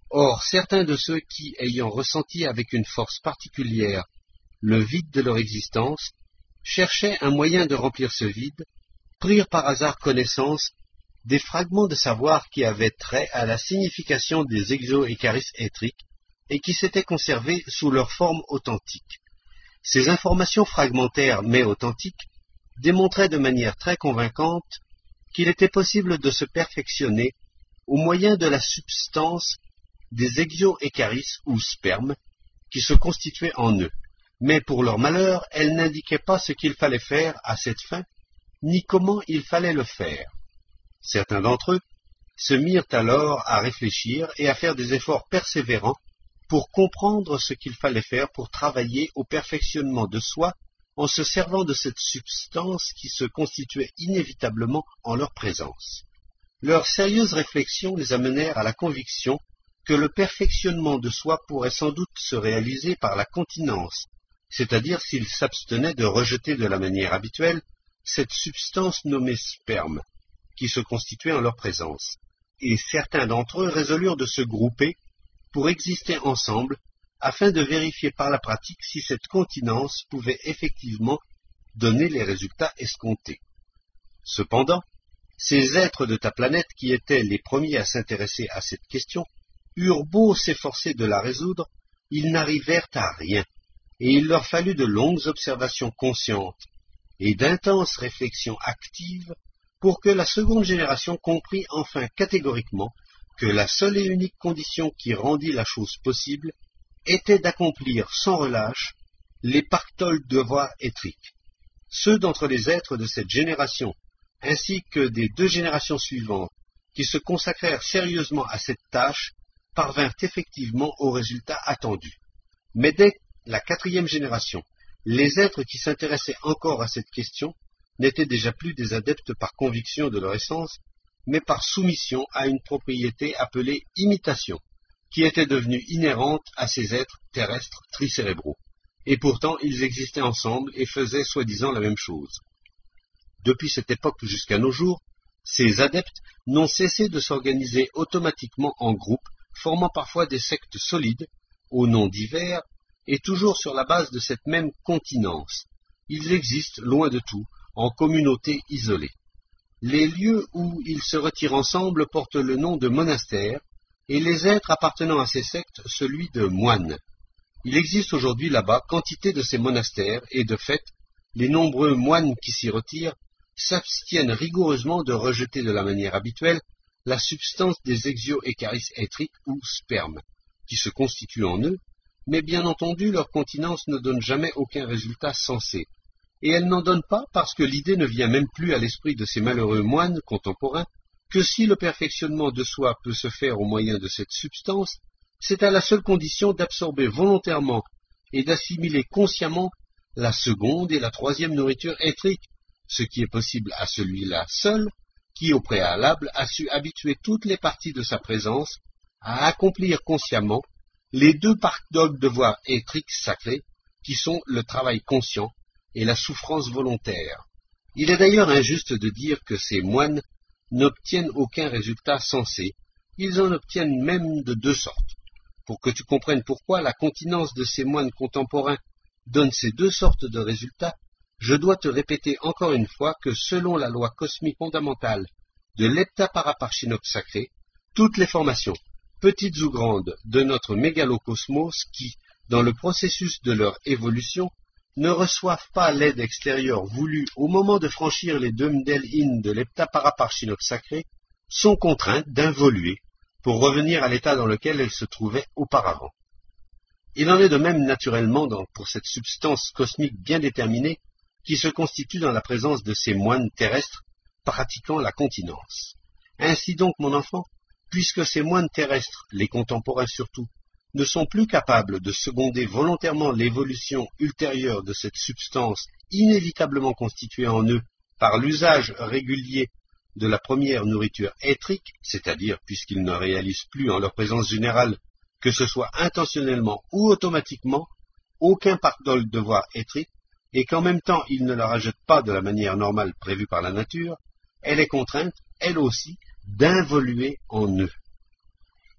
Or, certains de ceux qui, ayant ressenti avec une force particulière le vide de leur existence, cherchaient un moyen de remplir ce vide, prirent par hasard connaissance des fragments de savoir qui avaient trait à la signification des exo-écharis étriques et qui s'étaient conservés sous leur forme authentique. Ces informations fragmentaires mais authentiques démontraient de manière très convaincante qu'il était possible de se perfectionner au moyen de la substance des exo-écharis ou spermes qui se constituaient en eux. Mais pour leur malheur, elles n'indiquaient pas ce qu'il fallait faire à cette fin, ni comment il fallait le faire. Certains d'entre eux se mirent alors à réfléchir et à faire des efforts persévérants pour comprendre ce qu'il fallait faire pour travailler au perfectionnement de soi en se servant de cette substance qui se constituait inévitablement en leur présence. Leurs sérieuses réflexions les amenèrent à la conviction que le perfectionnement de soi pourrait sans doute se réaliser par la continence, c'est-à-dire s'ils s'abstenaient de rejeter de la manière habituelle cette substance nommée sperme, qui se constituait en leur présence, et certains d'entre eux résolurent de se grouper pour exister ensemble, afin de vérifier par la pratique si cette continence pouvait effectivement donner les résultats escomptés. Cependant, ces êtres de ta planète qui étaient les premiers à s'intéresser à cette question, eurent beau s'efforcer de la résoudre, ils n'arrivèrent à rien, et il leur fallut de longues observations conscientes et d'intenses réflexions actives pour que la seconde génération comprît enfin catégoriquement que la seule et unique condition qui rendit la chose possible était d'accomplir sans relâche les pactoles devoirs étriques. Ceux d'entre les êtres de cette génération, ainsi que des deux générations suivantes, qui se consacrèrent sérieusement à cette tâche, parvinrent effectivement au résultat attendu. Mais dès la quatrième génération, les êtres qui s'intéressaient encore à cette question n'étaient déjà plus des adeptes par conviction de leur essence, mais par soumission à une propriété appelée imitation, qui était devenue inhérente à ces êtres terrestres tricérébraux. Et pourtant, ils existaient ensemble et faisaient soi-disant la même chose. Depuis cette époque jusqu'à nos jours, ces adeptes n'ont cessé de s'organiser automatiquement en groupes, formant parfois des sectes solides, aux noms divers, et toujours sur la base de cette même continence. Ils existent, loin de tout, en communautés isolées. Les lieux où ils se retirent ensemble portent le nom de monastères, et les êtres appartenant à ces sectes celui de moines. Il existe aujourd'hui là-bas quantité de ces monastères, et de fait, les nombreux moines qui s'y retirent s'abstiennent rigoureusement de rejeter de la manière habituelle la substance des exo-écharis étriques ou spermes, qui se constituent en eux, mais bien entendu leur continence ne donne jamais aucun résultat sensé, et elle n'en donne pas parce que l'idée ne vient même plus à l'esprit de ces malheureux moines contemporains que si le perfectionnement de soi peut se faire au moyen de cette substance, c'est à la seule condition d'absorber volontairement et d'assimiler consciemment la seconde et la troisième nourriture étrique, ce qui est possible à celui-là seul, qui au préalable a su habituer toutes les parties de sa présence à accomplir consciemment les deux pactoles devoirs étriques sacrés, qui sont le travail conscient et la souffrance volontaire. Il est d'ailleurs injuste de dire que ces moines n'obtiennent aucun résultat sensé, ils en obtiennent même de deux sortes. Pour que tu comprennes pourquoi la continence de ces moines contemporains donne ces deux sortes de résultats, je dois te répéter encore une fois que selon la loi cosmique fondamentale de l'heptaparaparchinops sacré, toutes les formations, petites ou grandes, de notre mégalocosmos qui, dans le processus de leur évolution, ne reçoivent pas l'aide extérieure voulue au moment de franchir les deux mdel-in de l'heptaparaparchinops sacré, sont contraintes d'involuer pour revenir à l'état dans lequel elles se trouvaient auparavant. Il en est de même naturellement dans, pour cette substance cosmique bien déterminée qui se constitue dans la présence de ces moines terrestres pratiquant la continence. Ainsi donc, mon enfant, puisque ces moines terrestres, les contemporains surtout, ne sont plus capables de seconder volontairement l'évolution ultérieure de cette substance inévitablement constituée en eux par l'usage régulier de la première nourriture étrique, c'est-à-dire puisqu'ils ne réalisent plus en leur présence générale, que ce soit intentionnellement ou automatiquement, aucun pactole devoir étrique, et qu'en même temps ils ne la rejettent pas de la manière normale prévue par la nature, elle est contrainte, elle aussi, d'involuer en eux.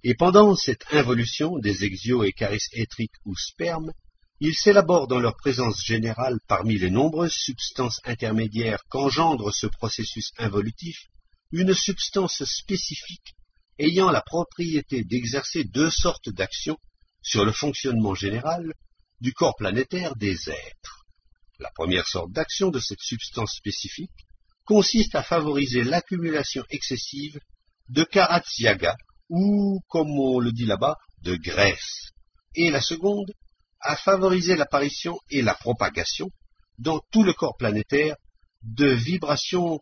Et pendant cette involution des exio-écharis étriques ou spermes, ils s'élaborent dans leur présence générale parmi les nombreuses substances intermédiaires qu'engendre ce processus involutif, une substance spécifique ayant la propriété d'exercer deux sortes d'actions sur le fonctionnement général du corps planétaire des êtres. La première sorte d'action de cette substance spécifique consiste à favoriser l'accumulation excessive de karatsiyaga, ou, comme on le dit là-bas, de graisse, et la seconde, à favoriser l'apparition et la propagation, dans tout le corps planétaire, de vibrations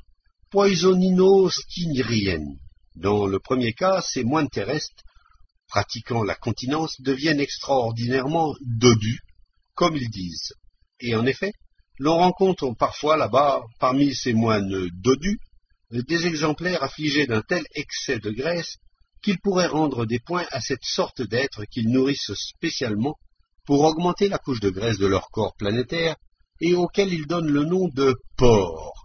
poisonino-skinneriennes. Dans le premier cas, ces moines terrestres, pratiquant la continence, deviennent extraordinairement dodus, comme ils disent. Et en effet, l'on rencontre parfois là-bas, parmi ces moines dodus, des exemplaires affligés d'un tel excès de graisse qu'ils pourraient rendre des points à cette sorte d'êtres qu'ils nourrissent spécialement pour augmenter la couche de graisse de leur corps planétaire et auquel ils donnent le nom de porcs.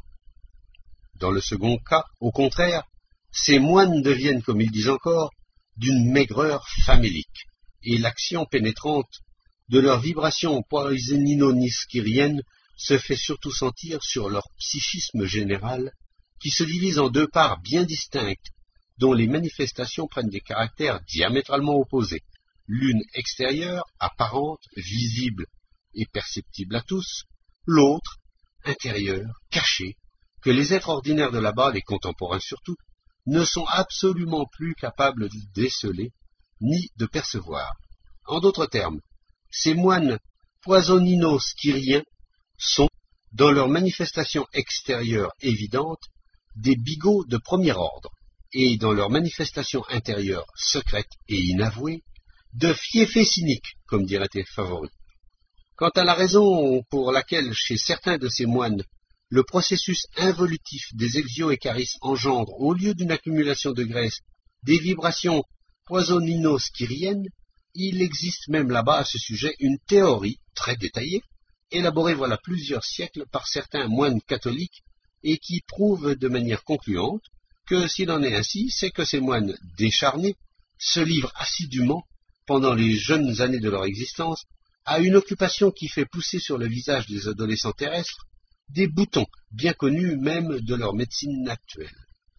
Dans le second cas, au contraire, ces moines deviennent, comme ils disent encore, d'une maigreur famélique, et l'action pénétrante de leurs vibrations poisonino-niskiriennes se fait surtout sentir sur leur psychisme général, qui se divise en deux parts bien distinctes, dont les manifestations prennent des caractères diamétralement opposés, l'une extérieure, apparente, visible et perceptible à tous, l'autre, intérieure, cachée, que les êtres ordinaires de là-bas, les contemporains surtout, ne sont absolument plus capables de déceler, ni de percevoir. En d'autres termes, ces moines poisonino-skiriens sont, dans leur manifestation extérieure évidente, des bigots de premier ordre, et dans leur manifestation intérieure secrète et inavouée, de fiefés cyniques, comme diraient tes favoris. Quant à la raison pour laquelle, chez certains de ces moines, le processus involutif des exio-écharis engendre, au lieu d'une accumulation de graisse, des vibrations poisonino-skiriennes, il existe même là-bas à ce sujet une théorie très détaillée, élaborée voilà plusieurs siècles par certains moines catholiques, et qui prouve de manière concluante que s'il en est ainsi, c'est que ces moines décharnés se livrent assidûment, pendant les jeunes années de leur existence, à une occupation qui fait pousser sur le visage des adolescents terrestres des boutons, bien connus même de leur médecine actuelle.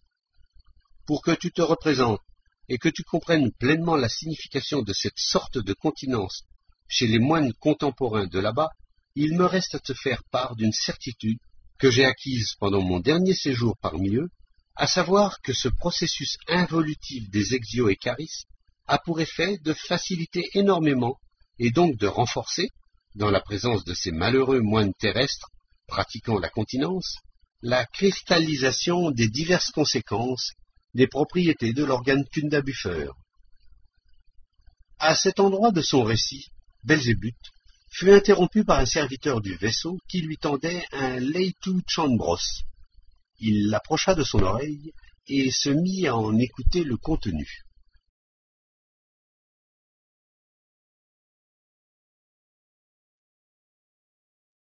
Pour que tu te représentes et que tu comprennes pleinement la signification de cette sorte de continence chez les moines contemporains de là-bas, il me reste à te faire part d'une certitude que j'ai acquise pendant mon dernier séjour parmi eux, à savoir que ce processus involutif des exio-écharis a pour effet de faciliter énormément et donc de renforcer, dans la présence de ces malheureux moines terrestres pratiquant la continence, la cristallisation des diverses conséquences des propriétés de l'organe Kunda-Buffer. À cet endroit de son récit, Belzébuth fut interrompu par un serviteur du vaisseau qui lui tendait un Leitu Chambros. Il l'approcha de son oreille et se mit à en écouter le contenu.